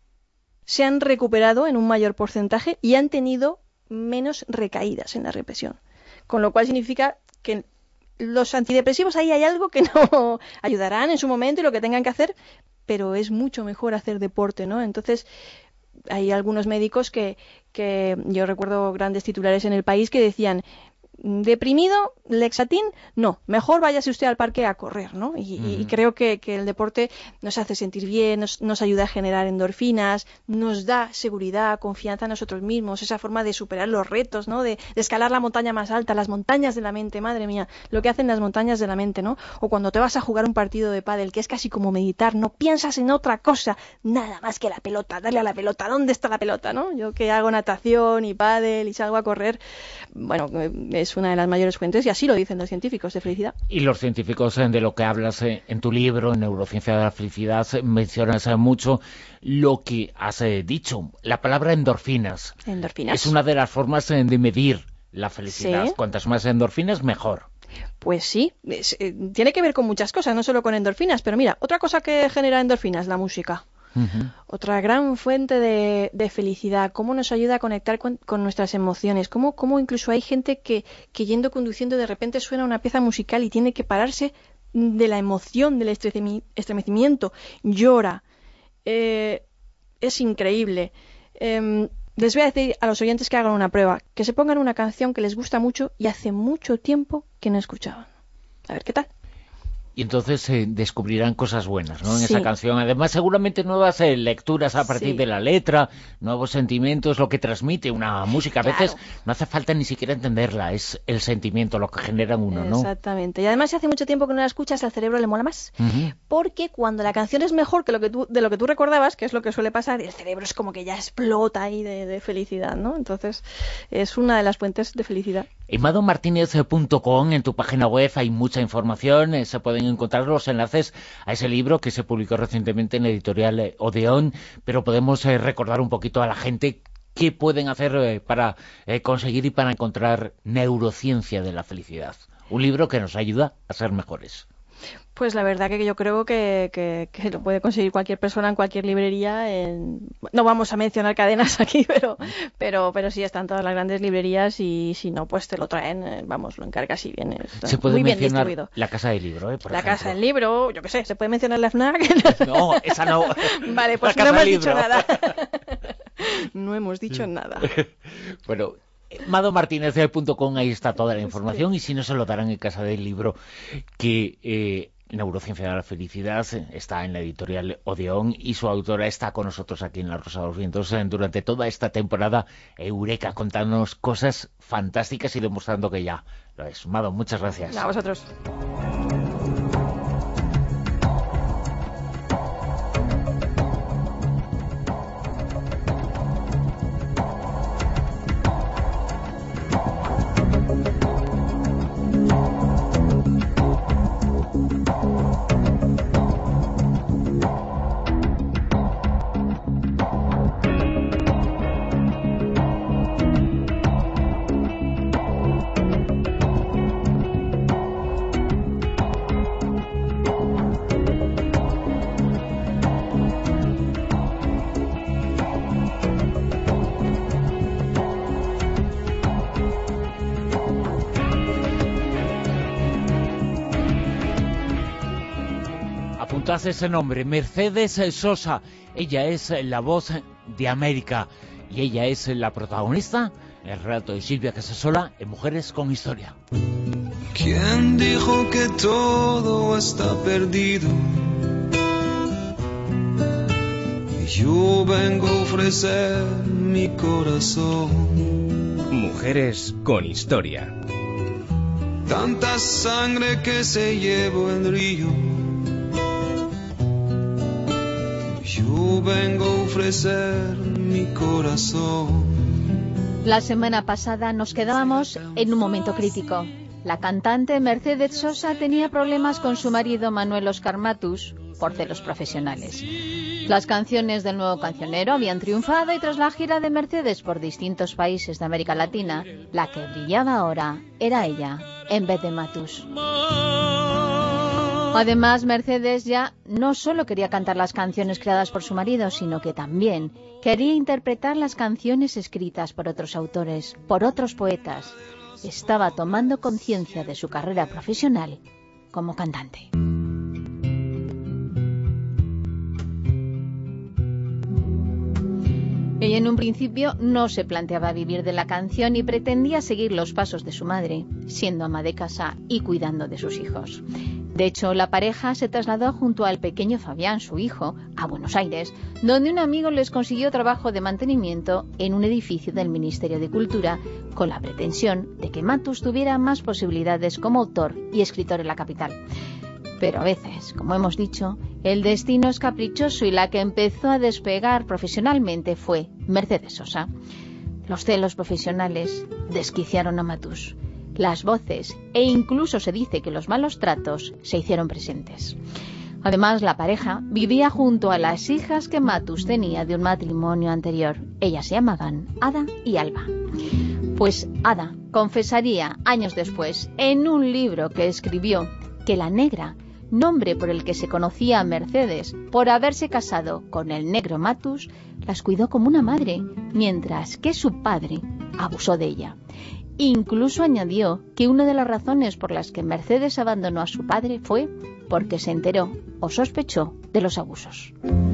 S13: se han recuperado en un mayor porcentaje y han tenido menos recaídas en la represión. Con lo cual significa que los antidepresivos, ahí hay algo que no ayudarán en su momento y lo que tengan que hacer, pero es mucho mejor hacer deporte, ¿no? Entonces, hay algunos médicos que, que yo recuerdo grandes titulares en el país que decían: deprimido, Lexatin, no, mejor váyase usted al parque a correr, ¿no? Y, uh-huh. y creo que, que el deporte nos hace sentir bien, nos, nos ayuda a generar endorfinas, nos da seguridad, confianza en nosotros mismos, esa forma de superar los retos, ¿no? De, de escalar la montaña más alta, las montañas de la mente, madre mía, lo que hacen las montañas de la mente, ¿no? O cuando te vas a jugar un partido de pádel, que es casi como meditar, no piensas en otra cosa, nada más que la pelota, darle a la pelota, ¿dónde está la pelota, no? Yo que hago natación y pádel y salgo a correr, bueno, es una de las mayores fuentes, y así lo dicen los científicos, de felicidad.
S2: Y los científicos de lo que hablas en tu libro, en Neurociencia de la Felicidad, mencionas mucho lo que has dicho, la palabra endorfinas.
S13: Endorfinas.
S2: Es una de las formas de medir la felicidad. ¿Sí? Cuantas más endorfinas, mejor.
S13: Pues sí, es, eh, tiene que ver con muchas cosas, no solo con endorfinas, pero mira, otra cosa que genera endorfinas, la música. Uh-huh. Otra gran fuente de, de felicidad, cómo nos ayuda a conectar con, con nuestras emociones, cómo, cómo incluso hay gente que, que yendo conduciendo de repente suena una pieza musical y tiene que pararse de la emoción, del estremecimiento, llora. Eh, es increíble. Eh, les voy a decir a los oyentes que hagan una prueba, que se pongan una canción que les gusta mucho y hace mucho tiempo que no escuchaban. A ver qué tal.
S2: Y entonces eh, descubrirán cosas buenas, ¿no? En
S13: sí.
S2: esa canción. Además, seguramente nuevas eh, lecturas a partir sí. de la letra, nuevos sentimientos, lo que transmite una música. A
S13: claro.
S2: veces no hace falta ni siquiera entenderla, es el sentimiento lo que genera en uno, ¿no?
S13: Exactamente. Y además, si hace mucho tiempo que no la escuchas, al cerebro le mola más. Uh-huh. Porque cuando la canción es mejor que lo que tú, de lo que tú recordabas, que es lo que suele pasar, el cerebro es como que ya explota ahí de, de felicidad, ¿no? Entonces, es una de las fuentes de felicidad.
S2: En mado martínez punto com, en tu página web, hay mucha información, eh, se pueden encontrar los enlaces a ese libro que se publicó recientemente en la editorial eh, Odeón, pero podemos eh, recordar un poquito a la gente qué pueden hacer eh, para eh, conseguir y para encontrar Neurociencia de la Felicidad, un libro que nos ayuda a ser mejores.
S13: Pues la verdad que yo creo que, que, que lo puede conseguir cualquier persona en cualquier librería. En... No vamos a mencionar cadenas aquí, pero, pero, pero sí están todas las grandes librerías y si no, pues te lo traen, vamos, lo encargas y viene.
S2: Se puede
S13: muy bien
S2: mencionar
S13: distribuido.
S2: La Casa del Libro, ¿eh? Por
S13: la
S2: ejemplo.
S13: Casa del Libro, yo qué sé, se puede mencionar la FNAC.
S2: No, esa no.
S13: Vale, pues
S2: la
S13: no hemos
S2: dicho
S13: nada. No hemos dicho nada.
S2: Bueno, mado martínez punto com, ahí está toda la información, y si no se lo darán en casa del libro, que eh, Neurociencia de la Felicidad está en la editorial Odeón, y su autora está con nosotros aquí en La Rosa de los Vientos durante toda esta temporada. Eureka, contándonos cosas fantásticas y demostrando que ya lo es. Mado, muchas gracias.
S13: A vosotros.
S2: Apuntad ese nombre, Mercedes Sosa. Ella es la voz de América y ella es la protagonista, el relato de Silvia Casasola en Mujeres con Historia.
S10: ¿Quién dijo que todo está perdido? Yo vengo a ofrecer mi corazón.
S12: Mujeres con Historia.
S10: Tanta sangre que se llevó el río. Yo vengo a ofrecer mi corazón.
S4: La semana pasada nos quedábamos en un momento crítico. La cantante Mercedes Sosa tenía problemas con su marido Manuel Oscar Matus por celos profesionales. Las canciones del nuevo cancionero habían triunfado y tras la gira de Mercedes por distintos países de América Latina, la que brillaba ahora era ella, en vez de Matus. Además, Mercedes ya no solo quería cantar las canciones creadas por su marido, sino que también quería interpretar las canciones escritas por otros autores, por otros poetas. Estaba tomando conciencia de su carrera profesional como cantante. Ella en un principio no se planteaba vivir de la canción y pretendía seguir los pasos de su madre, siendo ama de casa y cuidando de sus hijos. De hecho, la pareja se trasladó junto al pequeño Fabián, su hijo, a Buenos Aires, donde un amigo les consiguió trabajo de mantenimiento en un edificio del Ministerio de Cultura, con la pretensión de que Matus tuviera más posibilidades como autor y escritor en la capital. Pero a veces, como hemos dicho, el destino es caprichoso y la que empezó a despegar profesionalmente fue Mercedes Sosa. Los celos profesionales desquiciaron a Matus. Las voces e incluso se dice que los malos tratos se hicieron presentes. Además, la pareja vivía junto a las hijas que Matus tenía de un matrimonio anterior. Ellas se llamaban Ada y Alba. Pues Ada confesaría años después, en un libro que escribió, que la negra, nombre por el que se conocía a Mercedes por haberse casado con el negro Matus, las cuidó como una madre, mientras que su padre abusó de ella. Incluso añadió que una de las razones por las que Mercedes abandonó a su padre fue porque se enteró o sospechó de los abusos.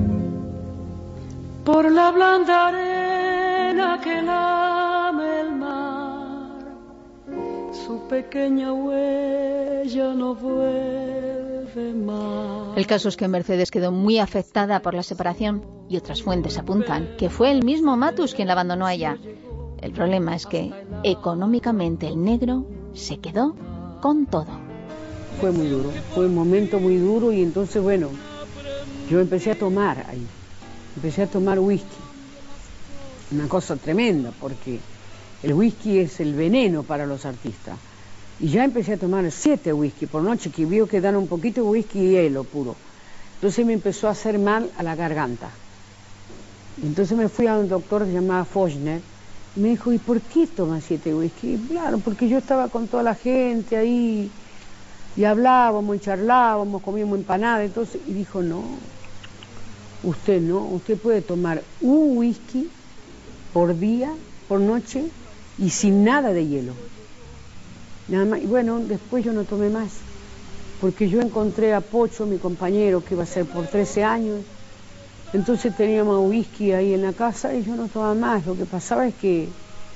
S14: Por la blanda arena que lame el mar, su pequeña huella no vuelve más.
S4: El caso es que Mercedes quedó muy afectada por la separación y otras fuentes apuntan que fue el mismo Matus quien la abandonó a ella. El problema es que económicamente el negro se quedó con todo.
S15: Fue muy duro, fue un momento muy duro y entonces, bueno, yo empecé a tomar ahí, empecé a tomar whisky. Una cosa tremenda porque el whisky es el veneno para los artistas. Y ya empecé a tomar siete whisky por noche, que vio que dan un poquito de whisky y hielo puro. Entonces me empezó a hacer mal a la garganta. Entonces me fui a un doctor que se llamaba Fochner. Y me dijo, ¿y por qué toma siete whisky? Y claro, porque yo estaba con toda la gente ahí, y hablábamos, y charlábamos, comíamos empanadas, entonces, y dijo, no, usted no, usted puede tomar un whisky por día, por noche, y sin nada de hielo. Nada más. Y bueno, después yo no tomé más, porque yo encontré a Pocho, mi compañero, que iba a ser por trece años, entonces teníamos whisky ahí en la casa y yo no tomaba más. Lo que pasaba es que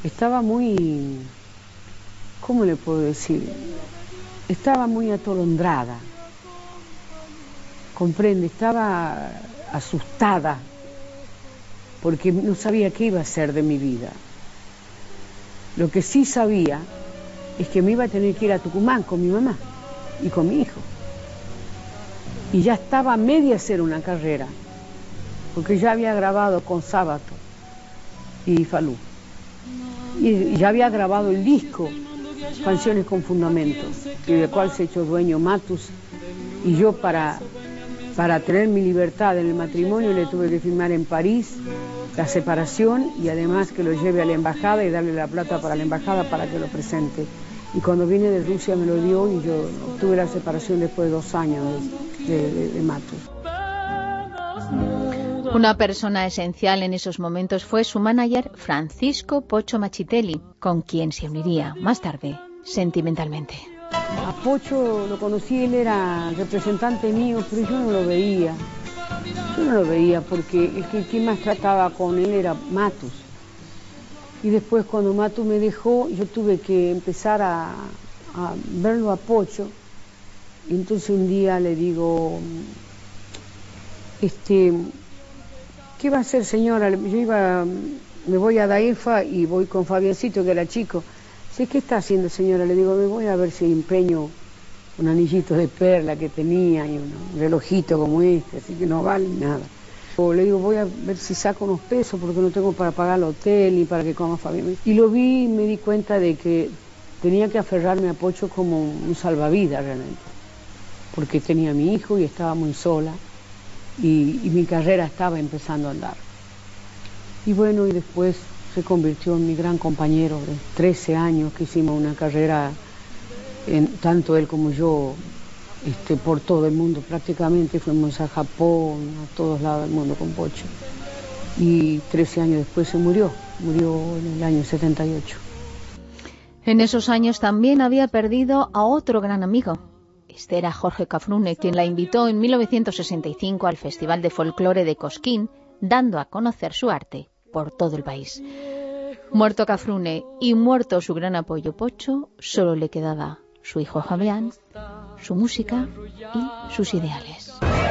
S15: estaba muy, ¿cómo le puedo decir? Estaba muy atolondrada, comprende, estaba asustada, porque no sabía qué iba a hacer de mi vida. Lo que sí sabía es que me iba a tener que ir a Tucumán con mi mamá y con mi hijo. Y ya estaba a media hacer una carrera, porque ya había grabado con Sábato y Falú. Y ya había grabado el disco, Canciones con Fundamento, del cual se echó dueño Matus. Y yo para, para tener mi libertad en el matrimonio le tuve que firmar en París la separación y además que lo lleve a la embajada y darle la plata para la embajada para que lo presente. Y cuando vine de Rusia me lo dio y yo obtuve la separación después de dos años de, de, de Matus.
S4: Una persona esencial en esos momentos fue su manager Francisco Pocho Machitelli, con quien se uniría más tarde sentimentalmente.
S15: A Pocho lo conocí, él era representante mío, pero yo no lo veía. Yo no lo veía porque el que quien más trataba con él era Matus. Y después cuando Matus me dejó, yo tuve que empezar a, a verlo a Pocho. Y entonces un día le digo, este, ¿qué va a hacer, señora? Yo iba, me voy a Daifa y voy con Fabiancito, que era chico. Dice, ¿qué está haciendo, señora? Le digo, me voy a ver si empeño un anillito de perla que tenía y un relojito como este, así que no vale nada. O le digo, voy a ver si saco unos pesos porque no tengo para pagar el hotel ni para que coma Fabián. Y lo vi y me di cuenta de que tenía que aferrarme a Pocho como un salvavidas realmente, porque tenía a mi hijo y estaba muy sola y, y mi carrera estaba empezando a andar. Y bueno, y después se convirtió en mi gran compañero de trece años que hicimos una carrera, en, tanto él como yo, este, por todo el mundo prácticamente. Fuimos a Japón, a todos lados del mundo con Pocho. Y trece años después se murió, murió en el año setenta y ocho.
S4: En esos años también había perdido a otro gran amigo. Este era Jorge Cafrune, quien la invitó en mil novecientos sesenta y cinco al Festival de Folclore de Cosquín, dando a conocer su arte por todo el país. Muerto Cafrune y muerto su gran apoyo Pocho, solo le quedaba su hijo Fabián, su música y sus ideales.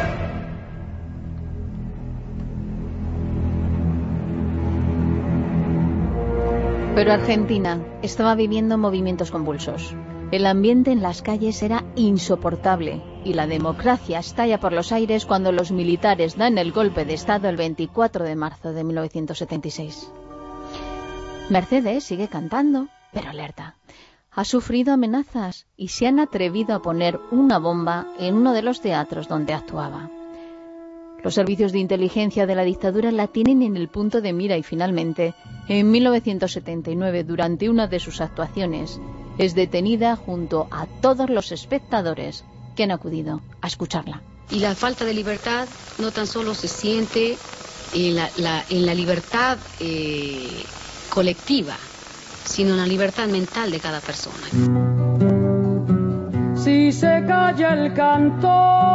S4: Pero Argentina estaba viviendo movimientos convulsos. El ambiente en las calles era insoportable y la democracia estalla por los aires cuando los militares dan el golpe de Estado el veinticuatro de marzo de mil novecientos setenta y seis. Mercedes sigue cantando, pero alerta. Ha sufrido amenazas y se han atrevido a poner una bomba en uno de los teatros donde actuaba. Los servicios de inteligencia de la dictadura la tienen en el punto de mira y finalmente, en mil novecientos setenta y nueve, durante una de sus actuaciones, es detenida junto a todos los espectadores que han acudido a escucharla.
S16: Y la falta de libertad no tan solo se siente en la, la, en la libertad eh, colectiva, sino en la libertad mental de cada persona.
S14: Si se calla el cantor,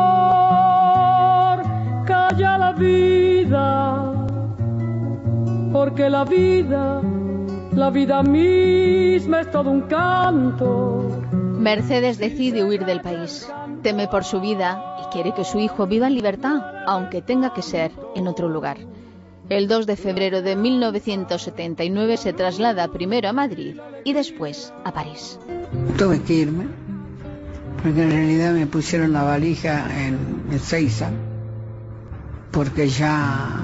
S14: calla la vida, porque la vida, la vida misma es todo un canto.
S4: Mercedes decide huir del país, teme por su vida y quiere que su hijo viva en libertad, aunque tenga que ser en otro lugar. El dos de febrero de mil novecientos setenta y nueve se traslada primero a Madrid y después a París.
S17: Tuve que irme, porque en realidad me pusieron la valija en Ezeiza, porque ya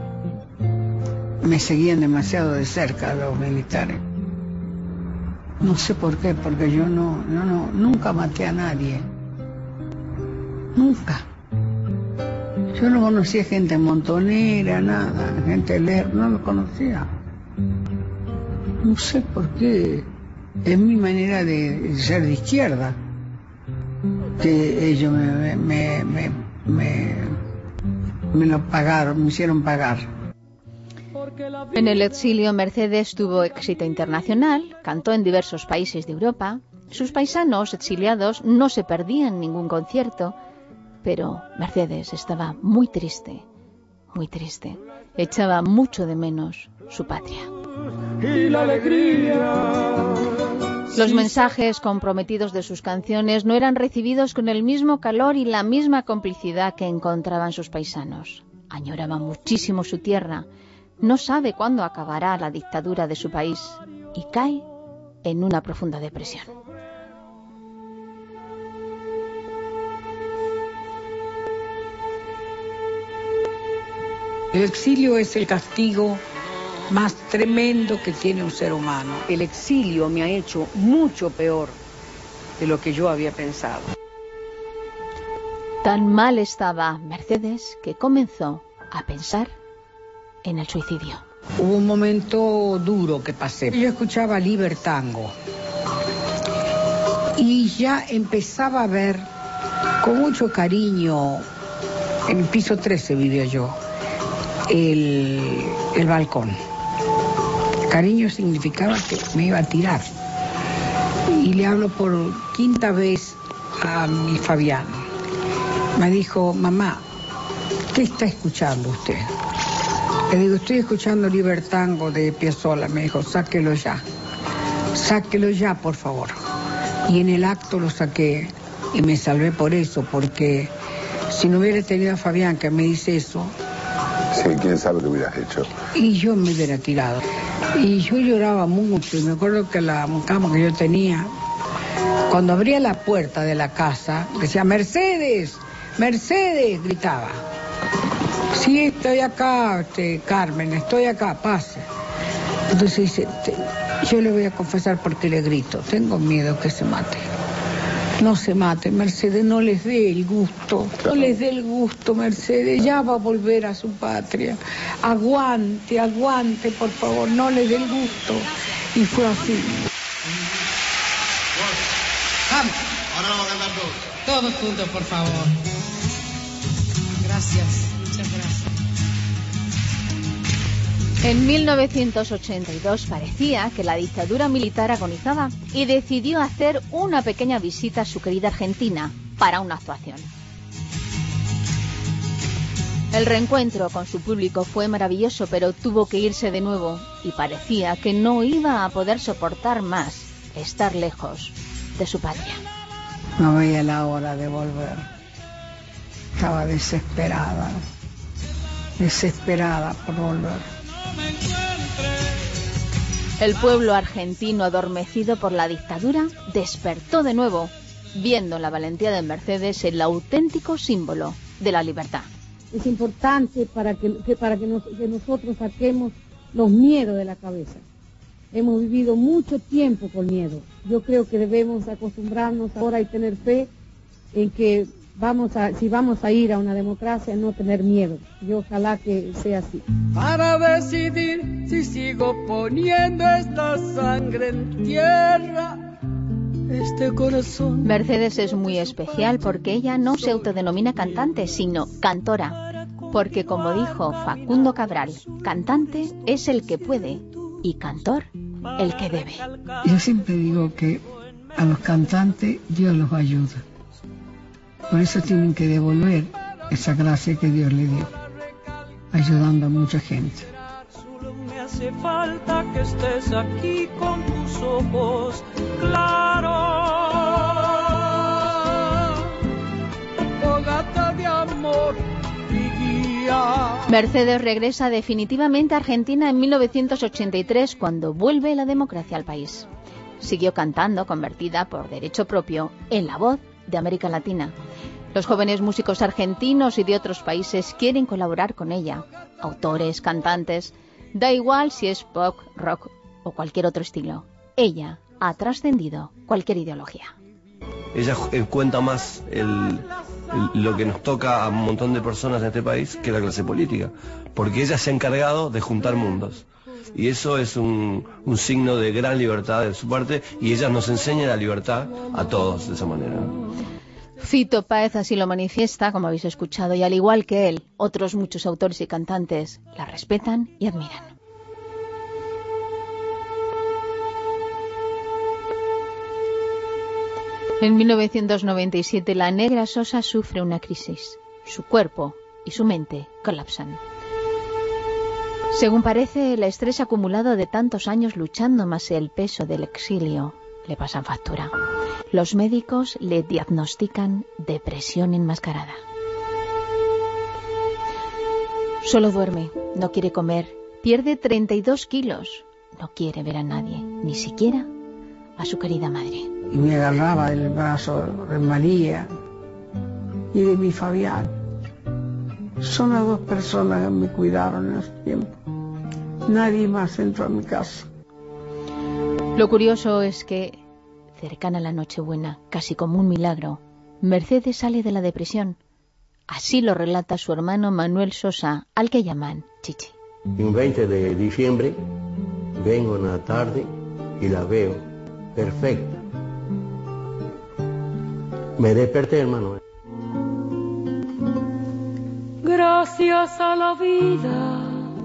S17: me seguían demasiado de cerca los militares. No sé por qué, porque yo no, no, no, nunca maté a nadie. Nunca. Yo no conocía gente montonera, nada, gente leer, no lo conocía. No sé por qué. Es mi manera de ser de izquierda. Que ellos me, me, me, me, me lo pagaron, me hicieron pagar.
S4: En el exilio, Mercedes tuvo éxito internacional, cantó en diversos países de Europa. Sus paisanos exiliados no se perdían ningún concierto, pero Mercedes estaba muy triste, muy triste. Echaba mucho de menos su patria.
S14: y la alegría.
S4: Los mensajes comprometidos de sus canciones no eran recibidos con el mismo calor y la misma complicidad que encontraban sus paisanos. Añoraba muchísimo su tierra, no sabe cuándo acabará la dictadura de su país y cae en una profunda depresión.
S17: El exilio es el castigo más tremendo que tiene un ser humano.
S15: El exilio me ha hecho mucho peor de lo que yo había pensado.
S4: Tan mal estaba Mercedes que comenzó a pensar en el suicidio.
S17: Hubo un momento duro que pasé. Yo escuchaba Libertango y ya empezaba a ver con mucho cariño, en el piso trece vivía yo, el, el balcón. Cariño significaba que me iba a tirar. Y le hablo por quinta vez a mi Fabián. Me dijo, mamá, ¿qué está escuchando usted? Le digo, estoy escuchando Libertango de Piazzolla. Me dijo, sáquelo ya. Sáquelo ya, por favor. Y en el acto lo saqué y me salvé por eso, porque si no hubiera tenido a Fabián que me dice eso...
S18: Sí, quién sabe qué hubieras hecho.
S17: Y yo me hubiera tirado. Y yo lloraba mucho, y me acuerdo que la cama que yo tenía, cuando abría la puerta de la casa, decía, Mercedes, Mercedes, gritaba. Sí, estoy acá, este, Carmen, estoy acá, pase. Entonces dice, te, yo le voy a confesar porque le grito, tengo miedo que se mate. No se mate, Mercedes, no les dé el gusto, no les dé el gusto, Mercedes, ya va a volver a su patria. Aguante, aguante, por favor, no les dé el gusto. Y fue así.
S19: Vamos, ahora vamos a cantar todos. Todos juntos, por favor. Gracias, muchas gracias.
S4: En mil novecientos ochenta y dos parecía que la dictadura militar agonizaba y decidió hacer una pequeña visita a su querida Argentina para una actuación. El reencuentro con su público fue maravilloso, pero tuvo que irse de nuevo y parecía que no iba a poder soportar más estar lejos de su patria.
S17: No veía la hora de volver. Estaba desesperada, desesperada por volver.
S4: El pueblo argentino, adormecido por la dictadura, despertó de nuevo, viendo la valentía de Mercedes el auténtico símbolo de la libertad.
S15: Es importante para que, que para que, nos, que nosotros saquemos los miedos de la cabeza. Hemos vivido mucho tiempo con miedo. Yo creo que debemos acostumbrarnos ahora y tener fe en que vamos a, si vamos a ir a una democracia, no tener miedo. Yo ojalá que sea así.
S14: Para decidir si sigo poniendo esta sangre en tierra, este corazón.
S4: Mercedes es muy especial porque ella no se autodenomina cantante, sino cantora. Porque como dijo Facundo Cabral, cantante es el que puede y cantor el que debe.
S17: Yo siempre digo que a los cantantes Dios los ayuda. Por eso tienen que devolver esa gracia que Dios le dio, ayudando a mucha gente.
S14: Solo me hace falta que estés aquí con tus ojos claros. Fogata de amor y guía.
S4: Mercedes regresa definitivamente a Argentina en mil novecientos ochenta y tres, cuando vuelve la democracia al país. Siguió cantando, convertida por derecho propio en la voz de América Latina. Los jóvenes músicos argentinos y de otros países quieren colaborar con ella. Autores, cantantes, da igual si es pop, rock o cualquier otro estilo. Ella ha trascendido cualquier ideología.
S20: Ella eh, cuenta más el, el, lo que nos toca a un montón de personas en este país que la clase política, porque ella se ha encargado de juntar mundos. Y eso es un, un signo de gran libertad de su parte, y ella nos enseña la libertad a todos de esa manera.
S4: Fito Páez así lo manifiesta, como habéis escuchado, y al igual que él, otros muchos autores y cantantes la respetan y admiran. En mil novecientos noventa y siete, la Negra Sosa sufre una crisis. Su cuerpo y su mente colapsan. Según parece, el estrés acumulado de tantos años luchando más el peso del exilio le pasan factura. Los médicos le diagnostican depresión enmascarada. Solo duerme, no quiere comer, pierde treinta y dos kilos, no quiere ver a nadie, ni siquiera a su querida madre.
S17: Y me agarraba del brazo de María y de mi Fabián. Son las dos personas que me cuidaron en ese tiempo. Nadie más entró a mi casa.
S4: Lo curioso es que, cercana a la Nochebuena, casi como un milagro, Mercedes sale de la depresión. Así lo relata su hermano Manuel Sosa, al que llaman Chichi.
S21: Un veinte de diciembre vengo en la tarde y la veo perfecta. Me desperté, hermano.
S14: Gracias a la vida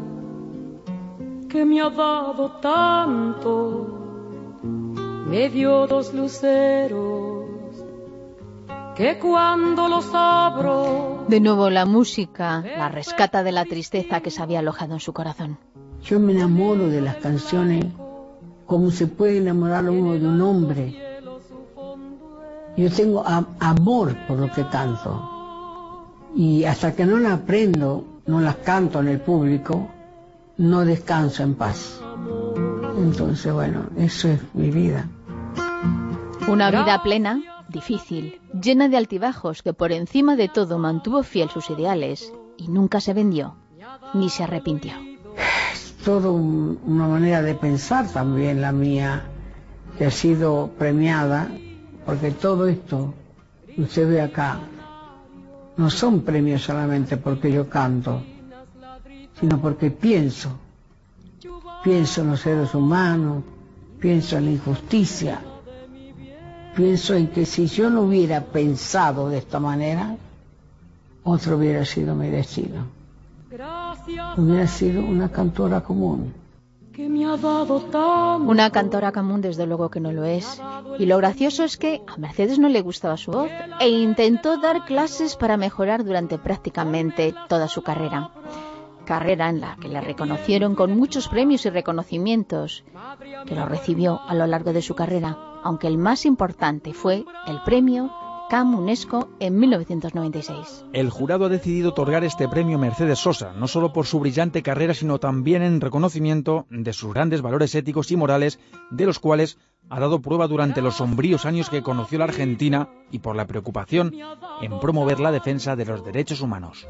S14: que me ha dado tanto, me dio dos luceros que cuando los abro...
S4: De nuevo la música la rescata de la tristeza que se había alojado en su corazón.
S17: Yo me enamoro de las canciones como se puede enamorar uno de un hombre. Yo tengo a- amor por lo que canto. Y hasta que no la aprendo, no las canto en el público, no descanso en paz. Entonces, bueno, eso es mi vida.
S4: Una vida plena, difícil, llena de altibajos, que por encima de todo mantuvo fiel sus ideales y nunca se vendió, ni se arrepintió.
S17: Es todo un- una manera de pensar también la mía, que ha sido premiada, porque todo esto que usted ve acá no son premios solamente porque yo canto, sino porque pienso. Pienso en los seres humanos, pienso en la injusticia, pienso en que si yo no hubiera pensado de esta manera, otro hubiera sido mi destino. Hubiera sido una cantora común.
S14: que me ha dado tanto.
S4: Una cantora común, desde luego que no lo es. Y lo gracioso es que a Mercedes no le gustaba su voz e intentó dar clases para mejorar durante prácticamente toda su carrera. Carrera en la que le reconocieron con muchos premios y reconocimientos, que lo recibió a lo largo de su carrera, aunque el más importante fue el premio Camp UNESCO en mil novecientos noventa y seis.
S22: El jurado ha decidido otorgar este premio a Mercedes Sosa, no solo por su brillante carrera, sino también en reconocimiento de sus grandes valores éticos y morales, de los cuales ha dado prueba durante los sombríos años que conoció la Argentina, y por la preocupación en promover la defensa de los derechos humanos.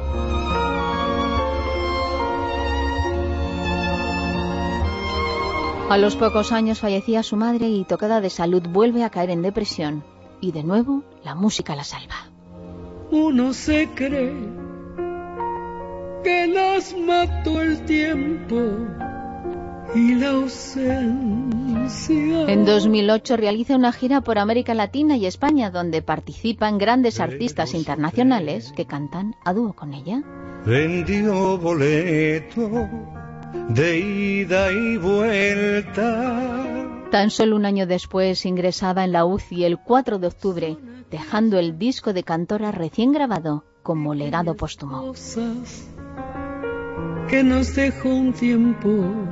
S4: A los pocos años fallecía su madre y, tocada de salud, vuelve a caer en depresión. Y de nuevo, la música la salva.
S14: Uno se cree que las mató el tiempo y la ausencia.
S4: En dos mil ocho realiza una gira por América Latina y España, donde participan grandes artistas internacionales que cantan a dúo con ella.
S23: Vendió boleto de ida y vuelta.
S4: Tan solo un año después ingresaba en la U C I el cuatro de octubre, dejando el disco de cantora recién grabado como legado póstumo.
S14: Que nos dejó un tiempo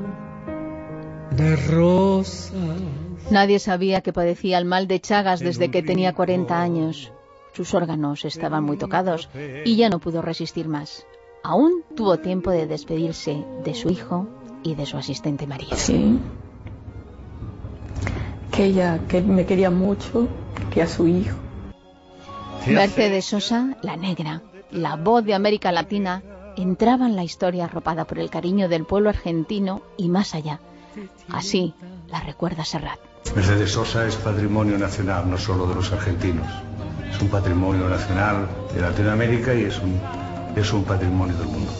S14: de rosas.
S4: Nadie sabía que padecía el mal de Chagas desde que tenía cuarenta años. Sus órganos estaban muy tocados y ya no pudo resistir más. Aún tuvo tiempo de despedirse de su hijo y de su asistente María.
S24: Sí. Que ella que me quería mucho, que a su hijo.
S4: Mercedes Sosa, la negra, la voz de América Latina, entraba en la historia arropada por el cariño del pueblo argentino y más allá. Así la recuerda Serrat.
S25: Mercedes Sosa es patrimonio nacional, no solo de los argentinos. Es un patrimonio nacional de Latinoamérica y es un, es un patrimonio del mundo.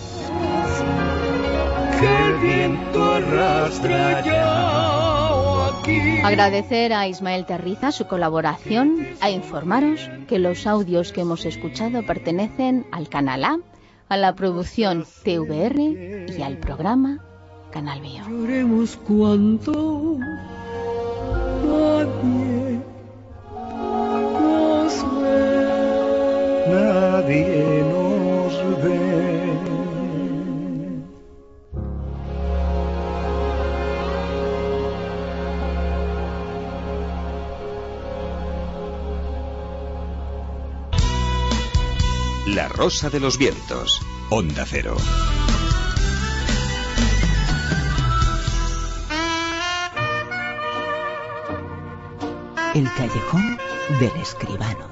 S14: Que el viento arrastra ya.
S4: Agradecer a Ismael Terriza su colaboración, a informaros que los audios que hemos escuchado pertenecen al Canal A, a la producción T V R y al programa Canal Bio.
S14: Lloremos cuando nadie nos ve.
S23: Nadie nos ve.
S1: La Rosa de los Vientos. Onda Cero.
S3: El callejón del escribano.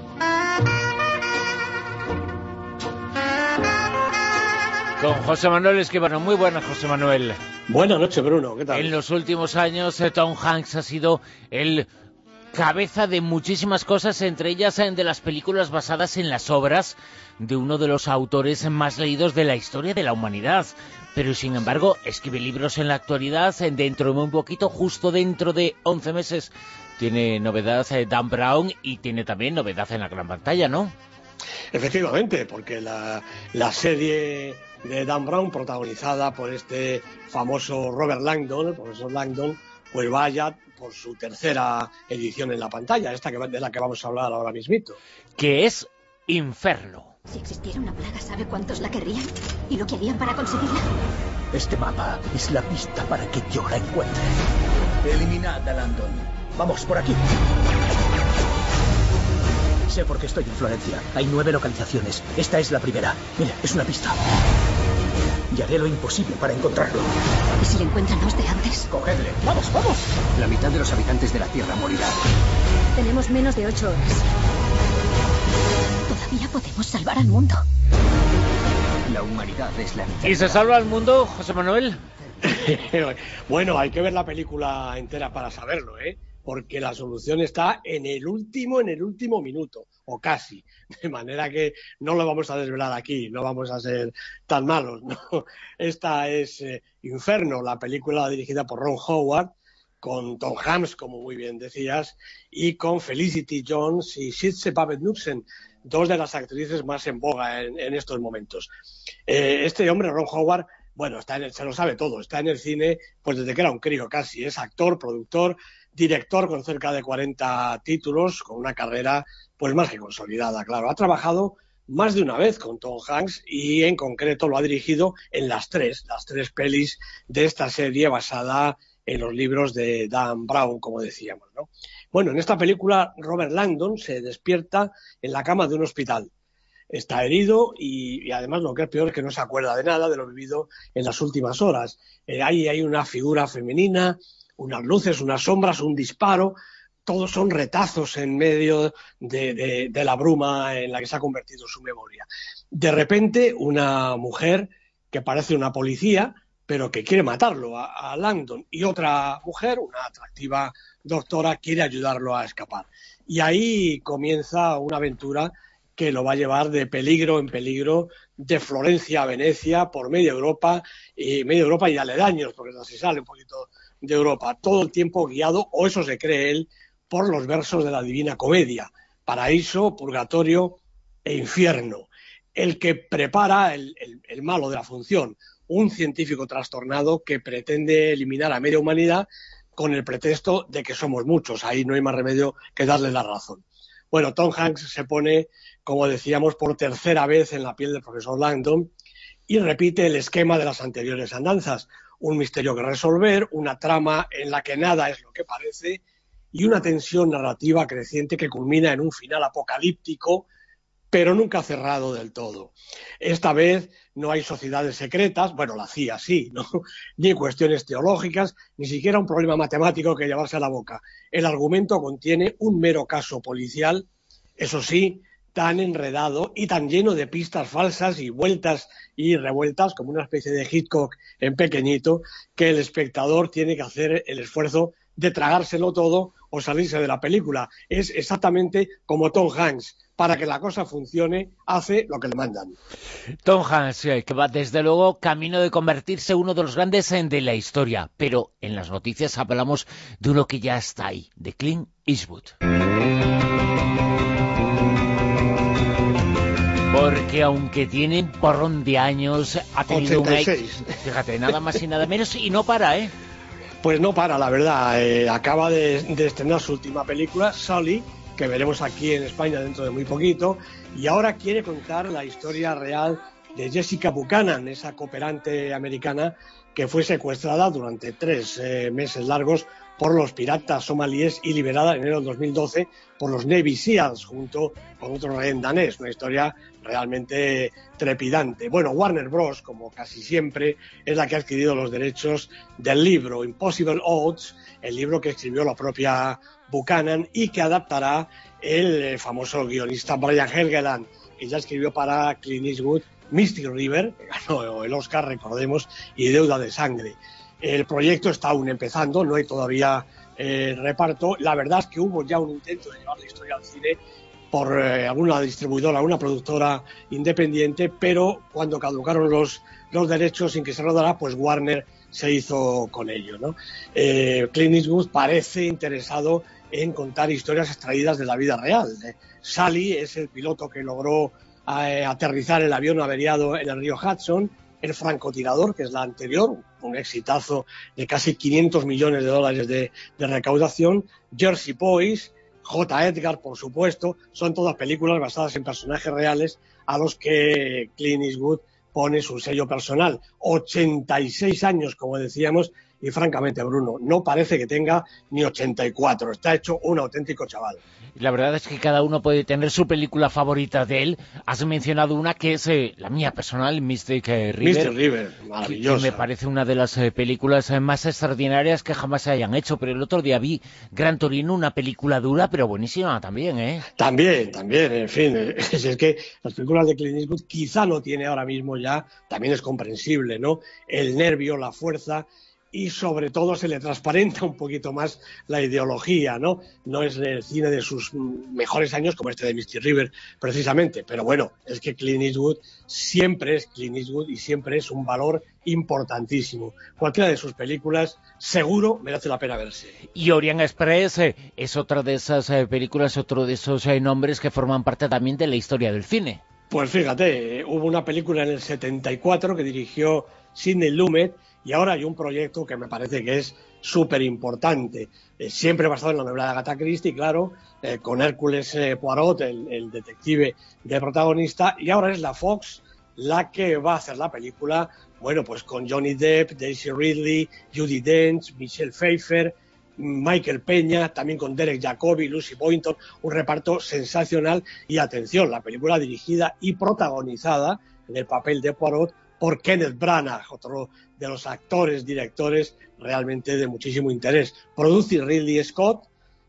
S2: Con José Manuel Escribano. Muy buenas, José Manuel.
S5: Buenas noches, Bruno. ¿Qué tal?
S2: En los últimos años, Tom Hanks ha sido el cabeza de muchísimas cosas, entre ellas de las películas basadas en las obras de uno de los autores más leídos de la historia de la humanidad. Pero, sin embargo, escribe libros en la actualidad, dentro de un poquito, justo dentro de once meses, tiene novedad Dan Brown y tiene también novedad en la gran pantalla, ¿no?
S5: Efectivamente, porque la, la serie de Dan Brown, protagonizada por este famoso Robert Langdon, el profesor Langdon, pues vaya por su tercera edición en la pantalla, esta que, de la que vamos a hablar ahora mismito.
S2: Que es Inferno.
S6: Si existiera una plaga, ¿sabe cuántos la querrían? ¿Y lo que harían para conseguirla?
S7: Este mapa es la pista para que yo la encuentre. Eliminad a Langdon. Vamos, por aquí. Sé por qué estoy en Florencia. Hay nueve localizaciones. Esta es la primera. Mira, es una pista. Y haré lo imposible para encontrarlo.
S6: ¿Y si le encuentran los de antes?
S7: Cogedle. ¡Vamos, vamos! La mitad de los habitantes de la Tierra morirá.
S6: Tenemos menos de ocho horas. Todavía podemos salvar al mundo.
S7: La humanidad es la mitad.
S2: ¿Y se salva al mundo, José Manuel?
S5: Bueno, hay que ver la película entera para saberlo, ¿eh? Porque la solución está en el último, en el último minuto, o casi, de manera que no lo vamos a desvelar aquí, no vamos a ser tan malos, ¿no? Esta es eh, Inferno, la película dirigida por Ron Howard, con Tom Hanks, como muy bien decías, y con Felicity Jones y Sidsel Papenhuyzen, dos de las actrices más en boga en, en estos momentos. Eh, este hombre, Ron Howard, bueno, está en el, se lo sabe todo, está en el cine pues desde que era un crío casi, es actor, productor, director con cerca de cuarenta títulos, con una carrera pues más que consolidada, claro. Ha trabajado más de una vez con Tom Hanks y en concreto lo ha dirigido en las tres, las tres pelis de esta serie basada en los libros de Dan Brown, como decíamos, ¿no? Bueno, en esta película Robert Langdon se despierta en la cama de un hospital. Está herido y, y además lo que es peor es que no se acuerda de nada de lo vivido en las últimas horas. Eh, ahí hay una figura femenina, unas luces, unas sombras, un disparo, todos son retazos en medio de, de, de la bruma en la que se ha convertido su memoria. De repente, una mujer que parece una policía, pero que quiere matarlo a, a Langdon, y otra mujer, una atractiva doctora, quiere ayudarlo a escapar. Y ahí comienza una aventura que lo va a llevar de peligro en peligro, de Florencia a Venecia, por media Europa, y media Europa y aledaños, porque así sale un poquito de Europa, todo el tiempo guiado, o eso se cree él, por los versos de la Divina Comedia, paraíso, purgatorio e infierno. El que prepara el, el, el malo de la función, un científico trastornado que pretende eliminar a media humanidad con el pretexto de que somos muchos, ahí no hay más remedio que darle la razón. Bueno, Tom Hanks se pone, como decíamos, por tercera vez en la piel del profesor Langdon y repite el esquema de las anteriores andanzas. Un misterio que resolver, una trama en la que nada es lo que parece y una tensión narrativa creciente que culmina en un final apocalíptico, pero nunca cerrado del todo. Esta vez no hay sociedades secretas, bueno, la C I A sí, ¿no? Ni cuestiones teológicas, ni siquiera un problema matemático que llevarse a la boca. El argumento contiene un mero caso policial, eso sí, tan enredado y tan lleno de pistas falsas y vueltas y revueltas, como una especie de Hitchcock en pequeñito, que el espectador tiene que hacer el esfuerzo de tragárselo todo o salirse de la película. Es exactamente como Tom Hanks. Para que la cosa funcione, hace lo que le mandan.
S2: Tom Hanks, que va desde luego camino de convertirse en uno de los grandes de la historia. Pero en las noticias hablamos de uno que ya está ahí, de Clint Eastwood. Porque aunque tiene un porrón de años, ha tenido
S5: ochenta y seis.
S2: una... Fíjate, nada más y nada menos, y no para, ¿eh?
S5: Pues no para, la verdad. Eh, acaba de, de estrenar su última película, Sully, que veremos aquí en España dentro de muy poquito, y ahora quiere contar la historia real de Jessica Buchanan, esa cooperante americana que fue secuestrada durante tres eh, meses largos por los piratas somalíes y liberada en enero del dos mil doce por los Navy Seals junto con otro rehén danés. Una historia realmente trepidante. Bueno, Warner Bros., como casi siempre, es la que ha adquirido los derechos del libro Impossible Odds, el libro que escribió la propia Buchanan y que adaptará el famoso guionista Brian Helgeland, que ya escribió para Clint Eastwood Mystic River, que ganó el Oscar, recordemos, y Deuda de Sangre. El proyecto está aún empezando, no hay todavía eh, reparto. La verdad es que hubo ya un intento de llevar la historia al cine por eh, alguna distribuidora, una productora independiente, pero cuando caducaron los, los derechos sin que se rodara, pues Warner se hizo con ello, ¿no? Eh, Clint Eastwood parece interesado en contar historias extraídas de la vida real. Eh, Sally es el piloto que logró eh, aterrizar el avión averiado en el río Hudson. El francotirador, que es la anterior, un exitazo de casi quinientos millones de dólares de, de recaudación. Jersey Boys, J. Edgar, por supuesto, son todas películas basadas en personajes reales a los que Clint Eastwood pone su sello personal. ochenta y seis años, como decíamos, y francamente, Bruno, no parece que tenga ni ochenta y cuatro, está hecho un auténtico chaval.
S2: La verdad es que cada uno puede tener su película favorita de él. Has mencionado una que es eh, la mía personal, Mystic eh, River.
S5: Mystic River, maravillosa.
S2: Que me parece una de las eh, películas eh, más extraordinarias que jamás se hayan hecho. Pero el otro día vi Gran Torino, una película dura, pero buenísima también, ¿eh? También,
S5: también, en fin. Es, es que las películas de Clint Eastwood quizá no tiene ahora mismo ya, también es comprensible, ¿no? El nervio, la fuerza... y sobre todo se le transparenta un poquito más la ideología, ¿no? No es el cine de sus mejores años como este de Mystic River, precisamente, pero bueno, es que Clint Eastwood siempre es Clint Eastwood y siempre es un valor importantísimo. Cualquiera de sus películas seguro merece la pena verse.
S2: Y Orient Express eh, es otra de esas eh, películas, otro de esos eh, nombres que forman parte también de la historia del cine.
S5: Pues fíjate, eh, hubo una película en el setenta y cuatro que dirigió Sidney Lumet, y ahora hay un proyecto que me parece que es súper importante, eh, siempre basado en la novela de Agatha Christie, claro, eh, con Hércules eh, Poirot, el, el detective de protagonista, y ahora es la Fox la que va a hacer la película, bueno, pues con Johnny Depp, Daisy Ridley, Judi Dench, Michelle Pfeiffer, Michael Peña, también con Derek Jacobi, Lucy Boynton, un reparto sensacional, y atención, la película dirigida y protagonizada en el papel de Poirot por Kenneth Branagh, otro de los actores, directores realmente de muchísimo interés. Produce Ridley Scott,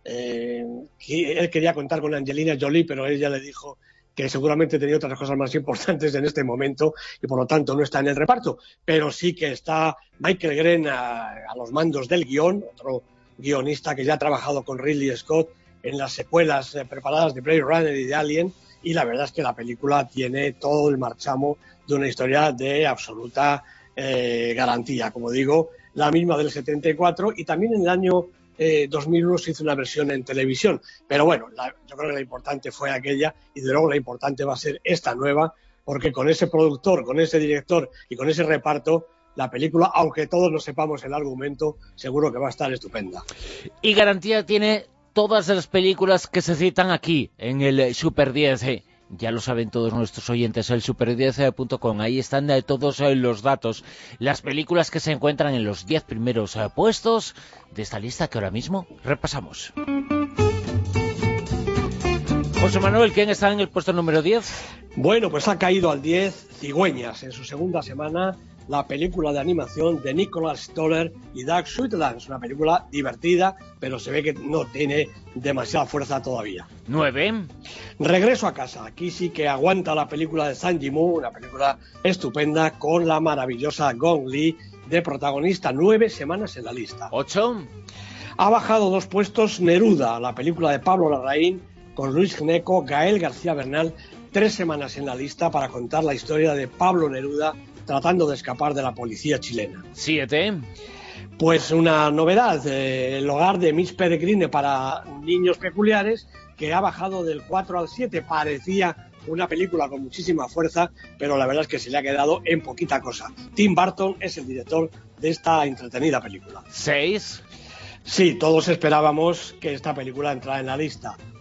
S5: eh, que él quería contar con Angelina Jolie, pero ella le dijo que seguramente tenía otras cosas más importantes en este momento y por lo tanto no está en el reparto, pero sí que está Michael Green a, a los mandos del guión, otro guionista que ya ha trabajado con Ridley Scott en las secuelas eh, preparadas de Blade Runner y de Alien, y la verdad es que la película tiene todo el marchamo de una historia de absoluta eh, garantía, como digo, la misma del setenta y cuatro, y también en el año eh, dos mil uno se hizo una versión en televisión, pero bueno, la, yo creo que la importante fue aquella, y de luego la importante va a ser esta nueva, porque con ese productor, con ese director y con ese reparto, la película, aunque todos no sepamos el argumento, seguro que va a estar estupenda.
S2: Y garantía tiene todas las películas que se citan aquí, en el Super diez. Eh. Ya lo saben todos nuestros oyentes, el super diez punto com. Ahí están eh, todos eh, los datos. Las películas que se encuentran en los diez primeros eh, puestos de esta lista que ahora mismo repasamos. José Manuel, ¿quién está en el puesto número diez?
S5: Bueno, pues ha caído al diez Cigüeñas en su segunda semana, la película de animación de Nicholas Stoller y Doug Sutherland. Es una película divertida, pero se ve que no tiene demasiada fuerza todavía.
S2: nueve.
S5: Regreso a casa. Aquí sí que aguanta la película de Zhang Yimou, una película estupenda con la maravillosa Gong Li de protagonista. Nueve semanas en la lista.
S2: ocho.
S5: Ha bajado dos puestos Neruda, la película de Pablo Larraín con Luis Gnecco, Gael García Bernal. Tres semanas en la lista para contar la historia de Pablo Neruda tratando de escapar de la policía chilena.
S2: siete.
S5: Pues una novedad, eh, el hogar de Miss Peregrine para niños peculiares, que ha bajado del cuatro al siete. Parecía una película con muchísima fuerza, pero la verdad es que se le ha quedado en poquita cosa. Tim Burton es el director de esta entretenida película.
S2: seis.
S5: Sí, todos esperábamos que esta película entrara en la lista.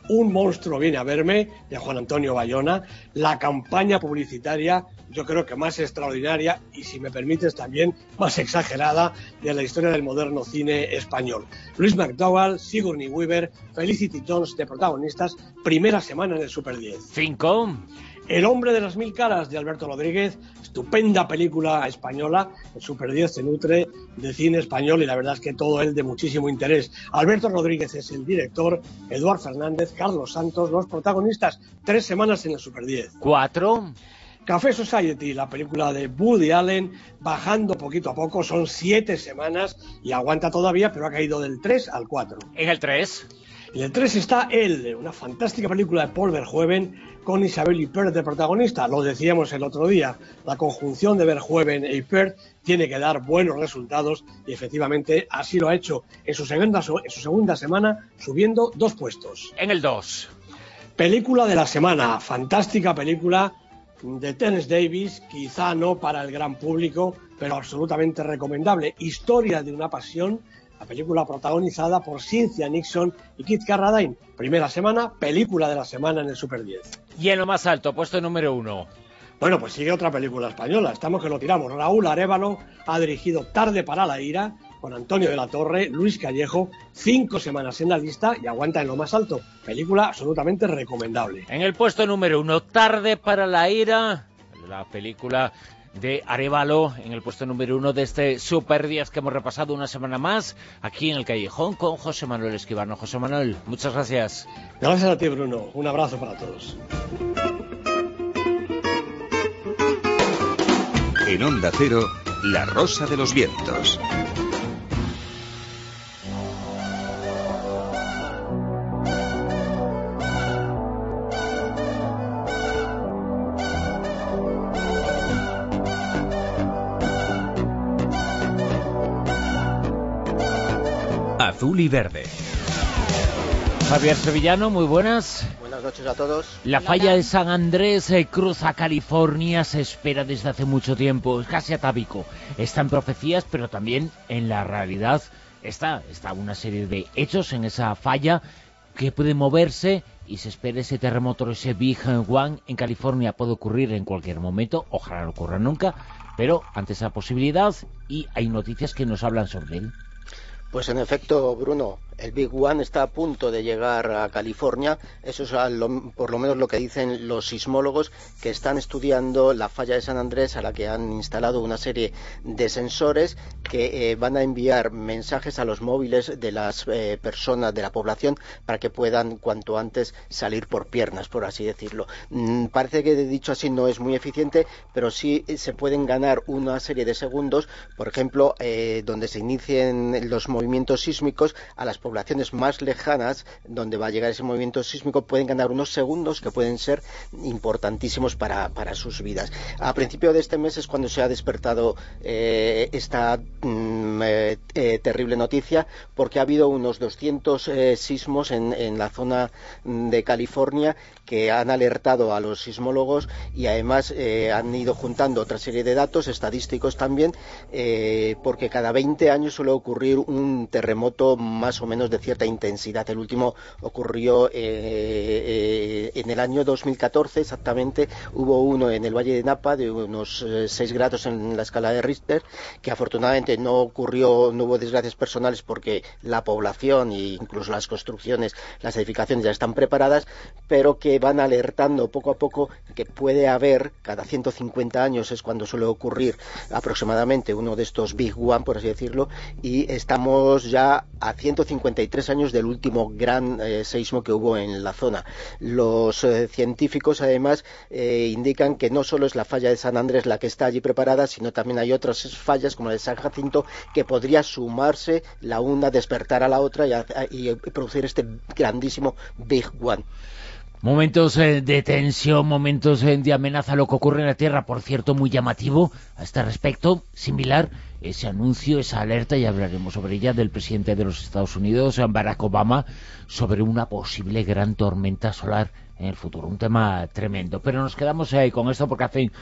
S5: Un monstruo viene a verme, de Juan Antonio Bayona, la campaña publicitaria, yo creo que más extraordinaria y, si me permites, también más exagerada de la historia del moderno cine español. Luis McDowell, Sigourney Weaver, Felicity Jones de protagonistas, primera semana en el Super diez.
S2: Cinco.
S5: El hombre de las mil caras, de Alberto Rodríguez, estupenda película española. El Super diez se nutre de cine español y la verdad es que todo él de muchísimo interés. Alberto Rodríguez es el director, Eduard Fernández, Carlos Santos, los protagonistas. Tres semanas en el Super diez.
S2: Cuatro.
S5: Café Society, la película de Woody Allen, bajando poquito a poco, son siete semanas y aguanta todavía, pero ha caído del tres al cuatro.
S2: En el tres.
S5: En el tres está él, una fantástica película de Paul Verhoeven con Isabelle Huppert de protagonista. Lo decíamos el otro día, la conjunción de Verhoeven e Huppert tiene que dar buenos resultados y efectivamente así lo ha hecho en su segunda, en su segunda semana, subiendo dos puestos.
S2: En el dos.
S5: Película de la semana, fantástica película de Terence Davis, quizá no para el gran público, pero absolutamente recomendable. Historia de una pasión. La película protagonizada por Cynthia Nixon y Kit Carradine. Primera semana, película de la semana en el Super diez.
S2: Y en lo más alto, puesto número uno.
S5: Bueno, pues sigue otra película española. Estamos que lo tiramos. Raúl Arévalo ha dirigido Tarde para la ira, con Antonio de la Torre, Luis Callejo. Cinco semanas en la lista y aguanta en lo más alto. Película absolutamente recomendable.
S2: En el puesto número uno, Tarde para la ira, la película de Arévalo, en el puesto número uno de este Super diez que hemos repasado una semana más aquí en el Callejón con José Manuel Esquivano. José Manuel, muchas gracias.
S5: Gracias a ti, Bruno. Un abrazo para todos.
S1: En Onda Cero, La Rosa de los Vientos. Azul y verde.
S2: Javier Sevillano, muy buenas.
S8: Buenas noches a todos.
S2: La falla de San Andrés eh, cruza California, se espera desde hace mucho tiempo, es casi atávico. Está en profecías, pero también en la realidad está, está una serie de hechos en esa falla que puede moverse y se espera ese terremoto, ese Big One en California. Puede ocurrir en cualquier momento, ojalá no ocurra nunca, pero ante esa posibilidad, y hay noticias que nos hablan sobre él.
S8: Pues en efecto, Bruno, el Big One está a punto de llegar a California. Eso es a lo, por lo menos lo que dicen los sismólogos que están estudiando la falla de San Andrés, a la que han instalado una serie de sensores que eh, van a enviar mensajes a los móviles de las eh, personas de la población para que puedan cuanto antes salir por piernas, por así decirlo. Mm, parece que dicho así no es muy eficiente, pero sí se pueden ganar una serie de segundos, por ejemplo, eh, donde se inicien los movimientos sísmicos, a las poblaciones más lejanas donde va a llegar ese movimiento sísmico pueden ganar unos segundos que pueden ser importantísimos para, para sus vidas. A principio de este mes es cuando se ha despertado eh, esta mm, eh, eh, terrible noticia, porque ha habido unos doscientos eh, sismos en, en la zona de California que han alertado a los sismólogos y además eh, han ido juntando otra serie de datos estadísticos también, eh, porque cada veinte años suele ocurrir un terremoto más o menos de cierta intensidad. El último ocurrió eh, eh, en el año dos mil catorce exactamente. Hubo uno en el Valle de Napa de unos eh, seis grados en la escala de Richter, que afortunadamente no ocurrió, no hubo desgracias personales porque la población e incluso las construcciones, las edificaciones ya están preparadas, pero que van alertando poco a poco que puede haber, cada ciento cincuenta años es cuando suele ocurrir aproximadamente uno de estos Big One, por así decirlo, y estamos ya a ciento cincuenta y tres años del último gran eh, seísmo que hubo en la zona. Los eh, científicos además eh, indican que no solo es la falla de San Andrés la que está allí preparada, sino también hay otras fallas como la de San Jacinto que podría sumarse la una, despertar a la otra y, a, y producir este grandísimo Big One.
S2: Momentos eh, de tensión, momentos eh, de amenaza, lo que ocurre en la Tierra, por cierto, muy llamativo a este respecto, similar ese anuncio, esa alerta, y hablaremos sobre ella, del presidente de los Estados Unidos, Barack Obama, sobre una posible gran tormenta solar en el futuro. Un tema tremendo. Pero nos quedamos ahí con esto porque hace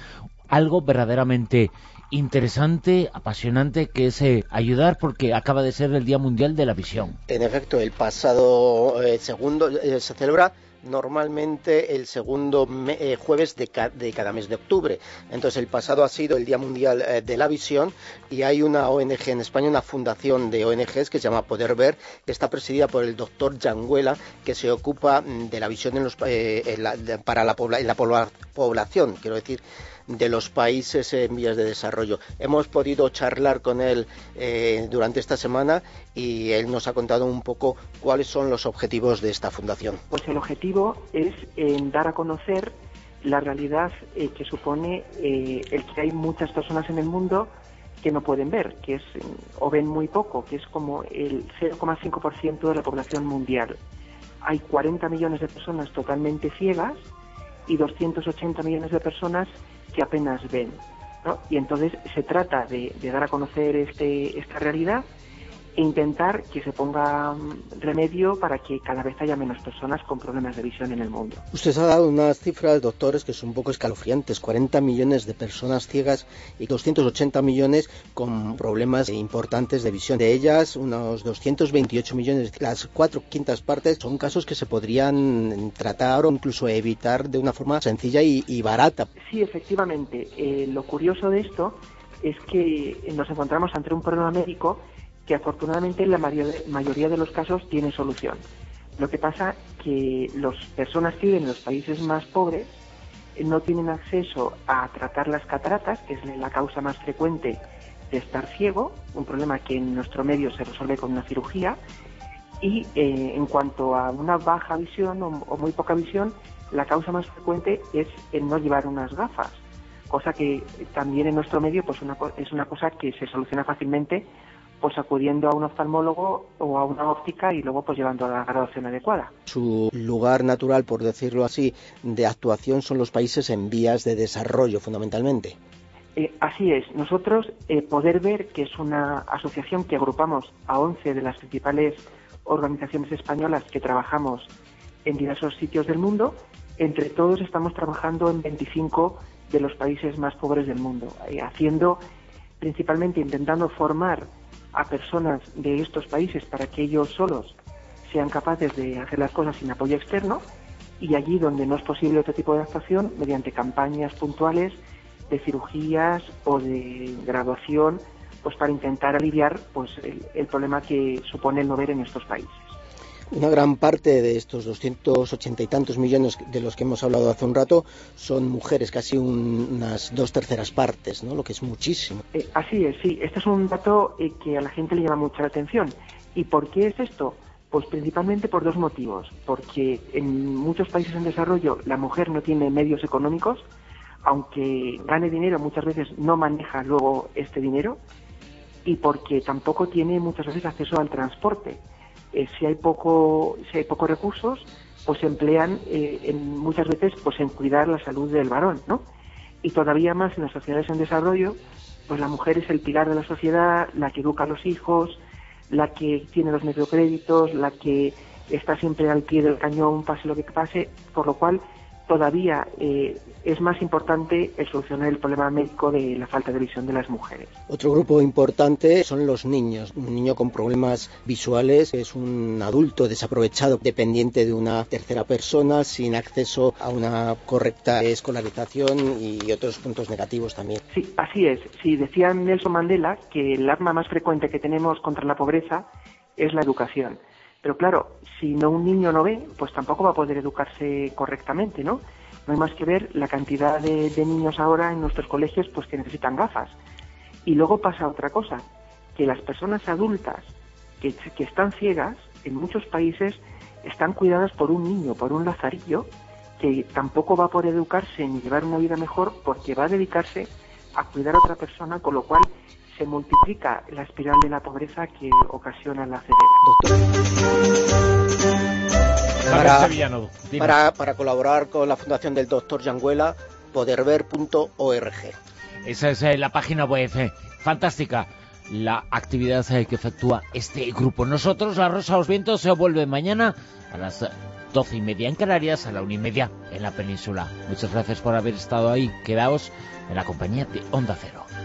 S2: algo verdaderamente interesante, apasionante, que es eh, ayudar, porque acaba de ser el Día Mundial de la Visión.
S8: En efecto, el pasado eh, segundo eh, se celebra normalmente el segundo me, eh, jueves de, ca de cada mes de octubre. Entonces el pasado ha sido el Día Mundial eh, de la Visión, y hay una O N G en España, una fundación de O N Ges que se llama Poder Ver, que está presidida por el doctor Yanguela, que se ocupa de la visión en los, eh, en la, de, para la, pobla en la pobla población, quiero decir, de los países en vías de desarrollo. Hemos podido charlar con él eh, durante esta semana, y él nos ha contado un poco cuáles son los objetivos de esta fundación.
S9: Pues el objetivo es eh, dar a conocer la realidad eh, que supone eh, el que hay muchas personas en el mundo que no pueden ver, que es o ven muy poco, que es como el cero coma cinco por ciento de la población mundial. Hay cuarenta millones de personas totalmente ciegas y doscientos ochenta millones de personas que apenas ven, ¿no? Y entonces se trata de, de dar a conocer este, esta realidad e intentar que se ponga remedio para que cada vez haya menos personas con problemas de visión en el mundo.
S8: Usted ha dado unas cifras, doctores, que son un poco escalofriantes. cuarenta millones de personas ciegas y doscientos ochenta millones con problemas importantes de visión. De ellas, unos doscientos veintiocho millones, las cuatro quintas partes, son casos que se podrían tratar o incluso evitar de una forma sencilla y, y barata.
S9: Sí, efectivamente. Eh, lo curioso de esto es que nos encontramos ante un problema médico que afortunadamente en la mayoría de los casos tiene solución. Lo que pasa que las personas que viven en los países más pobres no tienen acceso a tratar las cataratas, que es la causa más frecuente de estar ciego, un problema que en nuestro medio se resuelve con una cirugía, y eh, en cuanto a una baja visión o, o muy poca visión, la causa más frecuente es el no llevar unas gafas, cosa que también en nuestro medio pues una, es una cosa que se soluciona fácilmente, pues acudiendo a un oftalmólogo o a una óptica y luego pues llevando a la graduación adecuada.
S8: Su lugar natural, por decirlo así, de actuación son los países en vías de desarrollo, fundamentalmente.
S9: Eh, así es. Nosotros, eh, Poder Ver, que es una asociación que agrupamos a once de las principales organizaciones españolas que trabajamos en diversos sitios del mundo, entre todos estamos trabajando en veinticinco de los países más pobres del mundo, eh, haciendo, principalmente intentando formar a personas de estos países para que ellos solos sean capaces de hacer las cosas sin apoyo externo, y allí donde no es posible otro tipo de actuación, mediante campañas puntuales de cirugías o de graduación, pues para intentar aliviar pues el, el problema que supone el no ver en estos países.
S8: Una gran parte de estos doscientos ochenta y tantos millones de los que hemos hablado hace un rato son mujeres, casi un, unas dos terceras partes, ¿no? Lo que es muchísimo.
S9: Eh, así es, sí. Este es un dato eh, que a la gente le llama mucha la atención. ¿Y por qué es esto? Pues principalmente por dos motivos. Porque en muchos países en desarrollo la mujer no tiene medios económicos, aunque gane dinero muchas veces no maneja luego este dinero, y porque tampoco tiene muchas veces acceso al transporte. Eh, si hay poco si hay pocos recursos, pues se emplean eh, en, muchas veces pues en cuidar la salud del varón, ¿no? Y todavía más en las sociedades en desarrollo, pues la mujer es el pilar de la sociedad, la que educa a los hijos, la que tiene los microcréditos, la que está siempre al pie del cañón, pase lo que pase, por lo cual todavía eh, es más importante el solucionar el problema médico de la falta de visión de las mujeres.
S8: Otro grupo importante son los niños. Un niño con problemas visuales es un adulto desaprovechado, dependiente de una tercera persona, sin acceso a una correcta escolarización y otros puntos negativos también.
S9: Sí, así es. Sí, decía Nelson Mandela que el arma más frecuente que tenemos contra la pobreza es la educación. Pero claro, si no un niño no ve, pues tampoco va a poder educarse correctamente, ¿no? No hay más que ver la cantidad de, de niños ahora en nuestros colegios pues que necesitan gafas. Y luego pasa otra cosa, que las personas adultas que, que están ciegas, en muchos países, están cuidadas por un niño, por un lazarillo, que tampoco va a poder educarse ni llevar una vida mejor porque va a dedicarse a cuidar a otra persona, con lo cual se multiplica la espiral de la pobreza que ocasiona la ceguera.
S8: Para, para, para colaborar con la fundación del doctor Yanguela, poderver punto org.
S2: Esa es eh, la página web, eh, fantástica. la actividad que efectúa este grupo. Nosotros, La Rosa de los Vientos, se vuelve mañana a las doce y media en Canarias, a la una y media en la península. Muchas gracias por haber estado ahí. Quedaos en la compañía de Onda Cero.